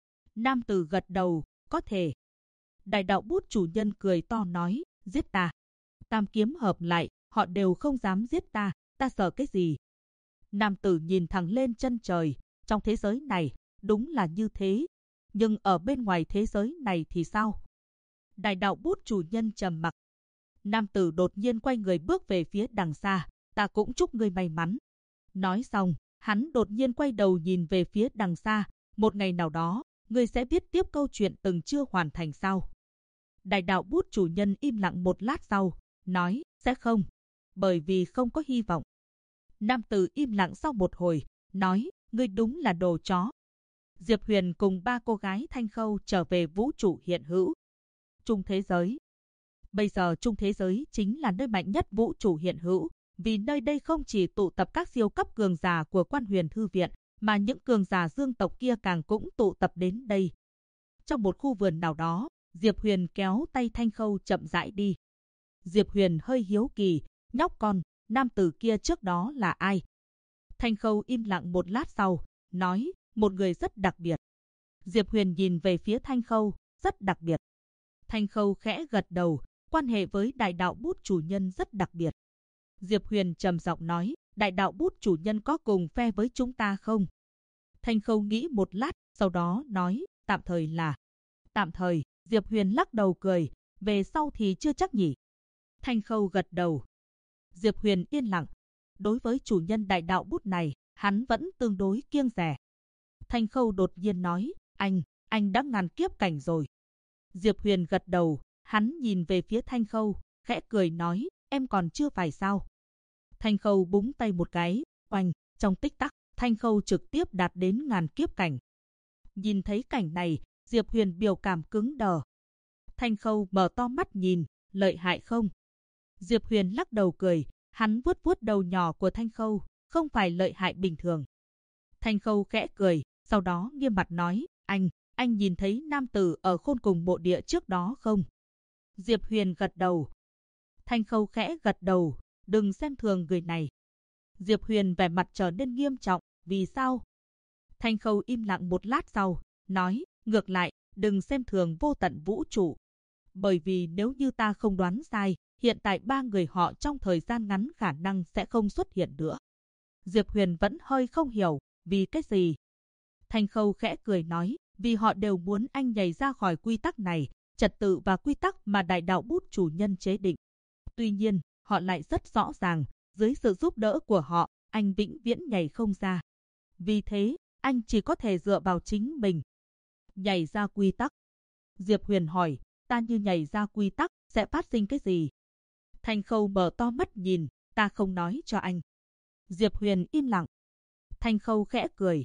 Nam tử gật đầu, có thể. Đại đạo bút chủ nhân cười to nói, giết ta. Tam kiếm hợp lại, họ đều không dám giết ta, ta sợ cái gì? Nam tử nhìn thẳng lên chân trời, trong thế giới này, đúng là như thế. Nhưng ở bên ngoài thế giới này thì sao? Đại đạo bút chủ nhân trầm mặc. Nam tử đột nhiên quay người bước về phía đằng xa, ta cũng chúc ngươi may mắn. Nói xong, hắn đột nhiên quay đầu nhìn về phía đằng xa, một ngày nào đó, ngươi sẽ biết tiếp câu chuyện từng chưa hoàn thành sau. Đại đạo bút chủ nhân im lặng một lát sau, nói, sẽ không, bởi vì không có hy vọng. Nam tử im lặng sau một hồi, nói, ngươi đúng là đồ chó. Diệp Huyền cùng 3 cô gái Thanh Khâu trở về vũ trụ hiện hữu. Trung thế giới. Bây giờ trung thế giới chính là nơi mạnh nhất vũ trụ hiện hữu, vì nơi đây không chỉ tụ tập các siêu cấp cường giả của Quan Huyền Thư Viện, mà những cường giả dương tộc kia càng cũng tụ tập đến đây. Trong một khu vườn nào đó, Diệp Huyền kéo tay Thanh Khâu chậm rãi đi. Diệp Huyền hơi hiếu kỳ, nhóc con, nam tử kia trước đó là ai? Thanh Khâu im lặng một lát sau, nói, một người rất đặc biệt. Diệp Huyền nhìn về phía Thanh Khâu, rất đặc biệt. Thanh Khâu khẽ gật đầu, quan hệ với đại đạo bút chủ nhân rất đặc biệt. Diệp Huyền trầm giọng nói, đại đạo bút chủ nhân có cùng phe với chúng ta không? Thanh Khâu nghĩ một lát, sau đó nói, tạm thời là. Tạm thời, Diệp Huyền lắc đầu cười, về sau thì chưa chắc nhỉ. Thanh Khâu gật đầu. Diệp Huyền yên lặng. Đối với chủ nhân đại đạo bút này, hắn vẫn tương đối kiêng dè. Thanh Khâu đột nhiên nói, anh đã ngàn kiếp cảnh rồi. Diệp Huyền gật đầu, hắn nhìn về phía Thanh Khâu, khẽ cười nói, em còn chưa phải sao? Thanh Khâu búng tay một cái, oanh, trong tích tắc, Thanh Khâu trực tiếp đạt đến ngàn kiếp cảnh. Nhìn thấy cảnh này, Diệp Huyền biểu cảm cứng đờ. Thanh Khâu mở to mắt nhìn, lợi hại không? Diệp Huyền lắc đầu cười, hắn vuốt vuốt đầu nhỏ của Thanh Khâu, không phải lợi hại bình thường. Thanh Khâu khẽ cười, sau đó nghiêm mặt nói, anh nhìn thấy nam tử ở khôn cùng mộ địa trước đó không? Diệp Huyền gật đầu. Thanh Khâu khẽ gật đầu, đừng xem thường người này. Diệp Huyền vẻ mặt trở nên nghiêm trọng, vì sao? Thanh Khâu im lặng một lát sau, nói, ngược lại, đừng xem thường vô tận vũ trụ. Bởi vì nếu như ta không đoán sai, hiện tại 3 người họ trong thời gian ngắn khả năng sẽ không xuất hiện nữa. Diệp Huyền vẫn hơi không hiểu, vì cái gì? Thanh Khâu khẽ cười nói, vì họ đều muốn anh nhảy ra khỏi quy tắc này, trật tự và quy tắc mà đại đạo bút chủ nhân chế định. Tuy nhiên, họ lại rất rõ ràng, dưới sự giúp đỡ của họ, anh vĩnh viễn nhảy không ra. Vì thế, anh chỉ có thể dựa vào chính mình. Nhảy ra quy tắc. Diệp Huyền hỏi, ta như nhảy ra quy tắc, sẽ phát sinh cái gì? Thanh Khâu mở to mắt nhìn, ta không nói cho anh. Diệp Huyền im lặng. Thanh Khâu khẽ cười,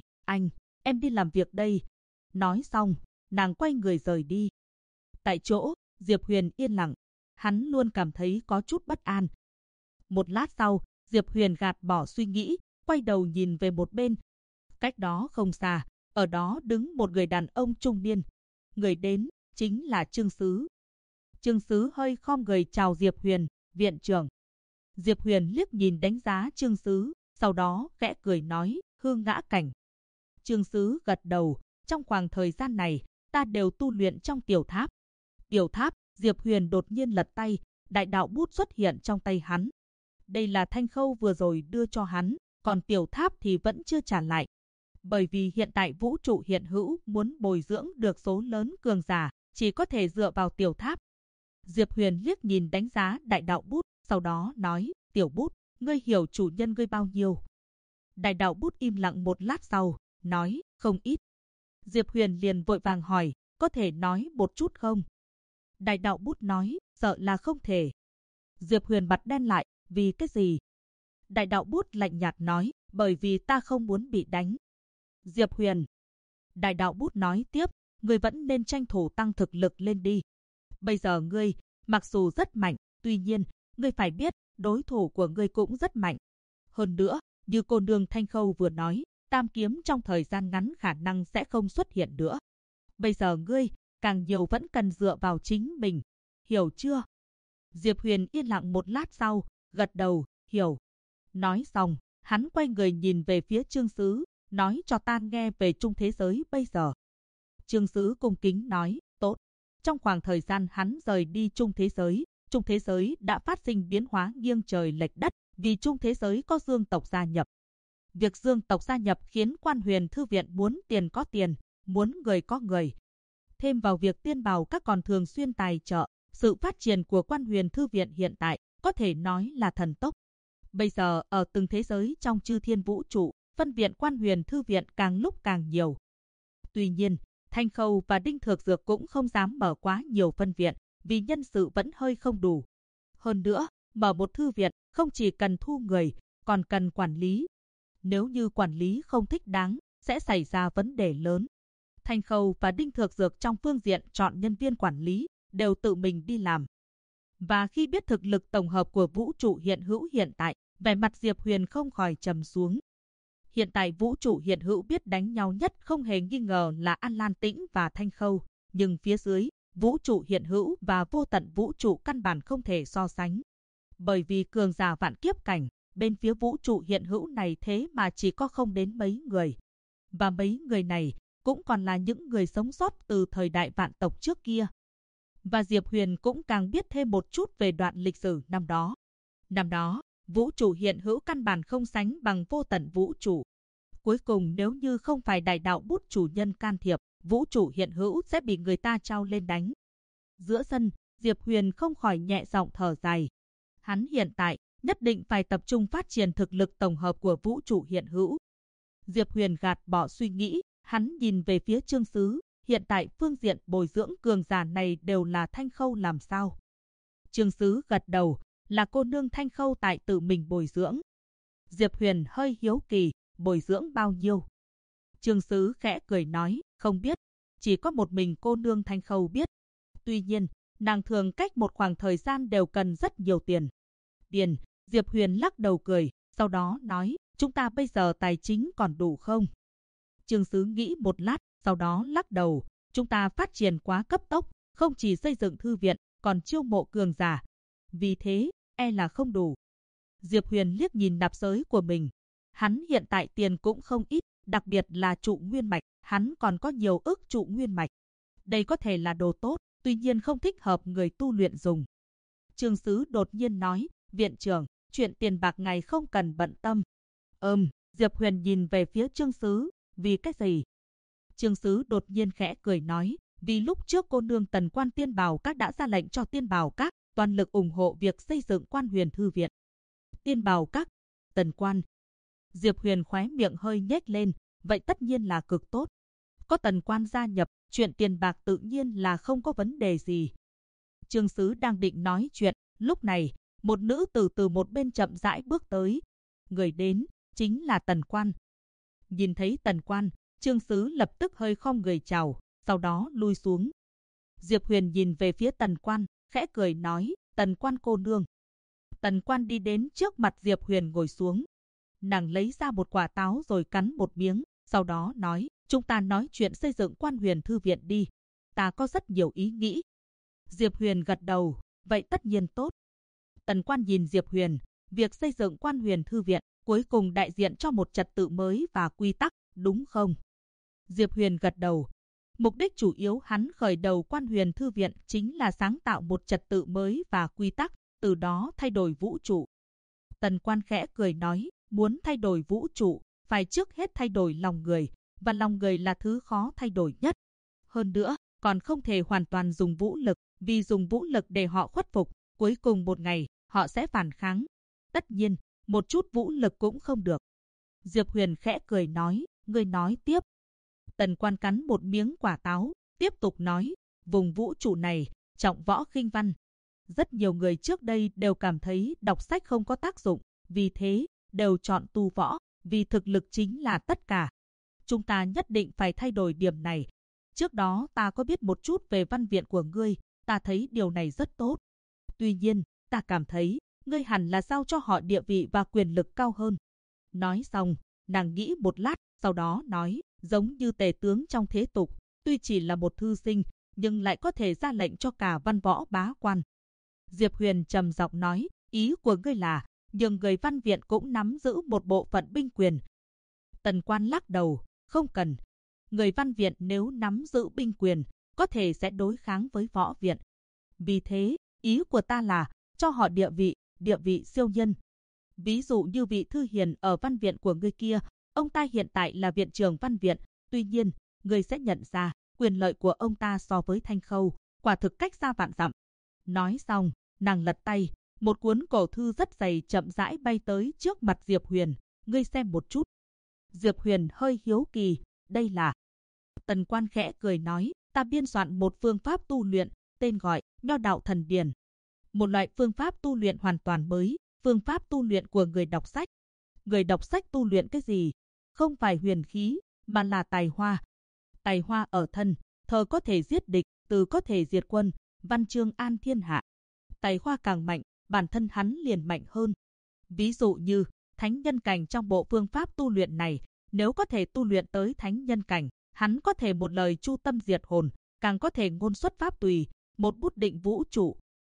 em đi làm việc đây. Nói xong, nàng quay người rời đi. Tại chỗ, Diệp Huyền yên lặng. Hắn luôn cảm thấy có chút bất an. Một lát sau, Diệp Huyền gạt bỏ suy nghĩ, quay đầu nhìn về một bên. Cách đó không xa, ở đó đứng một người đàn ông trung niên. Người đến, chính là Trương Sứ. Trương Sứ hơi khom người chào Diệp Huyền, viện trưởng. Diệp Huyền liếc nhìn đánh giá Trương Sứ, sau đó khẽ cười nói, hương ngã cảnh. Trương Sứ gật đầu, trong khoảng thời gian này, ta đều tu luyện trong tiểu tháp. Tiểu tháp, Diệp Huyền đột nhiên lật tay, đại đạo bút xuất hiện trong tay hắn. Đây là Thanh Khâu vừa rồi đưa cho hắn, còn tiểu tháp thì vẫn chưa trả lại. Bởi vì hiện tại vũ trụ hiện hữu muốn bồi dưỡng được số lớn cường giả, chỉ có thể dựa vào tiểu tháp. Diệp Huyền liếc nhìn đánh giá đại đạo bút, sau đó nói, Tiểu Bút, ngươi hiểu chủ nhân ngươi bao nhiêu? Đại đạo Bút im lặng một lát sau, nói, không ít. Diệp Huyền liền vội vàng hỏi, có thể nói một chút không? Đại đạo Bút nói, sợ là không thể. Diệp Huyền mặt đen lại, vì cái gì? Đại đạo Bút lạnh nhạt nói, bởi vì ta không muốn bị đánh. Diệp Huyền. Đại đạo Bút nói tiếp, ngươi vẫn nên tranh thủ tăng thực lực lên đi. Bây giờ ngươi, mặc dù rất mạnh, tuy nhiên, ngươi phải biết, đối thủ của ngươi cũng rất mạnh. Hơn nữa, như cô nương Thanh Khâu vừa nói, tam kiếm trong thời gian ngắn khả năng sẽ không xuất hiện nữa. Bây giờ ngươi, càng nhiều vẫn cần dựa vào chính mình. Hiểu chưa? Diệp Huyền yên lặng một lát sau, gật đầu, hiểu. Nói xong, hắn quay người nhìn về phía Trương Sứ, nói cho ta nghe về Trung Thế Giới bây giờ. Trương Sứ cung kính nói, tốt. Trong khoảng thời gian hắn rời đi Trung Thế Giới đã phát sinh biến hóa nghiêng trời lệch đất, vì Trung Thế Giới có Dương tộc gia nhập. Việc Dương tộc gia nhập khiến Quan Huyền Thư Viện muốn tiền có tiền, muốn người có người. Thêm vào việc Tiên Bảo Các còn thường xuyên tài trợ, sự phát triển của Quan Huyền Thư Viện hiện tại có thể nói là thần tốc. Bây giờ ở từng thế giới trong chư thiên vũ trụ, phân viện Quan Huyền Thư Viện càng lúc càng nhiều. Tuy nhiên, Thanh Khâu và Đinh Thược Dược cũng không dám mở quá nhiều phân viện, vì nhân sự vẫn hơi không đủ. Hơn nữa, mở một thư viện không chỉ cần thu người, còn cần quản lý. Nếu như quản lý không thích đáng, sẽ xảy ra vấn đề lớn. Thanh Khâu và Đinh Thược Dược trong phương diện chọn nhân viên quản lý, đều tự mình đi làm. Và khi biết thực lực tổng hợp của vũ trụ hiện hữu hiện tại, vẻ mặt Diệp Huyền không khỏi trầm xuống. Hiện tại vũ trụ hiện hữu biết đánh nhau nhất không hề nghi ngờ là An Lan Tĩnh và Thanh Khâu, nhưng phía dưới, vũ trụ hiện hữu và vô tận vũ trụ căn bản không thể so sánh. Bởi vì cường giả vạn kiếp cảnh, bên phía vũ trụ hiện hữu này thế mà chỉ có không đến mấy người. Và mấy người này cũng còn là những người sống sót từ thời đại vạn tộc trước kia. Và Diệp Huyền cũng càng biết thêm một chút về đoạn lịch sử năm đó. Năm đó, vũ trụ hiện hữu căn bản không sánh bằng vô tận vũ trụ. Cuối cùng nếu như không phải đại đạo Bút chủ nhân can thiệp, vũ trụ hiện hữu sẽ bị người ta trao lên đánh. Giữa sân, Diệp Huyền không khỏi nhẹ giọng thở dài. Hắn hiện tại nhất định phải tập trung phát triển thực lực tổng hợp của vũ trụ hiện hữu. Diệp Huyền gạt bỏ suy nghĩ, hắn nhìn về phía Trương Sứ, hiện tại phương diện bồi dưỡng cường giả này đều là Thanh Khâu làm sao? Trương Sứ gật đầu, là cô nương Thanh Khâu tại tự mình bồi dưỡng. Diệp Huyền hơi hiếu kỳ, bồi dưỡng bao nhiêu? Trương Sứ khẽ cười nói, không biết, chỉ có một mình cô nương Thanh Khâu biết. Tuy nhiên, nàng thường cách một khoảng thời gian đều cần rất nhiều tiền. Diệp Huyền lắc đầu cười, sau đó nói, chúng ta bây giờ tài chính còn đủ không? Trương Sứ nghĩ một lát, sau đó lắc đầu, chúng ta phát triển quá cấp tốc, không chỉ xây dựng thư viện, còn chiêu mộ cường giả. Vì thế, e là không đủ. Diệp Huyền liếc nhìn nạp giới của mình. Hắn hiện tại tiền cũng không ít, đặc biệt là trụ nguyên mạch, hắn còn có nhiều ức trụ nguyên mạch. Đây có thể là đồ tốt, tuy nhiên không thích hợp người tu luyện dùng. Trương Sứ đột nhiên nói, viện trưởng, chuyện tiền bạc ngài không cần bận tâm. Diệp Huyền nhìn về phía Trương Sứ, vì cái gì? Trương Sứ đột nhiên khẽ cười nói, vì lúc trước cô nương Tần Quan Tiên Bảo Các đã ra lệnh cho Tiên Bảo Các toàn lực ủng hộ việc xây dựng Quan Huyền Thư Viện. Tiên Bảo Các, Tần Quan. Diệp Huyền khóe miệng hơi nhếch lên, vậy tất nhiên là cực tốt. Có Tần Quan gia nhập, chuyện tiền bạc tự nhiên là không có vấn đề gì. Trương Sứ đang định nói chuyện, lúc này, một nữ tử từ một bên chậm rãi bước tới. Người đến, chính là Tần Quan. Nhìn thấy Tần Quan, Trương Sứ lập tức hơi khom người chào, sau đó lui xuống. Diệp Huyền nhìn về phía Tần Quan, khẽ cười nói, Tần Quan cô nương. Tần Quan đi đến trước mặt Diệp Huyền ngồi xuống. Nàng lấy ra một quả táo rồi cắn một miếng, sau đó nói, chúng ta nói chuyện xây dựng Quan Huyền Thư Viện đi. Ta có rất nhiều ý nghĩ. Diệp Huyền gật đầu, vậy tất nhiên tốt. Tần Quan nhìn Diệp Huyền, việc xây dựng Quan Huyền Thư Viện cuối cùng đại diện cho một trật tự mới và quy tắc, đúng không? Diệp Huyền gật đầu. Mục đích chủ yếu hắn khởi đầu Quan Huyền Thư Viện chính là sáng tạo một trật tự mới và quy tắc, từ đó thay đổi vũ trụ. Tần Quan khẽ cười nói, muốn thay đổi vũ trụ, phải trước hết thay đổi lòng người, và lòng người là thứ khó thay đổi nhất. Hơn nữa, còn không thể hoàn toàn dùng vũ lực, vì dùng vũ lực để họ khuất phục, cuối cùng một ngày, họ sẽ phản kháng. Tất nhiên, một chút vũ lực cũng không được. Diệp Huyền khẽ cười nói, ngươi nói tiếp. Tần Quan cắn một miếng quả táo, tiếp tục nói, vùng vũ trụ này, trọng võ khinh văn. Rất nhiều người trước đây đều cảm thấy đọc sách không có tác dụng, vì thế, đều chọn tu võ, vì thực lực chính là tất cả. Chúng ta nhất định phải thay đổi điểm này. Trước đó ta có biết một chút về văn viện của ngươi, ta thấy điều này rất tốt. Tuy nhiên, ta cảm thấy, ngươi hẳn là giao cho họ địa vị và quyền lực cao hơn. Nói xong, nàng nghĩ một lát, sau đó nói, giống như tể tướng trong thế tục, tuy chỉ là một thư sinh, nhưng lại có thể ra lệnh cho cả văn võ bá quan. Diệp Huyền trầm giọng nói, ý của ngươi là, nhưng người văn viện cũng nắm giữ một bộ phận binh quyền. Tần Quan lắc đầu, không cần. Người văn viện nếu nắm giữ binh quyền, có thể sẽ đối kháng với võ viện. Vì thế, ý của ta là, cho họ địa vị siêu nhân. Ví dụ như vị thư hiền ở văn viện của ngươi kia, ông ta hiện tại là viện trưởng văn viện, tuy nhiên, ngươi sẽ nhận ra, quyền lợi của ông ta so với Thanh Khâu, quả thực cách xa vạn dặm. Nói xong, nàng lật tay, một cuốn cổ thư rất dày chậm rãi bay tới trước mặt Diệp Huyền, ngươi xem một chút. Diệp Huyền hơi hiếu kỳ, đây là... Tần Quan khẽ cười nói, ta biên soạn một phương pháp tu luyện, tên gọi Nho đạo thần điển. Một loại phương pháp tu luyện hoàn toàn mới, phương pháp tu luyện của người đọc sách. Người đọc sách tu luyện cái gì? Không phải huyền khí, mà là tài hoa. Tài hoa ở thân, thơ có thể giết địch, từ có thể diệt quân, văn chương an thiên hạ. Tài hoa càng mạnh, bản thân hắn liền mạnh hơn. Ví dụ như, thánh nhân cảnh trong bộ phương pháp tu luyện này, nếu có thể tu luyện tới thánh nhân cảnh, hắn có thể một lời chu tâm diệt hồn, càng có thể ngôn xuất pháp tùy, một bút định vũ trụ.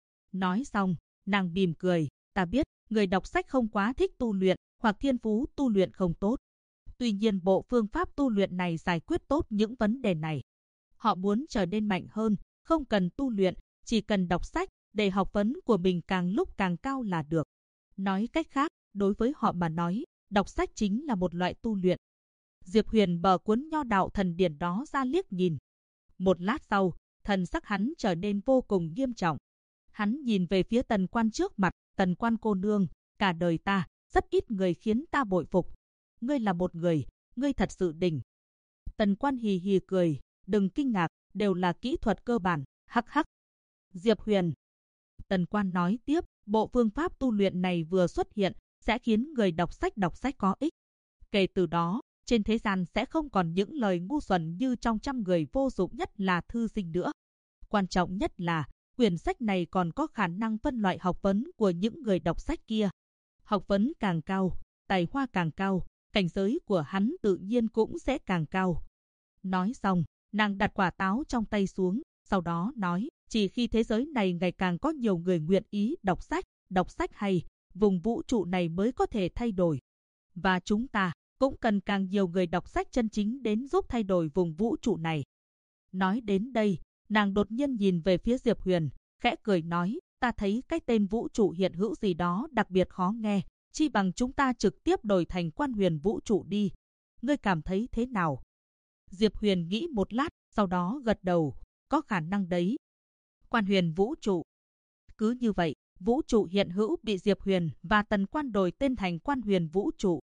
Nói xong, nàng mỉm cười, ta biết, người đọc sách không quá thích tu luyện, hoặc thiên phú tu luyện không tốt. Tuy nhiên bộ phương pháp tu luyện này giải quyết tốt những vấn đề này. Họ muốn trở nên mạnh hơn, không cần tu luyện, chỉ cần đọc sách, để học vấn của mình càng lúc càng cao là được. Nói cách khác, đối với họ mà nói, đọc sách chính là một loại tu luyện. Diệp Huyền bờ cuốn Nho đạo thần điển đó ra liếc nhìn. Một lát sau, thần sắc hắn trở nên vô cùng nghiêm trọng. Hắn nhìn về phía Tần Quan trước mặt, Tần Quan cô nương, cả đời ta, rất ít người khiến ta bội phục. Ngươi là một người, ngươi thật sự đỉnh. Tần Quan hì hì cười, đừng kinh ngạc, đều là kỹ thuật cơ bản, hắc hắc. Diệp Huyền. Tần Quan nói tiếp, bộ phương pháp tu luyện này vừa xuất hiện, sẽ khiến người đọc sách có ích. Kể từ đó, trên thế gian sẽ không còn những lời ngu xuẩn như trong trăm người vô dụng nhất là thư sinh nữa. Quan trọng nhất là, quyển sách này còn có khả năng phân loại học vấn của những người đọc sách kia. Học vấn càng cao, tài hoa càng cao, cảnh giới của hắn tự nhiên cũng sẽ càng cao. Nói xong, nàng đặt quả táo trong tay xuống, sau đó nói, chỉ khi thế giới này ngày càng có nhiều người nguyện ý đọc sách hay, vùng vũ trụ này mới có thể thay đổi. Và chúng ta cũng cần càng nhiều người đọc sách chân chính đến giúp thay đổi vùng vũ trụ này. Nói đến đây, nàng đột nhiên nhìn về phía Diệp Huyền, khẽ cười nói, ta thấy cái tên vũ trụ hiện hữu gì đó đặc biệt khó nghe, chi bằng chúng ta trực tiếp đổi thành Quan Huyền vũ trụ đi. Ngươi cảm thấy thế nào? Diệp Huyền nghĩ một lát, sau đó gật đầu, có khả năng đấy. Quan Huyền vũ trụ. Cứ như vậy, vũ trụ hiện hữu bị Diệp Huyền và Tần Quan đổi tên thành Quan Huyền vũ trụ.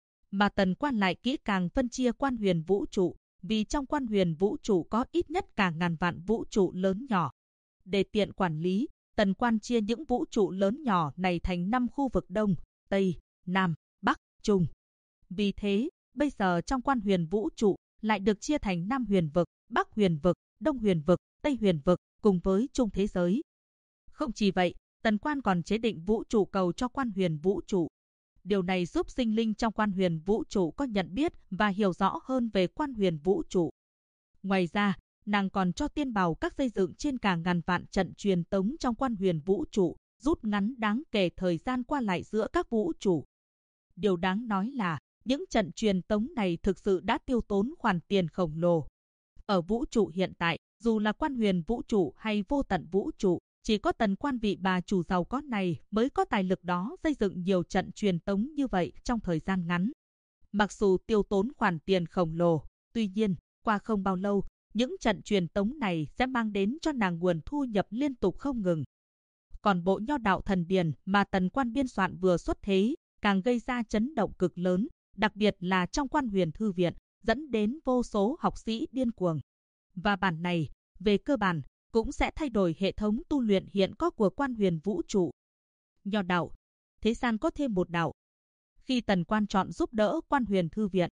Mà Tần Quan lại kỹ càng phân chia Quan Huyền vũ trụ, vì trong Quan Huyền vũ trụ có ít nhất cả ngàn vạn vũ trụ lớn nhỏ. Để tiện quản lý, Tần Quan chia những vũ trụ lớn nhỏ này thành 5 khu vực Đông, Tây, Nam, Bắc, Trung. Vì thế, bây giờ trong Quan Huyền vũ trụ lại được chia thành Nam Huyền vực, Bắc Huyền vực, Đông Huyền vực, Tây Huyền vực cùng với Trung thế giới. Không chỉ vậy, Tần Quan còn chế định vũ trụ cầu cho Quan Huyền vũ trụ. Điều này giúp sinh linh trong Quan Huyền vũ trụ có nhận biết và hiểu rõ hơn về Quan Huyền vũ trụ. Ngoài ra, nàng còn cho tiên bào các xây dựng trên cả ngàn vạn trận truyền tống trong Quan Huyền vũ trụ, rút ngắn đáng kể thời gian qua lại giữa các vũ trụ. Điều đáng nói là, những trận truyền tống này thực sự đã tiêu tốn khoản tiền khổng lồ. Ở vũ trụ hiện tại, dù là Quan Huyền vũ trụ hay Vô Tận vũ trụ, chỉ có Tần Quan vị bà chủ giàu có này mới có tài lực đó xây dựng nhiều trận truyền tống như vậy trong thời gian ngắn. Mặc dù tiêu tốn khoản tiền khổng lồ, tuy nhiên, qua không bao lâu, những trận truyền tống này sẽ mang đến cho nàng nguồn thu nhập liên tục không ngừng. Còn bộ nho đạo thần điển mà Tần Quan biên soạn vừa xuất thế, càng gây ra chấn động cực lớn, đặc biệt là trong Quan Huyền Thư viện, dẫn đến vô số học sĩ điên cuồng. Và bản này, về cơ bản, cũng sẽ thay đổi hệ thống tu luyện hiện có của Quan Huyền vũ trụ. Nho đạo, thế gian có thêm một đạo. Khi Tần Quan chọn giúp đỡ Quan Huyền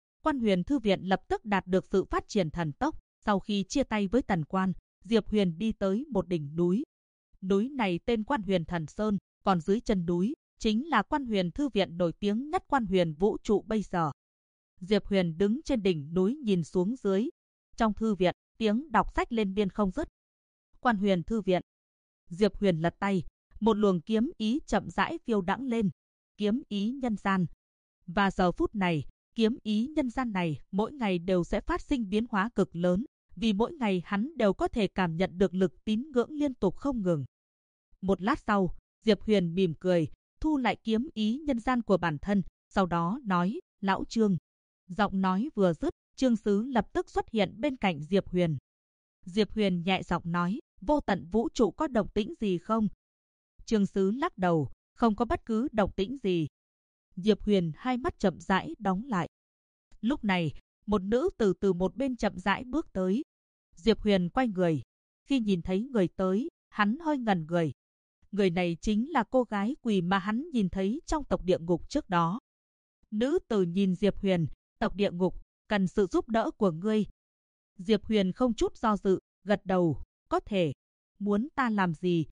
Thư viện lập tức đạt được sự phát triển thần tốc. Sau khi chia tay với Tần Quan, Diệp Huyền đi tới một đỉnh núi. Núi này tên Quan Huyền Thần Sơn, còn dưới chân núi chính là Quan Huyền Thư viện nổi tiếng nhất Quan Huyền vũ trụ bây giờ. Diệp Huyền đứng trên đỉnh núi nhìn xuống dưới. Trong thư viện, tiếng đọc sách lên biên không dứt. Quan Huyền Thư viện. Diệp Huyền lật tay, một luồng kiếm ý chậm rãi phiêu đãng lên. Kiếm ý nhân gian. Và giờ phút này, kiếm ý nhân gian này mỗi ngày đều sẽ phát sinh biến hóa cực lớn, vì mỗi ngày hắn đều có thể cảm nhận được lực tín ngưỡng liên tục không ngừng. Một lát sau, Diệp Huyền mỉm cười, thu lại kiếm ý nhân gian của bản thân, sau đó nói, lão Trương. Giọng nói vừa dứt, Trương Sứ lập tức xuất hiện bên cạnh Diệp Huyền. Diệp Huyền nhẹ giọng nói, vô tận vũ trụ có động tĩnh gì không? Trương Sứ lắc đầu, không có bất cứ động tĩnh gì. Diệp Huyền hai mắt chậm rãi đóng lại. Lúc này, một nữ tử từ một bên chậm rãi bước tới. Diệp Huyền quay người. Khi nhìn thấy người tới, hắn hơi ngẩn người. Người này chính là cô gái quỳ mà hắn nhìn thấy trong tộc địa ngục trước đó. Nữ tử nhìn Diệp Huyền, tộc địa ngục, cần sự giúp đỡ của ngươi. Diệp Huyền không chút do dự, gật đầu, có thể. Muốn ta làm gì?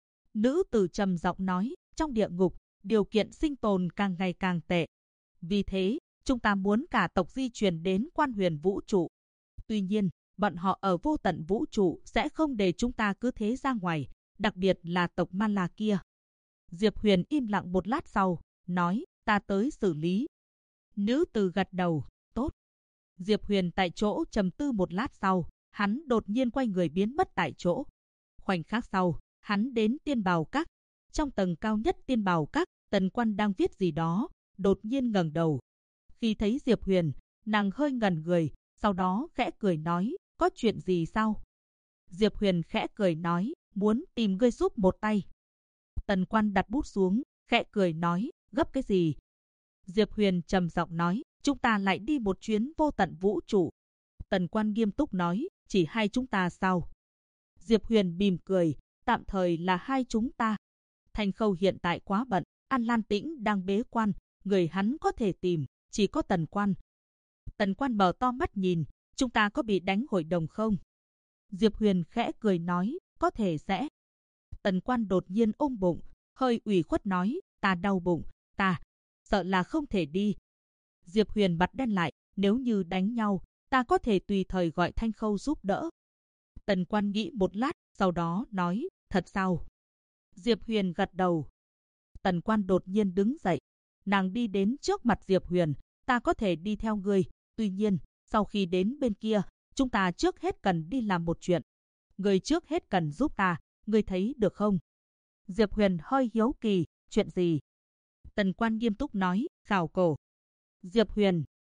Nữ tử trầm giọng nói, trong địa ngục, điều kiện sinh tồn càng ngày càng tệ. Vì thế, chúng ta muốn cả tộc di chuyển đến Quan Huyền vũ trụ. Tuy nhiên, bọn họ ở vô tận vũ trụ sẽ không để chúng ta cứ thế ra ngoài, đặc biệt là tộc Ma La kia. Diệp Huyền im lặng một lát sau, nói, ta tới xử lý. Nữ tử gật đầu, tốt. Diệp Huyền tại chỗ trầm tư một lát sau, hắn đột nhiên quay người biến mất tại chỗ. Khoảnh khắc sau, hắn đến Tiên Bào Các. Trong tầng cao nhất Tiên Bào Các, Tần Quan đang viết gì đó, đột nhiên ngẩng đầu. Khi thấy Diệp Huyền, nàng hơi ngẩn người, sau đó khẽ cười nói, có chuyện gì sao? Diệp Huyền khẽ cười nói, muốn tìm ngươi giúp một tay. Tần Quan đặt bút xuống, khẽ cười nói, gấp cái gì? Diệp Huyền trầm giọng nói, chúng ta lại đi một chuyến vô tận vũ trụ. Tần Quan nghiêm túc nói, chỉ hai chúng ta sao? Diệp Huyền mỉm cười, tạm thời là hai chúng ta. Thanh Khâu hiện tại quá bận, An Lan Tĩnh đang bế quan, người hắn có thể tìm, chỉ có Tần Quan. Tần Quan mở to mắt nhìn, chúng ta có bị đánh hội đồng không? Diệp Huyền khẽ cười nói, có thể sẽ. Tần Quan đột nhiên ôm bụng, hơi ủy khuất nói, ta đau bụng, ta sợ là không thể đi. Diệp Huyền mặt đen lại, nếu như đánh nhau, ta có thể tùy thời gọi Thanh Khâu giúp đỡ. Tần Quan nghĩ một lát, sau đó nói, thật sao? Diệp Huyền gật đầu. Tần Quan đột nhiên đứng dậy, nàng đi đến trước mặt Diệp Huyền, ta có thể đi theo ngươi, tuy nhiên, sau khi đến bên kia, chúng ta trước hết cần đi làm một chuyện. Ngươi trước hết cần giúp ta, ngươi thấy được không? Diệp Huyền hơi hiếu kỳ, chuyện gì? Tần Quan nghiêm túc nói, khảo cổ. Diệp Huyền,